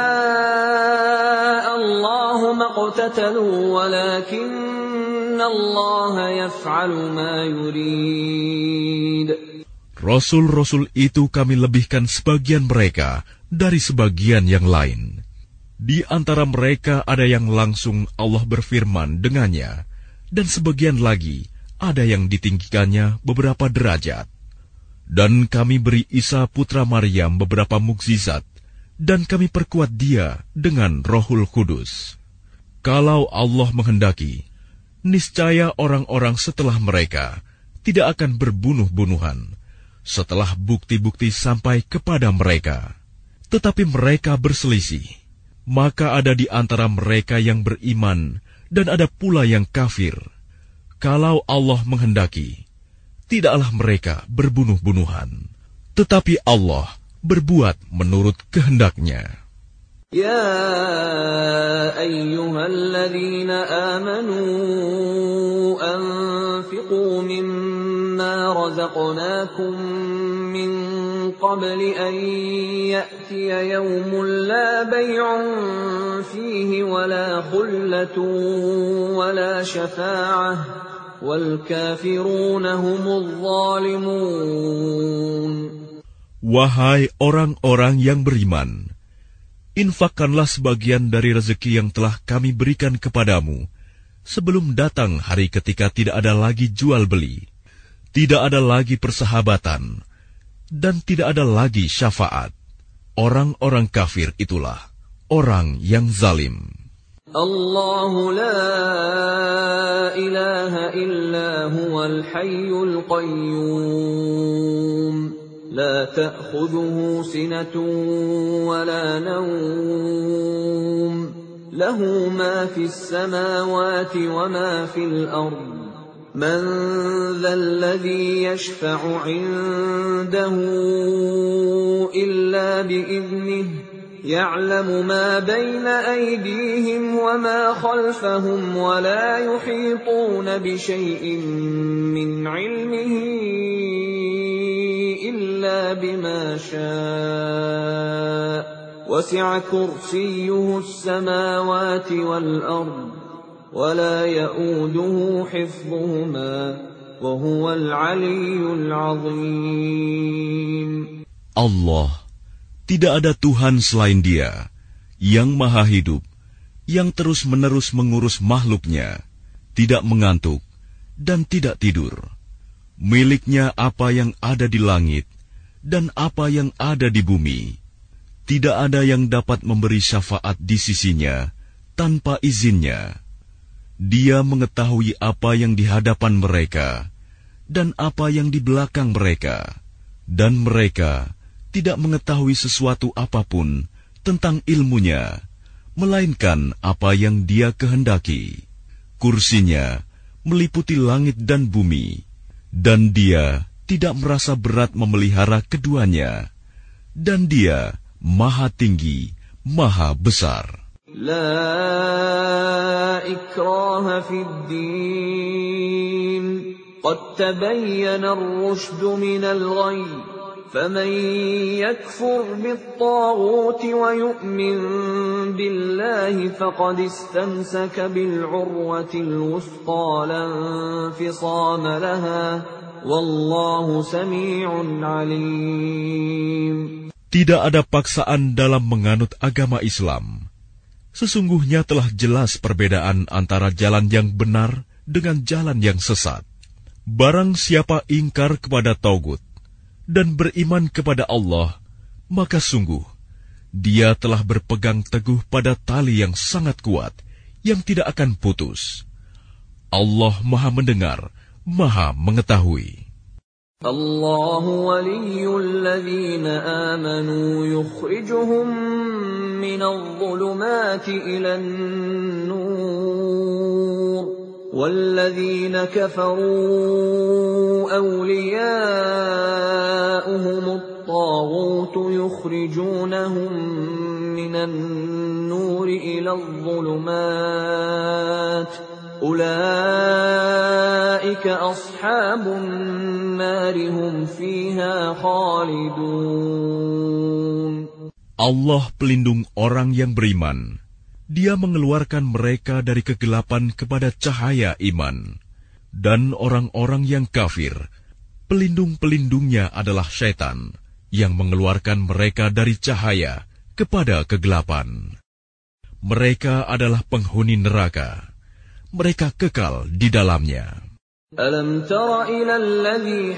شاء الله ما اقتتلوا ولكن الله يفعل ما يريد. Rasul-rasul itu kami lebihkan sebagian mereka dari sebagian yang lain. Di antara mereka ada yang langsung Allah berfirman dengannya, dan sebagian lagi ada yang ditinggikannya beberapa derajat. Dan kami beri Isa putra Maryam beberapa mukjizat, dan kami perkuat dia dengan Rohul Kudus. Kalau Allah menghendaki, niscaya orang-orang setelah mereka tidak akan berbunuh-bunuhan, setelah bukti-bukti sampai kepada mereka. Tetapi mereka berselisih, maka ada di antara mereka yang beriman, dan ada pula yang kafir. Kalau Allah menghendaki, tidaklah mereka berbunuh-bunuhan, tetapi Allah berbuat menurut kehendaknya. Ya ayyuhalladzina amanu anfiqu mimma razaqnakum min qabli an ya'tiya yawmun la bay'un fihi wala khullatun wala syafa'ah wal kafiruna humudz zalimun. Wahai orang-orang yang beriman, infakkanlah sebagian dari rezeki yang telah kami berikan kepadamu sebelum datang hari ketika tidak ada lagi jual beli, tidak ada lagi persahabatan, dan tidak ada lagi syafaat. Orang-orang kafir itulah orang yang zalim. Allahu la ilaha illa huwal hayyul qayyum. لا تأخذه سنة ولا نوم له ما في السماوات وما في الأرض من ذا الذي يشفع عنده إلا بإذنه يعلم ما بين أيديهم وما خلفهم ولا يحيطون بشيء من علمه إلا بما شاء وسع كرسيه السماوات والأرض ولا يؤوده حفظهما وهو العلي العظيم. Allah, tidak ada Tuhan selain Dia, yang maha hidup, yang terus-menerus mengurus makhluknya, tidak mengantuk, dan tidak tidur. Miliknya apa yang ada di langit, dan apa yang ada di bumi. Tidak ada yang dapat memberi syafaat di sisinya tanpa izinnya. Dia mengetahui apa yang di hadapan mereka, dan apa yang di belakang mereka, dan mereka tidak mengetahui sesuatu apapun tentang ilmunya, melainkan apa yang Dia kehendaki. Kursinya meliputi langit dan bumi, dan Dia tidak merasa berat memelihara keduanya, dan Dia maha tinggi, maha besar. La ikraha fid din, qad tabayyana ar-rushdu minal ghayy, faman yakfur bit-taghuti wa yu'min billahi faqad istamsaka bil-'urwatil wuthqa la infisama laha. Wallahu sami'un alim. Tidak ada paksaan dalam menganut agama Islam. Sesungguhnya telah jelas perbedaan antara jalan yang benar dengan jalan yang sesat. Barang siapa ingkar kepada Taugut dan beriman kepada Allah, maka sungguh dia telah berpegang teguh pada tali yang sangat kuat, yang tidak akan putus. Allah Maha Mendengar, Maha Mengetahui. Allahu waliyyul ladzina amanu yukhrijuhum minadh dhulumati ilan nur walladzina kafaru awliya'uhumut taghutu yukhrijunahum minan nuri iladh dhulumat. Ulaika ashabun nari hum fiha khalidun. Allah pelindung orang yang beriman. Dia mengeluarkan mereka dari kegelapan kepada cahaya iman. Dan orang-orang yang kafir, pelindung-pelindungnya adalah syaitan, yang mengeluarkan mereka dari cahaya kepada kegelapan. Mereka adalah penghuni neraka. Mereka kekal di dalamnya. ألم تر إلى الذي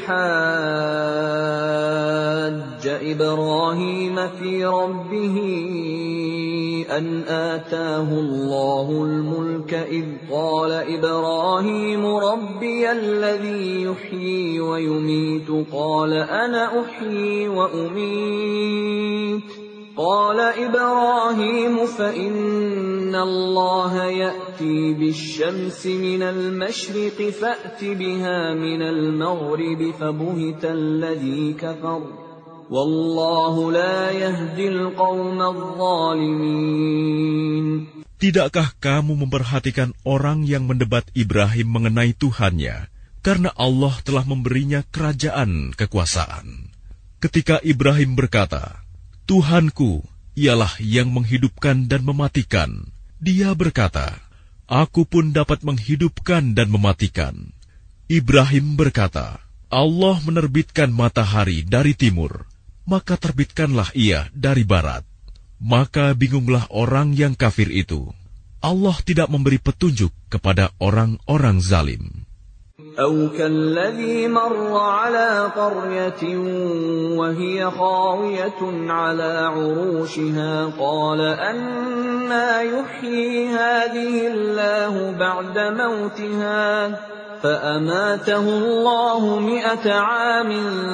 حاج إبراهيم في ربه أن آتاه الله الملك إذ قال إبراهيم ربي الذي يحيي ويميت قال أنا أحيي وأميت قال إبراهيم فإن الله يأتي بالشمس من المشرق فأت بها من المغرب فبهت الذي كفر والله لا يهدي القوم الظالمين. Tidakkah kamu memperhatikan orang yang mendebat Ibrahim mengenai Tuhannya, karena Allah telah memberinya kerajaan kekuasaan? Ketika Ibrahim berkata, Tuhanku ialah yang menghidupkan dan mematikan. Dia berkata, aku pun dapat menghidupkan dan mematikan. Ibrahim berkata, Allah menerbitkan matahari dari timur, maka terbitkanlah ia dari barat. Maka bingunglah orang yang kafir itu. Allah tidak memberi petunjuk kepada orang-orang zalim. أو كالذي مر على قرية وهي خاوية على عروشها قال أنى يحيي هذه الله بعد موتها فأماته الله 100 عام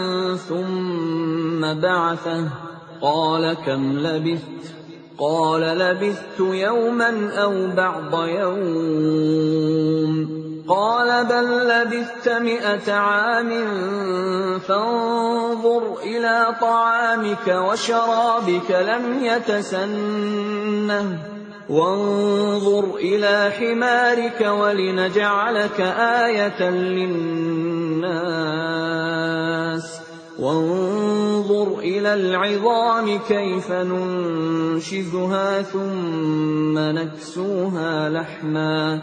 ثم بعثه قال كم لبثت قال لبثت يوما أو بعض يوم قال بل لبثت 100 عام فانظر إلى طعامك وشرابك لم يتسنه وانظر إلى حمارك ولنجعلك آية للناس وانظر إلى العظام كيف ننشزها ثم نكسوها لحما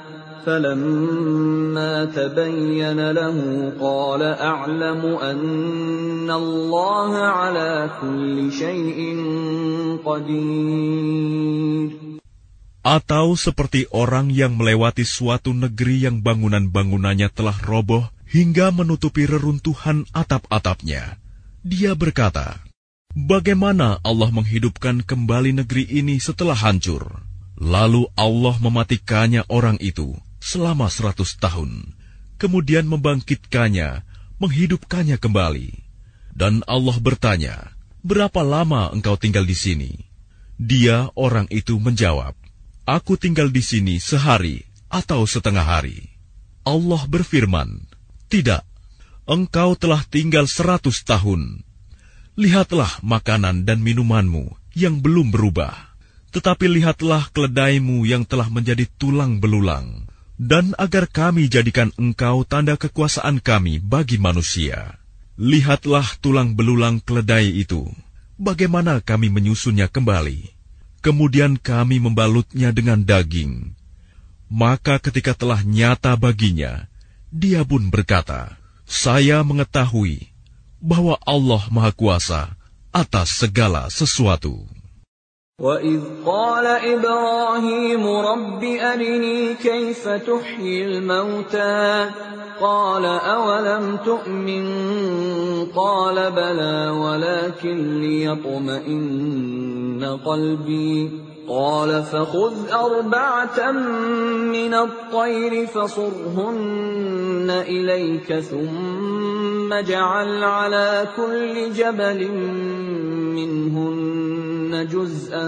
فلما تبين له قال أعلم أن الله على كل شيء قدير. Atau seperti orang yang melewati suatu negeri yang bangunan-bangunannya telah roboh hingga menutupi reruntuhan atap-atapnya. Dia berkata, bagaimana Allah menghidupkan kembali negeri ini setelah hancur? Lalu Allah mematikannya orang itu selama 100 tahun, kemudian membangkitkannya, menghidupkannya kembali. Dan Allah bertanya, berapa lama engkau tinggal di sini? Dia, orang itu, menjawab, aku tinggal di sini sehari atau setengah hari. Allah berfirman, tidak, engkau telah tinggal 100 tahun. Lihatlah makanan dan minumanmu yang belum berubah, tetapi lihatlah keledaimu yang telah menjadi tulang belulang. Dan agar kami jadikan engkau tanda kekuasaan kami bagi manusia. Lihatlah tulang belulang keledai itu, bagaimana kami menyusunnya kembali. Kemudian kami membalutnya dengan daging. Maka ketika telah nyata baginya, dia pun berkata, saya mengetahui bahwa Allah Maha Kuasa atas segala sesuatu. وَإِذْ قَالَ إِبْرَاهِيمُ رَبِّ أَرِنِي كَيْفَ تُحْيِي الْمَوْتَى قَالَ أَوَلَمْ تُؤْمِنْ قَالَ بَلَى وَلَكِنْ لِيَطْمَئِنَّ قَلْبِي قَالَ فَخُذْ 4 مِنَ الطَّيْرِ فَصُرْهُنَّ إِلَيْكَ ثُمَّ اجْعَلْ عَلَى كُلِّ جَبَلٍ مِّنْهُنَّ جُزْءًا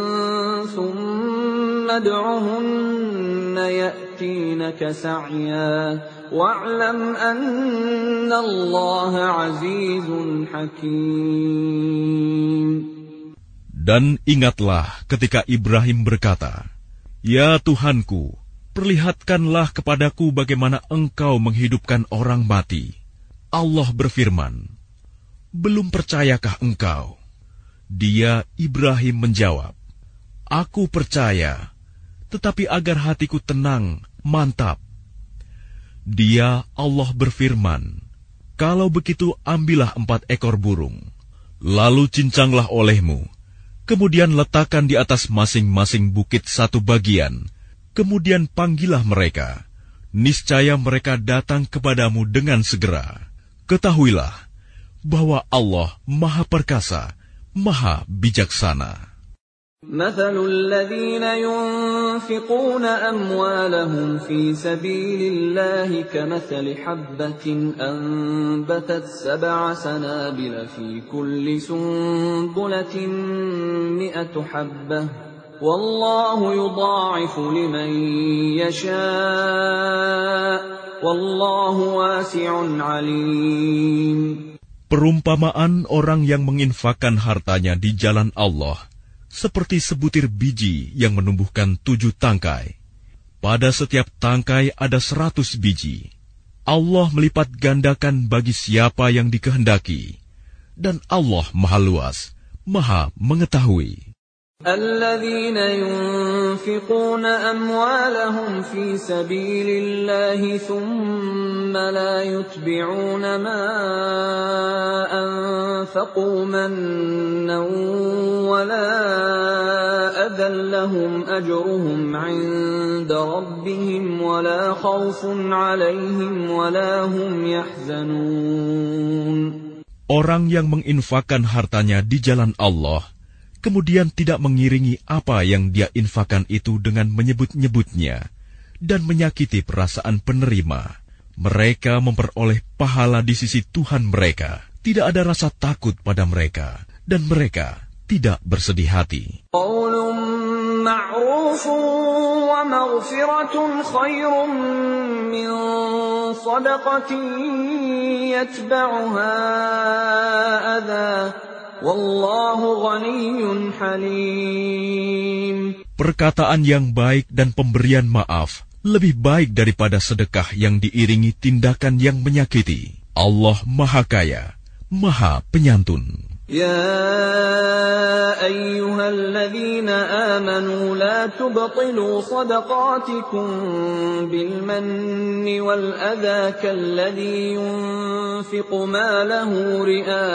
ثُمَّ ادْعُهُنَّ يَأْتِينَكَ سَعْيًا وَاعْلَمْ أَنَّ اللَّهَ عَزِيزٌ حَكِيمٌ. Dan ingatlah ketika Ibrahim berkata, ya Tuhanku, perlihatkanlah kepadaku bagaimana engkau menghidupkan orang mati. Allah berfirman, belum percayakah engkau? Dia Ibrahim menjawab, "Aku percaya, tetapi agar hatiku tenang, mantap." Dia Allah berfirman, "Kalau begitu ambillah 4 ekor burung, lalu cincanglah olehmu, kemudian letakkan di atas masing-masing bukit satu bagian, kemudian panggillah mereka. Niscaya mereka datang kepadamu dengan segera. Ketahuilah bahwa Allah Maha Perkasa, Maha Bijaksana." مثل الذين ينفقون أموالهم في سبيل الله كمثل حبة أنبتت 7 سنابل في كل سنبلة 100 حبة والله يضاعف لمن يشاء والله واسع عليم. Perumpamaan orang yang menginfakkan hartanya di jalan Allah seperti sebutir biji yang menumbuhkan 7 tangkai. Pada setiap tangkai ada 100 biji. Allah melipat gandakan bagi siapa yang dikehendaki. Dan Allah Maha Luas, Maha Mengetahui. الذين ينفقون أموالهم في سبيل الله ثم لا يتبعون ما أنفقوا منا ولا أذى لهم أجرهم عند ربهم ولا خوف عليهم ولا هم يحزنون. Orang yang menginfakkan hartanya di jalan Allah kemudian tidak mengiringi apa yang dia infakkan itu dengan menyebut-nyebutnya dan menyakiti perasaan penerima. Mereka memperoleh pahala di sisi Tuhan mereka. Tidak ada rasa takut pada mereka, dan mereka tidak bersedih hati. Qaulun ma'rufun wa maghfiratun khairun min sadaqatin yatba'uha adha. Wallahu ghaniyyun halim. Perkataan yang baik dan pemberian maaf lebih baik daripada sedekah yang diiringi tindakan yang menyakiti. Allah Maha Kaya, Maha Penyantun. Ya ayyuhalladzina amanu la tubtilu sadaqatikum bil manni wal adha kalladhi yunfiqu malahu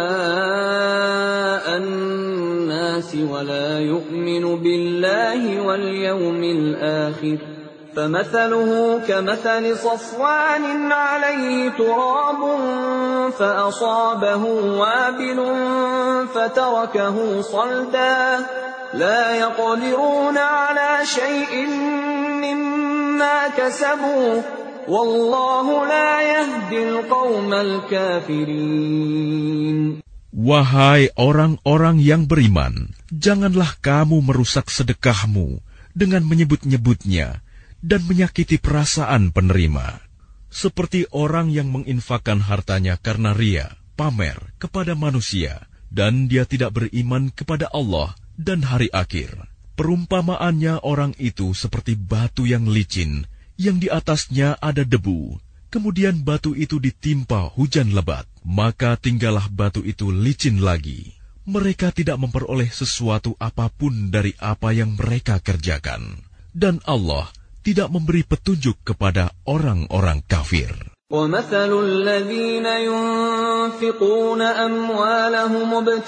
ria'an nasi wa la yu'minu billahi wal yawmil akhir. فمثله كمثل صفوان عليه تراب فأصابه وابل فتركه صلدا لا يقدرون على شيء مما كسبوا والله لا يهدي القوم الكافرين. Wahai orang-orang yang beriman, janganlah kamu merusak sedekahmu dengan menyebut-nyebutnya dan menyakiti perasaan penerima, seperti orang yang menginfakkan hartanya karena ria, pamer kepada manusia, dan dia tidak beriman kepada Allah dan hari akhir. Perumpamaannya orang itu seperti batu yang licin, yang di atasnya ada debu, kemudian batu itu ditimpa hujan lebat, maka tinggallah batu itu licin lagi. Mereka tidak memperoleh sesuatu apapun dari apa yang mereka kerjakan, dan Allah tidak memberi petunjuk kepada orang-orang kafir. وَمَثَلُ الَّذِينَ يُنْفِقُونَ أَمْوَالَهُمُ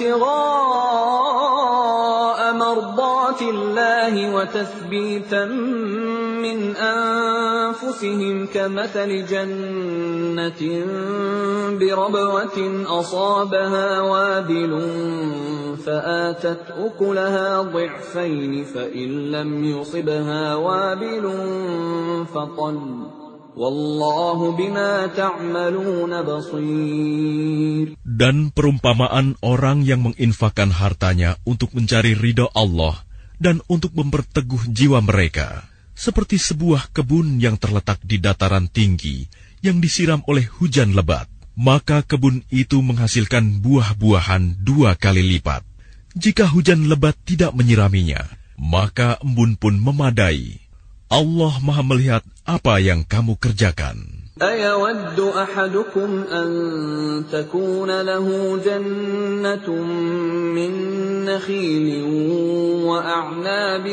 ابْتِغَاءَ مَرْضَاتِ اللَّهِ وَتَثْبِيتًا مِنْ أَنفُسِهِمْ كَمَثَلِ جَنَّةٍ بِرَبْوَةٍ أَصَابَهَا وَابِلٌ فَآتَتْ أُكُلَهَا ضِعْفَيْنِ فَإِنْ لَمْ يُصِبْهَا وَابِلٌ فَطَلٌّ Wallahu bima ta'maluna basir. Dan perumpamaan orang yang menginfakkan hartanya untuk mencari ridha Allah dan untuk memperteguh jiwa mereka, seperti sebuah kebun yang terletak di dataran tinggi yang disiram oleh hujan lebat, maka kebun itu menghasilkan buah-buahan 2 kali lipat. Jika hujan lebat tidak menyiraminya, maka embun pun memadai. Allah Maha melihat apa yang kamu kerjakan. أَيَوَدُّ أَحَدُكُمْ أَن تَكُونَ لَهُ جَنَّةٌ مِّن نَّخِيلٍ وَأَعْنَابٍ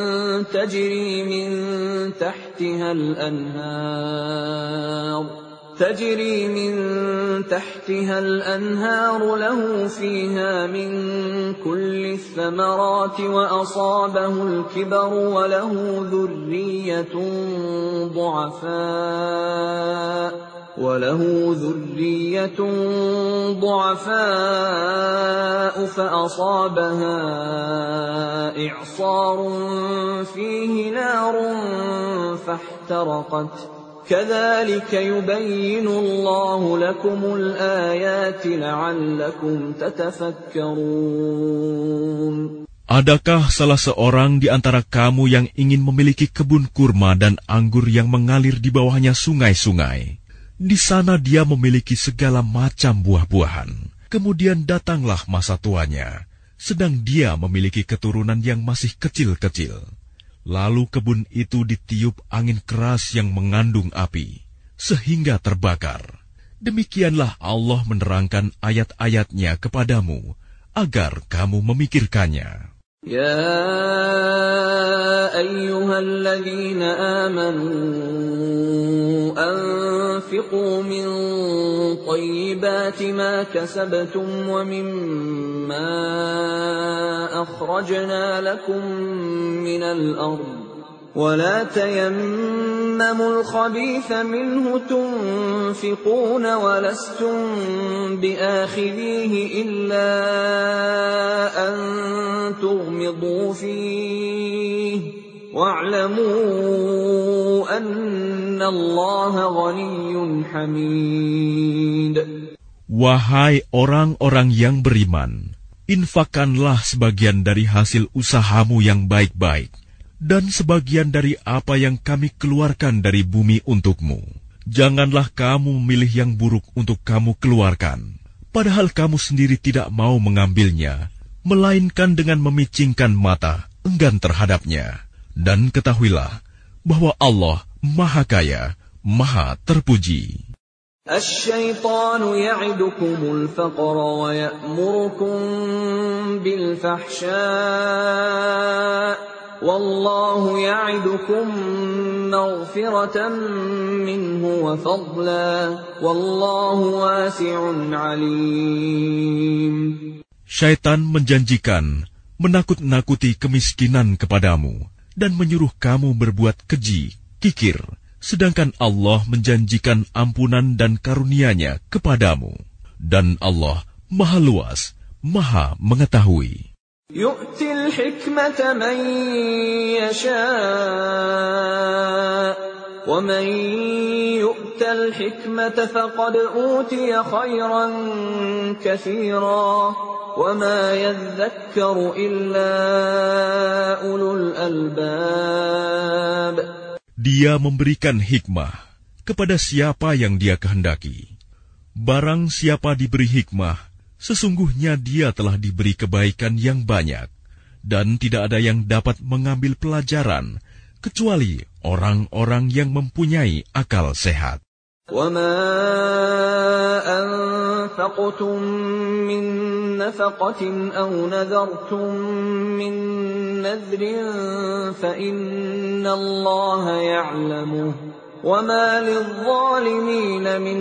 تَجْرِي مِن تَحْتِهَا الْأَنْهَارُ لَهُ فِيهَا مِن كُلِّ الثَّمَرَاتِ وَأَصَابَهُ الْكِبَرُ وَلَهُ ذُرِّيَّةٌ ضُعَفَاءُ فَأَصَابَهَا إِعْصَارٌ فِيهِ نَارٌ فَاحْتَرَقَتْ كَذَلِكَ يُبَيِّنُ اللَّهُ لَكُمُ الْآيَاتِ لَعَلَّكُمْ تَتَفَكَّرُونَ. Adakah salah seorang di antara kamu yang ingin memiliki kebun kurma dan anggur yang mengalir di bawahnya sungai-sungai? Di sana dia memiliki segala macam buah-buahan. Kemudian datanglah masa tuanya, sedang dia memiliki keturunan yang masih kecil-kecil. Lalu kebun itu ditiup angin keras yang mengandung api, sehingga terbakar. Demikianlah Allah menerangkan ayat-ayatnya kepadamu, agar kamu memikirkannya. Ya ayyuhalladzina amanu anfiqu min tayyibati ma kasabtum wa mimma akhrajna lakum minal ard ولا تيمموا الخبيث منه تنفقون ولستم بآخذيه إلا أن تغمضوا فيه واعلموا أن الله غني حميد. Wahai orang-orang yang beriman, infakkanlah sebagian dari hasil usahamu yang baik-baik, dan sebagian dari apa yang kami keluarkan dari bumi untukmu. Janganlah kamu memilih yang buruk untuk kamu keluarkan, padahal kamu sendiri tidak mau mengambilnya, melainkan dengan memicingkan mata, enggan terhadapnya. Dan ketahuilah bahwa Allah Maha Kaya, Maha Terpuji. Asy-syaitanu ya'idukumul faqra wa ya'murukum bil fahsya'. Wallahu ya'idukum maghfiratan minhu wa fadla wallahu wasi'un 'alim. Syaitan menjanjikan menakut-nakuti kemiskinan kepadamu dan menyuruh kamu berbuat keji, kikir, sedangkan Allah menjanjikan ampunan dan karunia-Nya kepadamu, dan Allah Maha Luas, Maha Mengetahui. Yu'til hikmata man yasha' wa man yu'tal hikmata faqad utiya khairan katsira wa ma yadhakkaru illa ulul albab. Dia memberikan hikmah kepada siapa yang Dia kehendaki. Barang siapa diberi hikmah, sesungguhnya dia telah diberi kebaikan yang banyak, dan tidak ada yang dapat mengambil pelajaran kecuali orang-orang yang mempunyai akal sehat. وَمَا أَنفَقْتُم مِّن نَّفَقَةٍ أَوْ نَذَرْتُم مِّن نَّذْرٍ فَإِنَّ اللَّهَ يَعْلَمُهُ وَمَا لِلظَّالِمِينَ مِنْ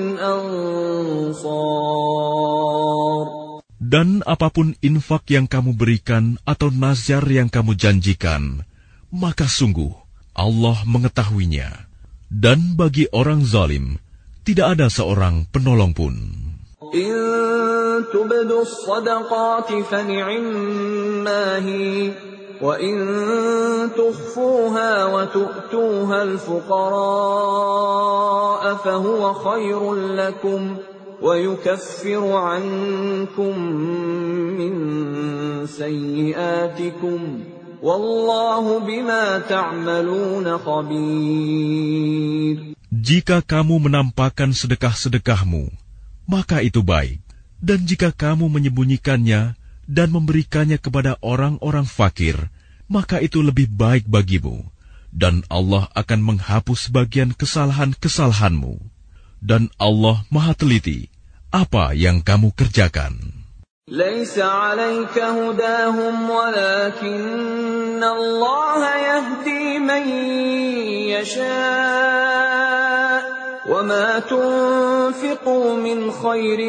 أَنصَارٍ. Dan apapun infak yang kamu berikan atau nazar yang kamu janjikan, maka sungguh Allah mengetahuinya. Dan bagi orang zalim, tidak ada seorang penolong pun. إِن تُبْدُوا الصَّدَقَاتِ فَنِعِمَّا هِيَ وَإِن تُخْفُوهَا وَتُؤْتُوهَا الْفُقَرَاءَ فَهُوَ خَيْرٌ لَكُمْ وَيُكَفِّرُ عَنكُم مِّن سَيِّئَاتِكُمْ وَاللَّهُ بِمَا تَعْمَلُونَ خَبِيرٌ. Jika kamu menampakkan sedekah-sedekahmu, maka itu baik. Dan jika kamu menyembunyikannya dan memberikannya kepada orang-orang fakir, maka itu lebih baik bagimu. Dan Allah akan menghapus sebagian kesalahan-kesalahanmu. Dan Allah Maha teliti apa yang kamu kerjakan. ليس عليك هداهم ولكن الله يهدي من يشاء وما تنفقوا من خير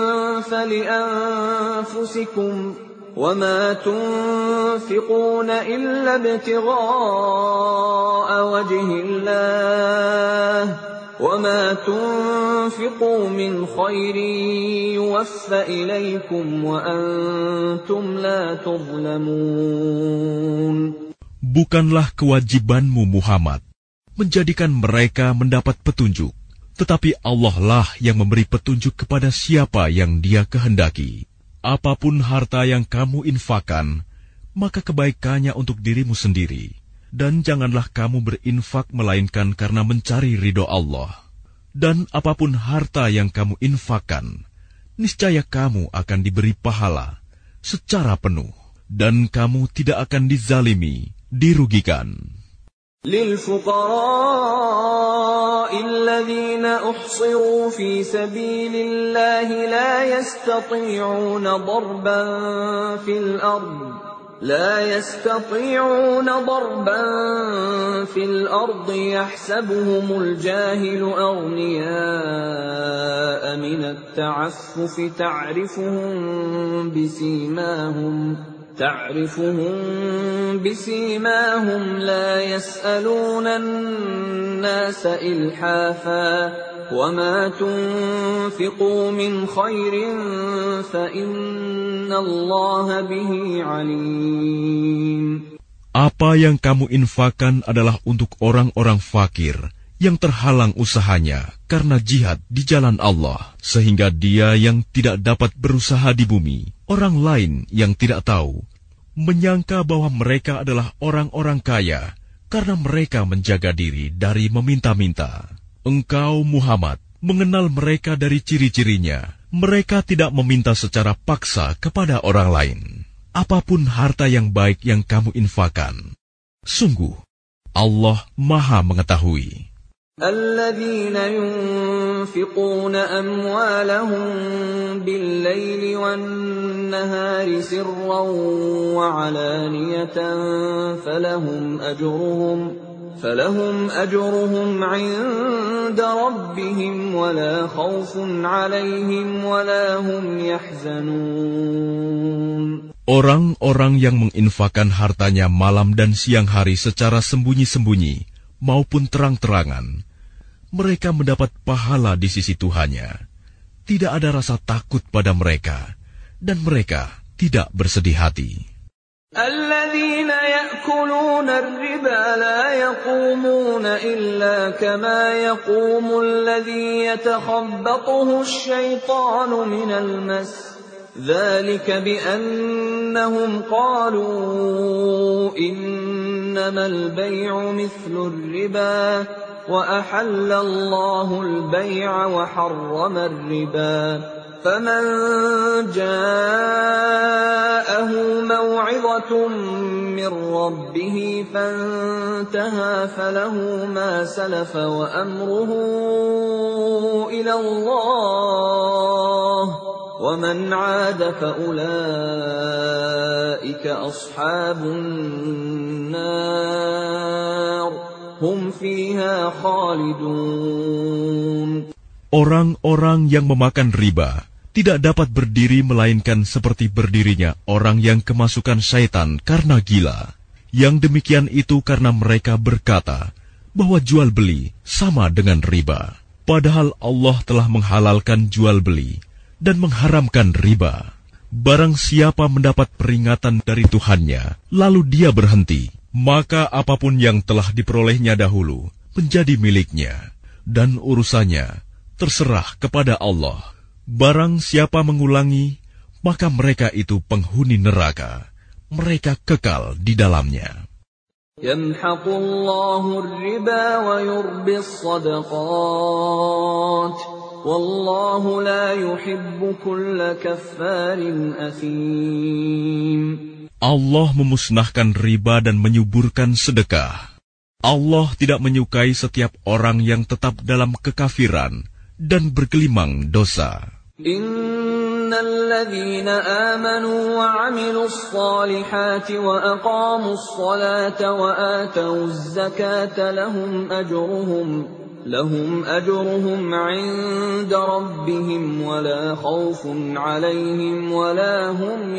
فلأنفسكم وما تنفقون إلا ابتغاء وجه الله وما تنفقوا من خير يوفى إليكم وأنتم لا تظلمون. Bukanlah kewajibanmu Muhammad menjadikan mereka mendapat petunjuk, tetapi Allah lah yang memberi petunjuk kepada siapa yang Dia kehendaki. Apapun harta yang kamu infakkan, maka kebaikannya untuk dirimu sendiri. Dan janganlah kamu berinfak melainkan karena mencari ridho Allah. Dan apapun harta yang kamu infakkan, niscaya kamu akan diberi pahala secara penuh. Dan kamu tidak akan dizalimi, dirugikan. للفقراء الذين أحصروا في سبيل الله لا يستطيعون ضربا في الأرض يحسبهم الجاهل أغنياء من التعفف تعرفهم بسيماهم لا يسألون الناس إلحافا وما تنفقوا من خير فإن الله به عليم. Apa yang kamu infakkan adalah untuk orang-orang fakir yang terhalang usahanya karena jihad di jalan Allah, sehingga dia yang tidak dapat berusaha di bumi, orang lain yang tidak tahu, menyangka bahwa mereka adalah orang-orang kaya karena mereka menjaga diri dari meminta-minta. Engkau Muhammad mengenal mereka dari ciri-cirinya. Mereka tidak meminta secara paksa kepada orang lain. Apapun harta yang baik yang kamu infakkan, sungguh Allah Maha mengetahui. الذين ينفقون أموالهم بالليل والنهار سرا وعلانية فلهم أجرهم عند ربهم ولا خوف عليهم ولا هم يحزنون. Orang-orang yang menginfakkan hartanya malam dan siang hari secara sembunyi-sembunyi maupun terang-terangan, mereka mendapat pahala di sisi Tuhannya. Tidak ada rasa takut pada mereka, dan mereka tidak bersedih hati. الذين يأكلون الربا لا يقومون إلا كما يقوم الذي يتخبطه الشيطان من المس ذلك بأنهم قالوا إنما البيع مثل الربا وأحل الله البيع وحرم الربا فمن جاءه موعظة من ربه فانتهى فله ما سلف وأمره إلى الله ومن عاد فأولئك أصحاب النار هم فيها خالدون. Orang-orang yang memakan riba tidak dapat berdiri melainkan seperti berdirinya orang yang kemasukan syaitan karena gila. Yang demikian itu karena mereka berkata bahwa jual beli sama dengan riba. Padahal Allah telah menghalalkan jual beli dan mengharamkan riba. Barang siapa mendapat peringatan dari Tuhannya, lalu dia berhenti, maka apapun yang telah diperolehnya dahulu menjadi miliknya, dan urusannya terserah kepada Allah. Barang siapa mengulangi, maka mereka itu penghuni neraka. Mereka kekal di dalamnya. Yamhaqullahu ar-riba wa yurbis sadaqat. Wallahu la yuhibbu kulla kaffarin athim. Allah memusnahkan riba dan menyuburkan sedekah. Allah tidak menyukai setiap orang yang tetap dalam kekafiran dan bergelimang dosa. Innalladzina amanu wa 'amilus salihati wa aqamus salata wa atawuz zakata lahum ajruhum 'inda rabbihim wa la khaufun 'alaihim wa la hum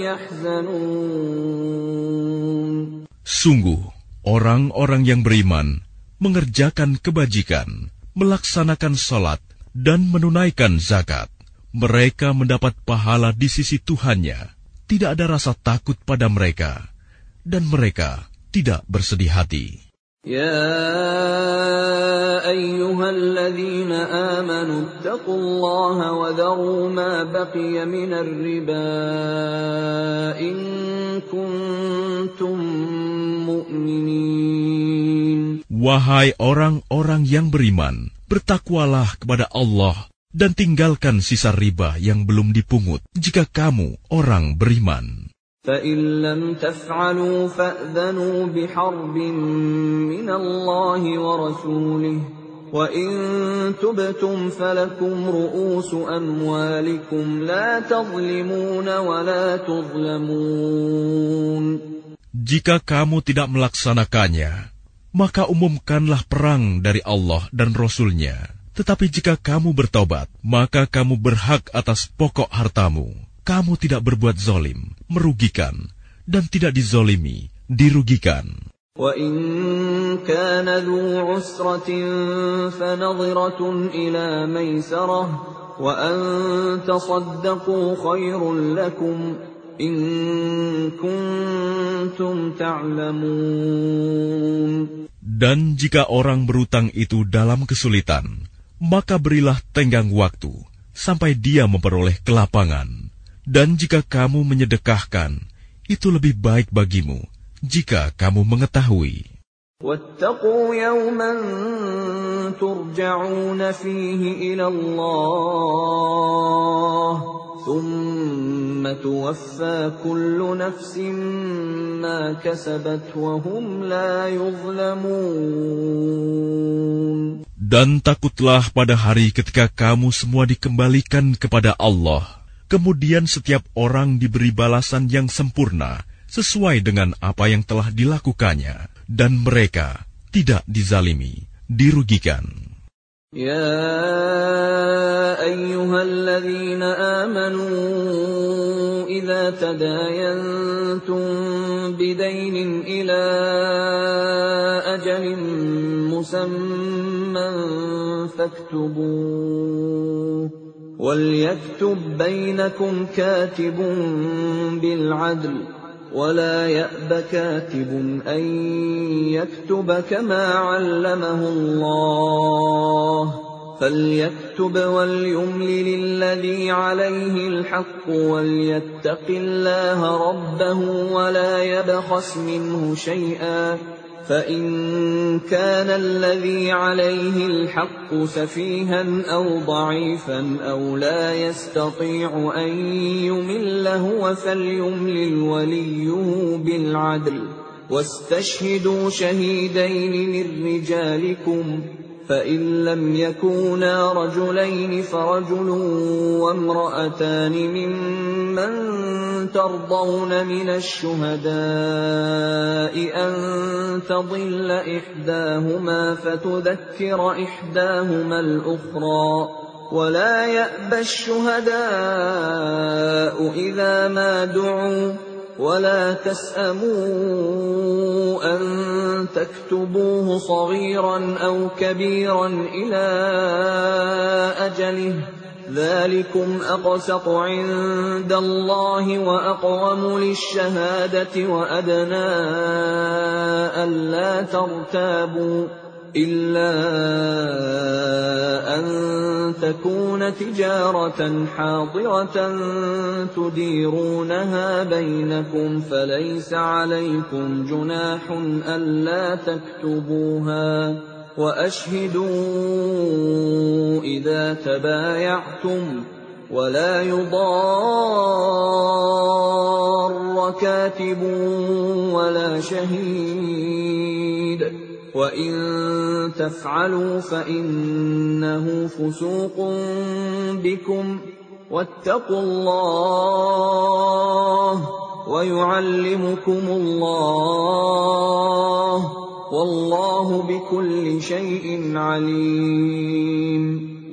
yahzanun. Sungguh, orang-orang yang beriman mengerjakan kebajikan, melaksanakan salat, dan menunaikan zakat. Mereka mendapat pahala di sisi Tuhannya. Tidak ada rasa takut pada mereka, dan mereka tidak bersedih hati. Ya ayyuhalladzina amanu ittaqullaha wa dharu ma baqiya minar riba in kuntum mu'minin. Wahai orang-orang yang beriman, bertakwalah kepada Allah dan tinggalkan sisa riba yang belum dipungut jika kamu orang beriman. فَإِن لَّمْ تَفْعَلُوا فَأْذَنُوا بِحَرْبٍ مِّنَ اللَّهِ وَرَسُولِهِ وَإِن تُبْتُمْ فَلَكُمْ رُءُوسُ أَمْوَالِكُمْ لَا تَظْلِمُونَ وَلَا تُظْلَمُونَ. Jika kamu tidak melaksanakannya, maka umumkanlah perang dari Allah dan Rasul-Nya. Tetapi jika kamu bertobat, maka kamu berhak atas pokok hartamu. Kamu tidak berbuat zalim, merugikan, dan tidak dizalimi, dirugikan. وَإِن كَانَ ذُو عُسْرَةٍ فَنَظِرَةٌ إِلَى مَيْسَرَةٍ وَأَن تَصَدَّقُوا خَيْرٌ لَّكُمْ إِن كُنتُمْ تَعْلَمُونَ. Dan jika orang berutang itu dalam kesulitan, maka berilah tenggang waktu sampai dia memperoleh kelapangan. Dan jika kamu menyedekahkan, itu lebih baik bagimu jika kamu mengetahui. وَاتَّقُوا يَوْمًا تُرْجَعُونَ فِيهِ إِلَى اللَّهِ ثُمَّ تُوَفَّى كُلُّ نَفْسٍ مَا كَسَبَتْ وَهُمْ لَا يُظْلَمُونَ. Dan takutlah pada hari ketika kamu semua dikembalikan kepada Allah. Kemudian setiap orang diberi balasan yang sempurna sesuai dengan apa yang telah dilakukannya. Dan mereka tidak dizalimi, dirugikan. Ya ayyuhalladzina amanu idza tadayantum bidaynin ila ajalin musamman faktubuh walyaktub bainakum katibun bil'adl ولا يأب كاتب أن يكتب كما علمه الله فليكتب وليملل الذي عليه الحق وليتق الله ربه ولا يبخس منه شيئا فإن كان الذي عليه الحق سفيها أو ضعيفا أو لا يستطيع أن يمل هو فليملل وليه بالعدل واستشهدوا شهيدين من رجالكم فإن لم يكونا رجلين فرجل وامرأتان ممن ترضون من الشهداء أن تضل إحداهما فتذكر إحداهما الأخرى ولا يأبى الشهداء إذا ما دعوا ولا تسأموا أن تكتبوه صغيرا أو كبيرا إلى أجله ذلكم أقسط عند الله وأقوم للشهادة وأدنى ألا ترتابوا إلا أن تكون تجارة حاضرة تديرونها بينكم فليس عليكم جناح ألا تكتبوها وأشهدوا إذا تبايعتم ولا يضار كاتب ولا شهيد وَإِن تَفْعَلُوا فَإِنَّهُ فُسُوقٌ بِكُمْ وَاتَّقُوا اللَّهَ وَيُعَلِّمُكُمُ اللَّهُ وَاللَّهُ بِكُلِّ شَيْءٍ عَلِيمٌ.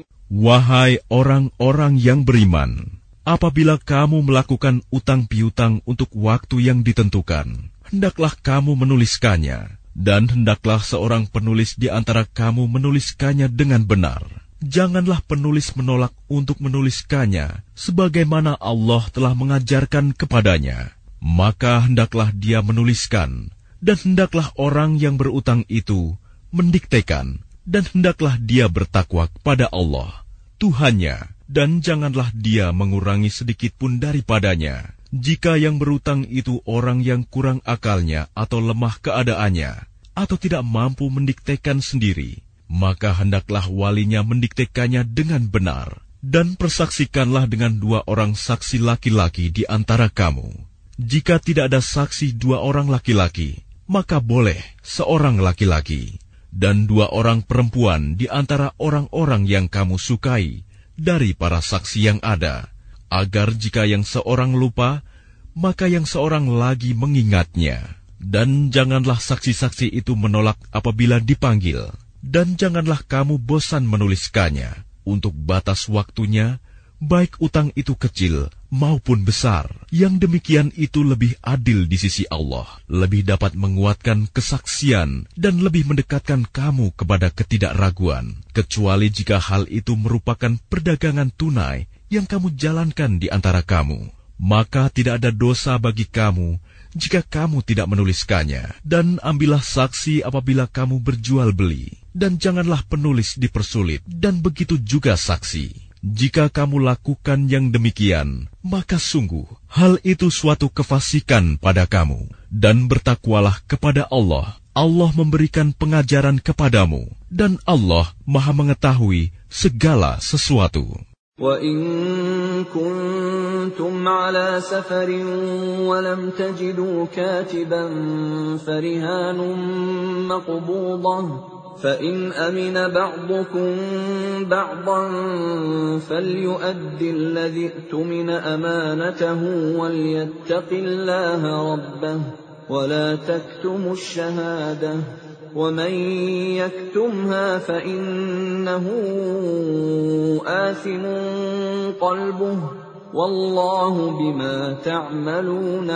Wahai orang-orang yang beriman, apabila kamu melakukan utang piutang untuk waktu yang ditentukan, hendaklah kamu menuliskannya. Dan hendaklah seorang penulis di antara kamu menuliskannya dengan benar. Janganlah penulis menolak untuk menuliskannya, sebagaimana Allah telah mengajarkan kepadanya. Maka hendaklah dia menuliskan, dan hendaklah orang yang berutang itu mendiktekan, dan hendaklah dia bertakwa kepada Allah, Tuhannya, dan janganlah dia mengurangi sedikit pun daripadanya. Jika yang berutang itu orang yang kurang akalnya atau lemah keadaannya, atau tidak mampu mendiktekan sendiri, maka hendaklah walinya mendiktekannya dengan benar, dan persaksikanlah dengan 2 orang saksi laki-laki di antara kamu. Jika tidak ada saksi 2 orang laki-laki, maka boleh seorang laki-laki, dan 2 orang perempuan di antara orang-orang yang kamu sukai dari para saksi yang ada, agar jika yang seorang lupa, maka yang seorang lagi mengingatnya. Dan janganlah saksi-saksi itu menolak apabila dipanggil. Dan janganlah kamu bosan menuliskannya. Untuk batas waktunya, baik utang itu kecil maupun besar. Yang demikian itu lebih adil di sisi Allah, lebih dapat menguatkan kesaksian, dan lebih mendekatkan kamu kepada ketidakraguan. Kecuali jika hal itu merupakan perdagangan tunai yang kamu jalankan di antara kamu, maka tidak ada dosa bagi kamu jika kamu tidak menuliskannya. Dan ambillah saksi apabila kamu berjual beli, dan janganlah penulis dipersulit, dan begitu juga saksi. Jika kamu lakukan yang demikian, maka sungguh hal itu suatu kefasikan pada kamu. Dan bertakwalah kepada Allah. Allah memberikan pengajaran kepadamu, dan Allah Maha mengetahui segala sesuatu. وَإِن كُنتُمْ عَلَى سَفَرٍ وَلَمْ تَجِدُوا كَاتِبًا فَرِهَانٌ مَّقْبُوضَةٌ فَإِنْ أَمِنَ بَعْضُكُم بَعْضًا فَلْيُؤَدِّ الَّذِي اؤْتُمِنَ أَمَانَتَهُ وَلْيَتَّقِ اللَّهَ رَبَّهُ وَلَا تَكْتُمُوا الشَّهَادَةَ وَمَن يَكْتُمْهَا فَإِنَّهُ آثِمٌ قَلْبُهُ وَاللَّهُ بِمَا تَعْمَلُونَ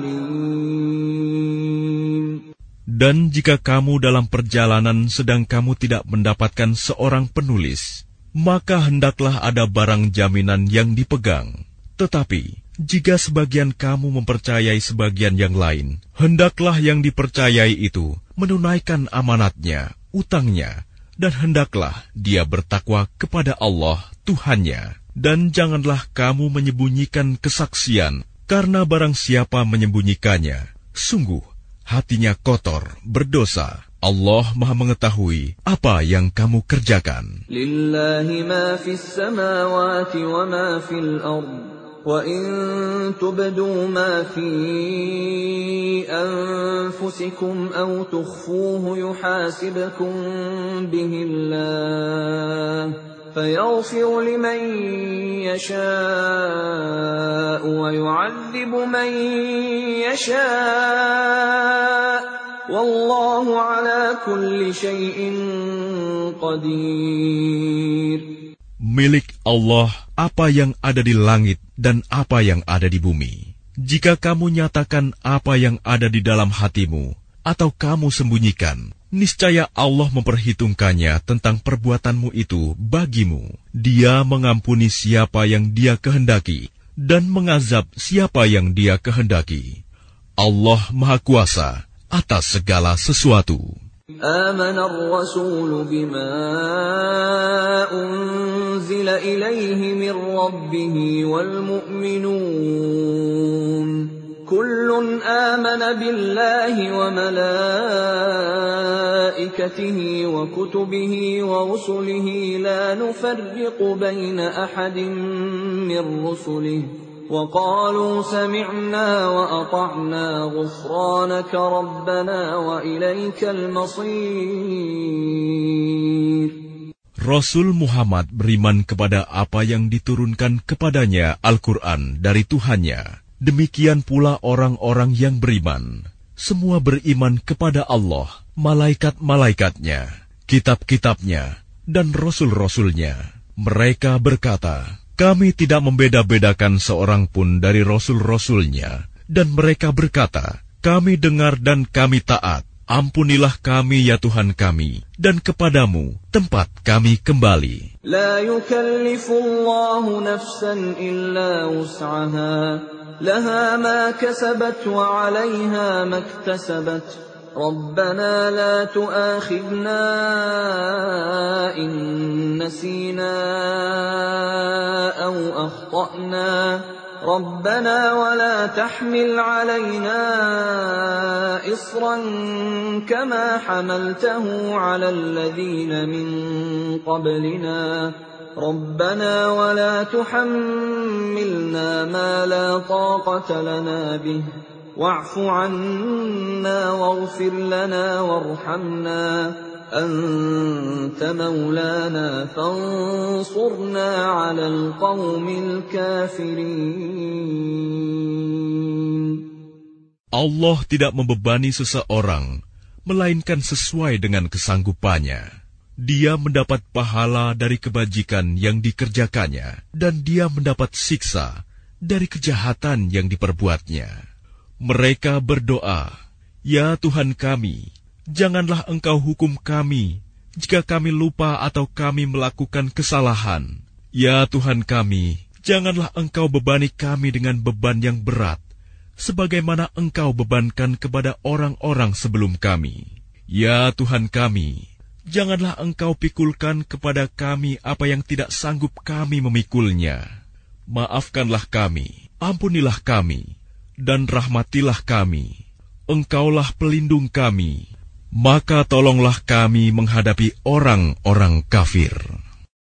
عَلِيمٌ. Dan jika kamu dalam perjalanan sedang kamu tidak mendapatkan seorang penulis, maka hendaklah ada barang jaminan yang dipegang. Tetapi jika sebagian kamu mempercayai sebagian yang lain, hendaklah yang dipercayai itu menunaikan amanatnya, utangnya, dan hendaklah dia bertakwa kepada Allah, Tuhannya. Dan janganlah kamu menyembunyikan kesaksian, karena barang siapa menyembunyikannya, sungguh hatinya kotor, berdosa. Allah Maha mengetahui apa yang kamu kerjakan. Lillahi ma fis samawati wa ma fil ardh. وَإِن تُبْدُوا مَا فِي أَنفُسِكُمْ أَوْ تُخْفُوهُ يُحَاسِبْكُم بِهِ اللَّهُ فَيَغْفِرُ لِمَن يَشَاءُ وَيُعَذِّبُ مَن يَشَاءُ وَاللَّهُ عَلَى كُلِّ شَيْءٍ قَدِيرٌ. Milik Allah apa yang ada di langit dan apa yang ada di bumi. Jika kamu nyatakan apa yang ada di dalam hatimu, atau kamu sembunyikan, niscaya Allah memperhitungkannya tentang perbuatanmu itu bagimu. Dia mengampuni siapa yang Dia kehendaki, dan mengazab siapa yang Dia kehendaki. Allah Maha Kuasa atas segala sesuatu. آمن الرسول بما أنزل إليه من ربه والمؤمنون كل آمن بالله وملائكته وكتبه ورسله لا نفرق بين أحد من رسله وقالوا سمعنا وأطعنا غفرانك ربنا وإليك المصير. Rasul Muhammad beriman kepada apa yang diturunkan kepadanya Al-Quran dari Tuhannya. Demikian pula orang-orang yang beriman. Semua beriman kepada Allah, malaikat-malaikatnya, kitab-kitabnya, dan rasul-rasulnya. Mereka berkata, kami tidak membeda-bedakan seorang pun dari rasul-rasulnya. Dan mereka berkata, kami dengar dan kami taat. Ampunilah kami ya Tuhan kami, dan kepadamu tempat kami kembali. La yukallifullahu nafsan illa wus'aha, laha ma kasabat wa 'alayha ma iktasabat. Rabbana la tu'akhidna in nasina aw akhta'na. ربنا ولا تحمل علينا إصرا كما حملته على الذين من قبلنا ربنا ولا تحملنا ما لا طاقة لنا به واعف عنا واغفر لنا وارحمنا أنت مولانا فانصرنا على القوم الكافرين. Allah tidak membebani seseorang, melainkan sesuai dengan kesanggupannya. Dia mendapat pahala dari kebajikan yang dikerjakannya, dan dia mendapat siksa dari kejahatan yang diperbuatnya. Mereka berdoa, ya Tuhan kami, janganlah Engkau hukum kami jika kami lupa atau kami melakukan kesalahan. Ya Tuhan kami, janganlah Engkau bebani kami dengan beban yang berat, sebagaimana Engkau bebankan kepada orang-orang sebelum kami. Ya Tuhan kami, janganlah Engkau pikulkan kepada kami apa yang tidak sanggup kami memikulnya. Maafkanlah kami, ampunilah kami, dan rahmatilah kami. Engkaulah pelindung kami. Maka tolonglah kami menghadapi orang-orang kafir.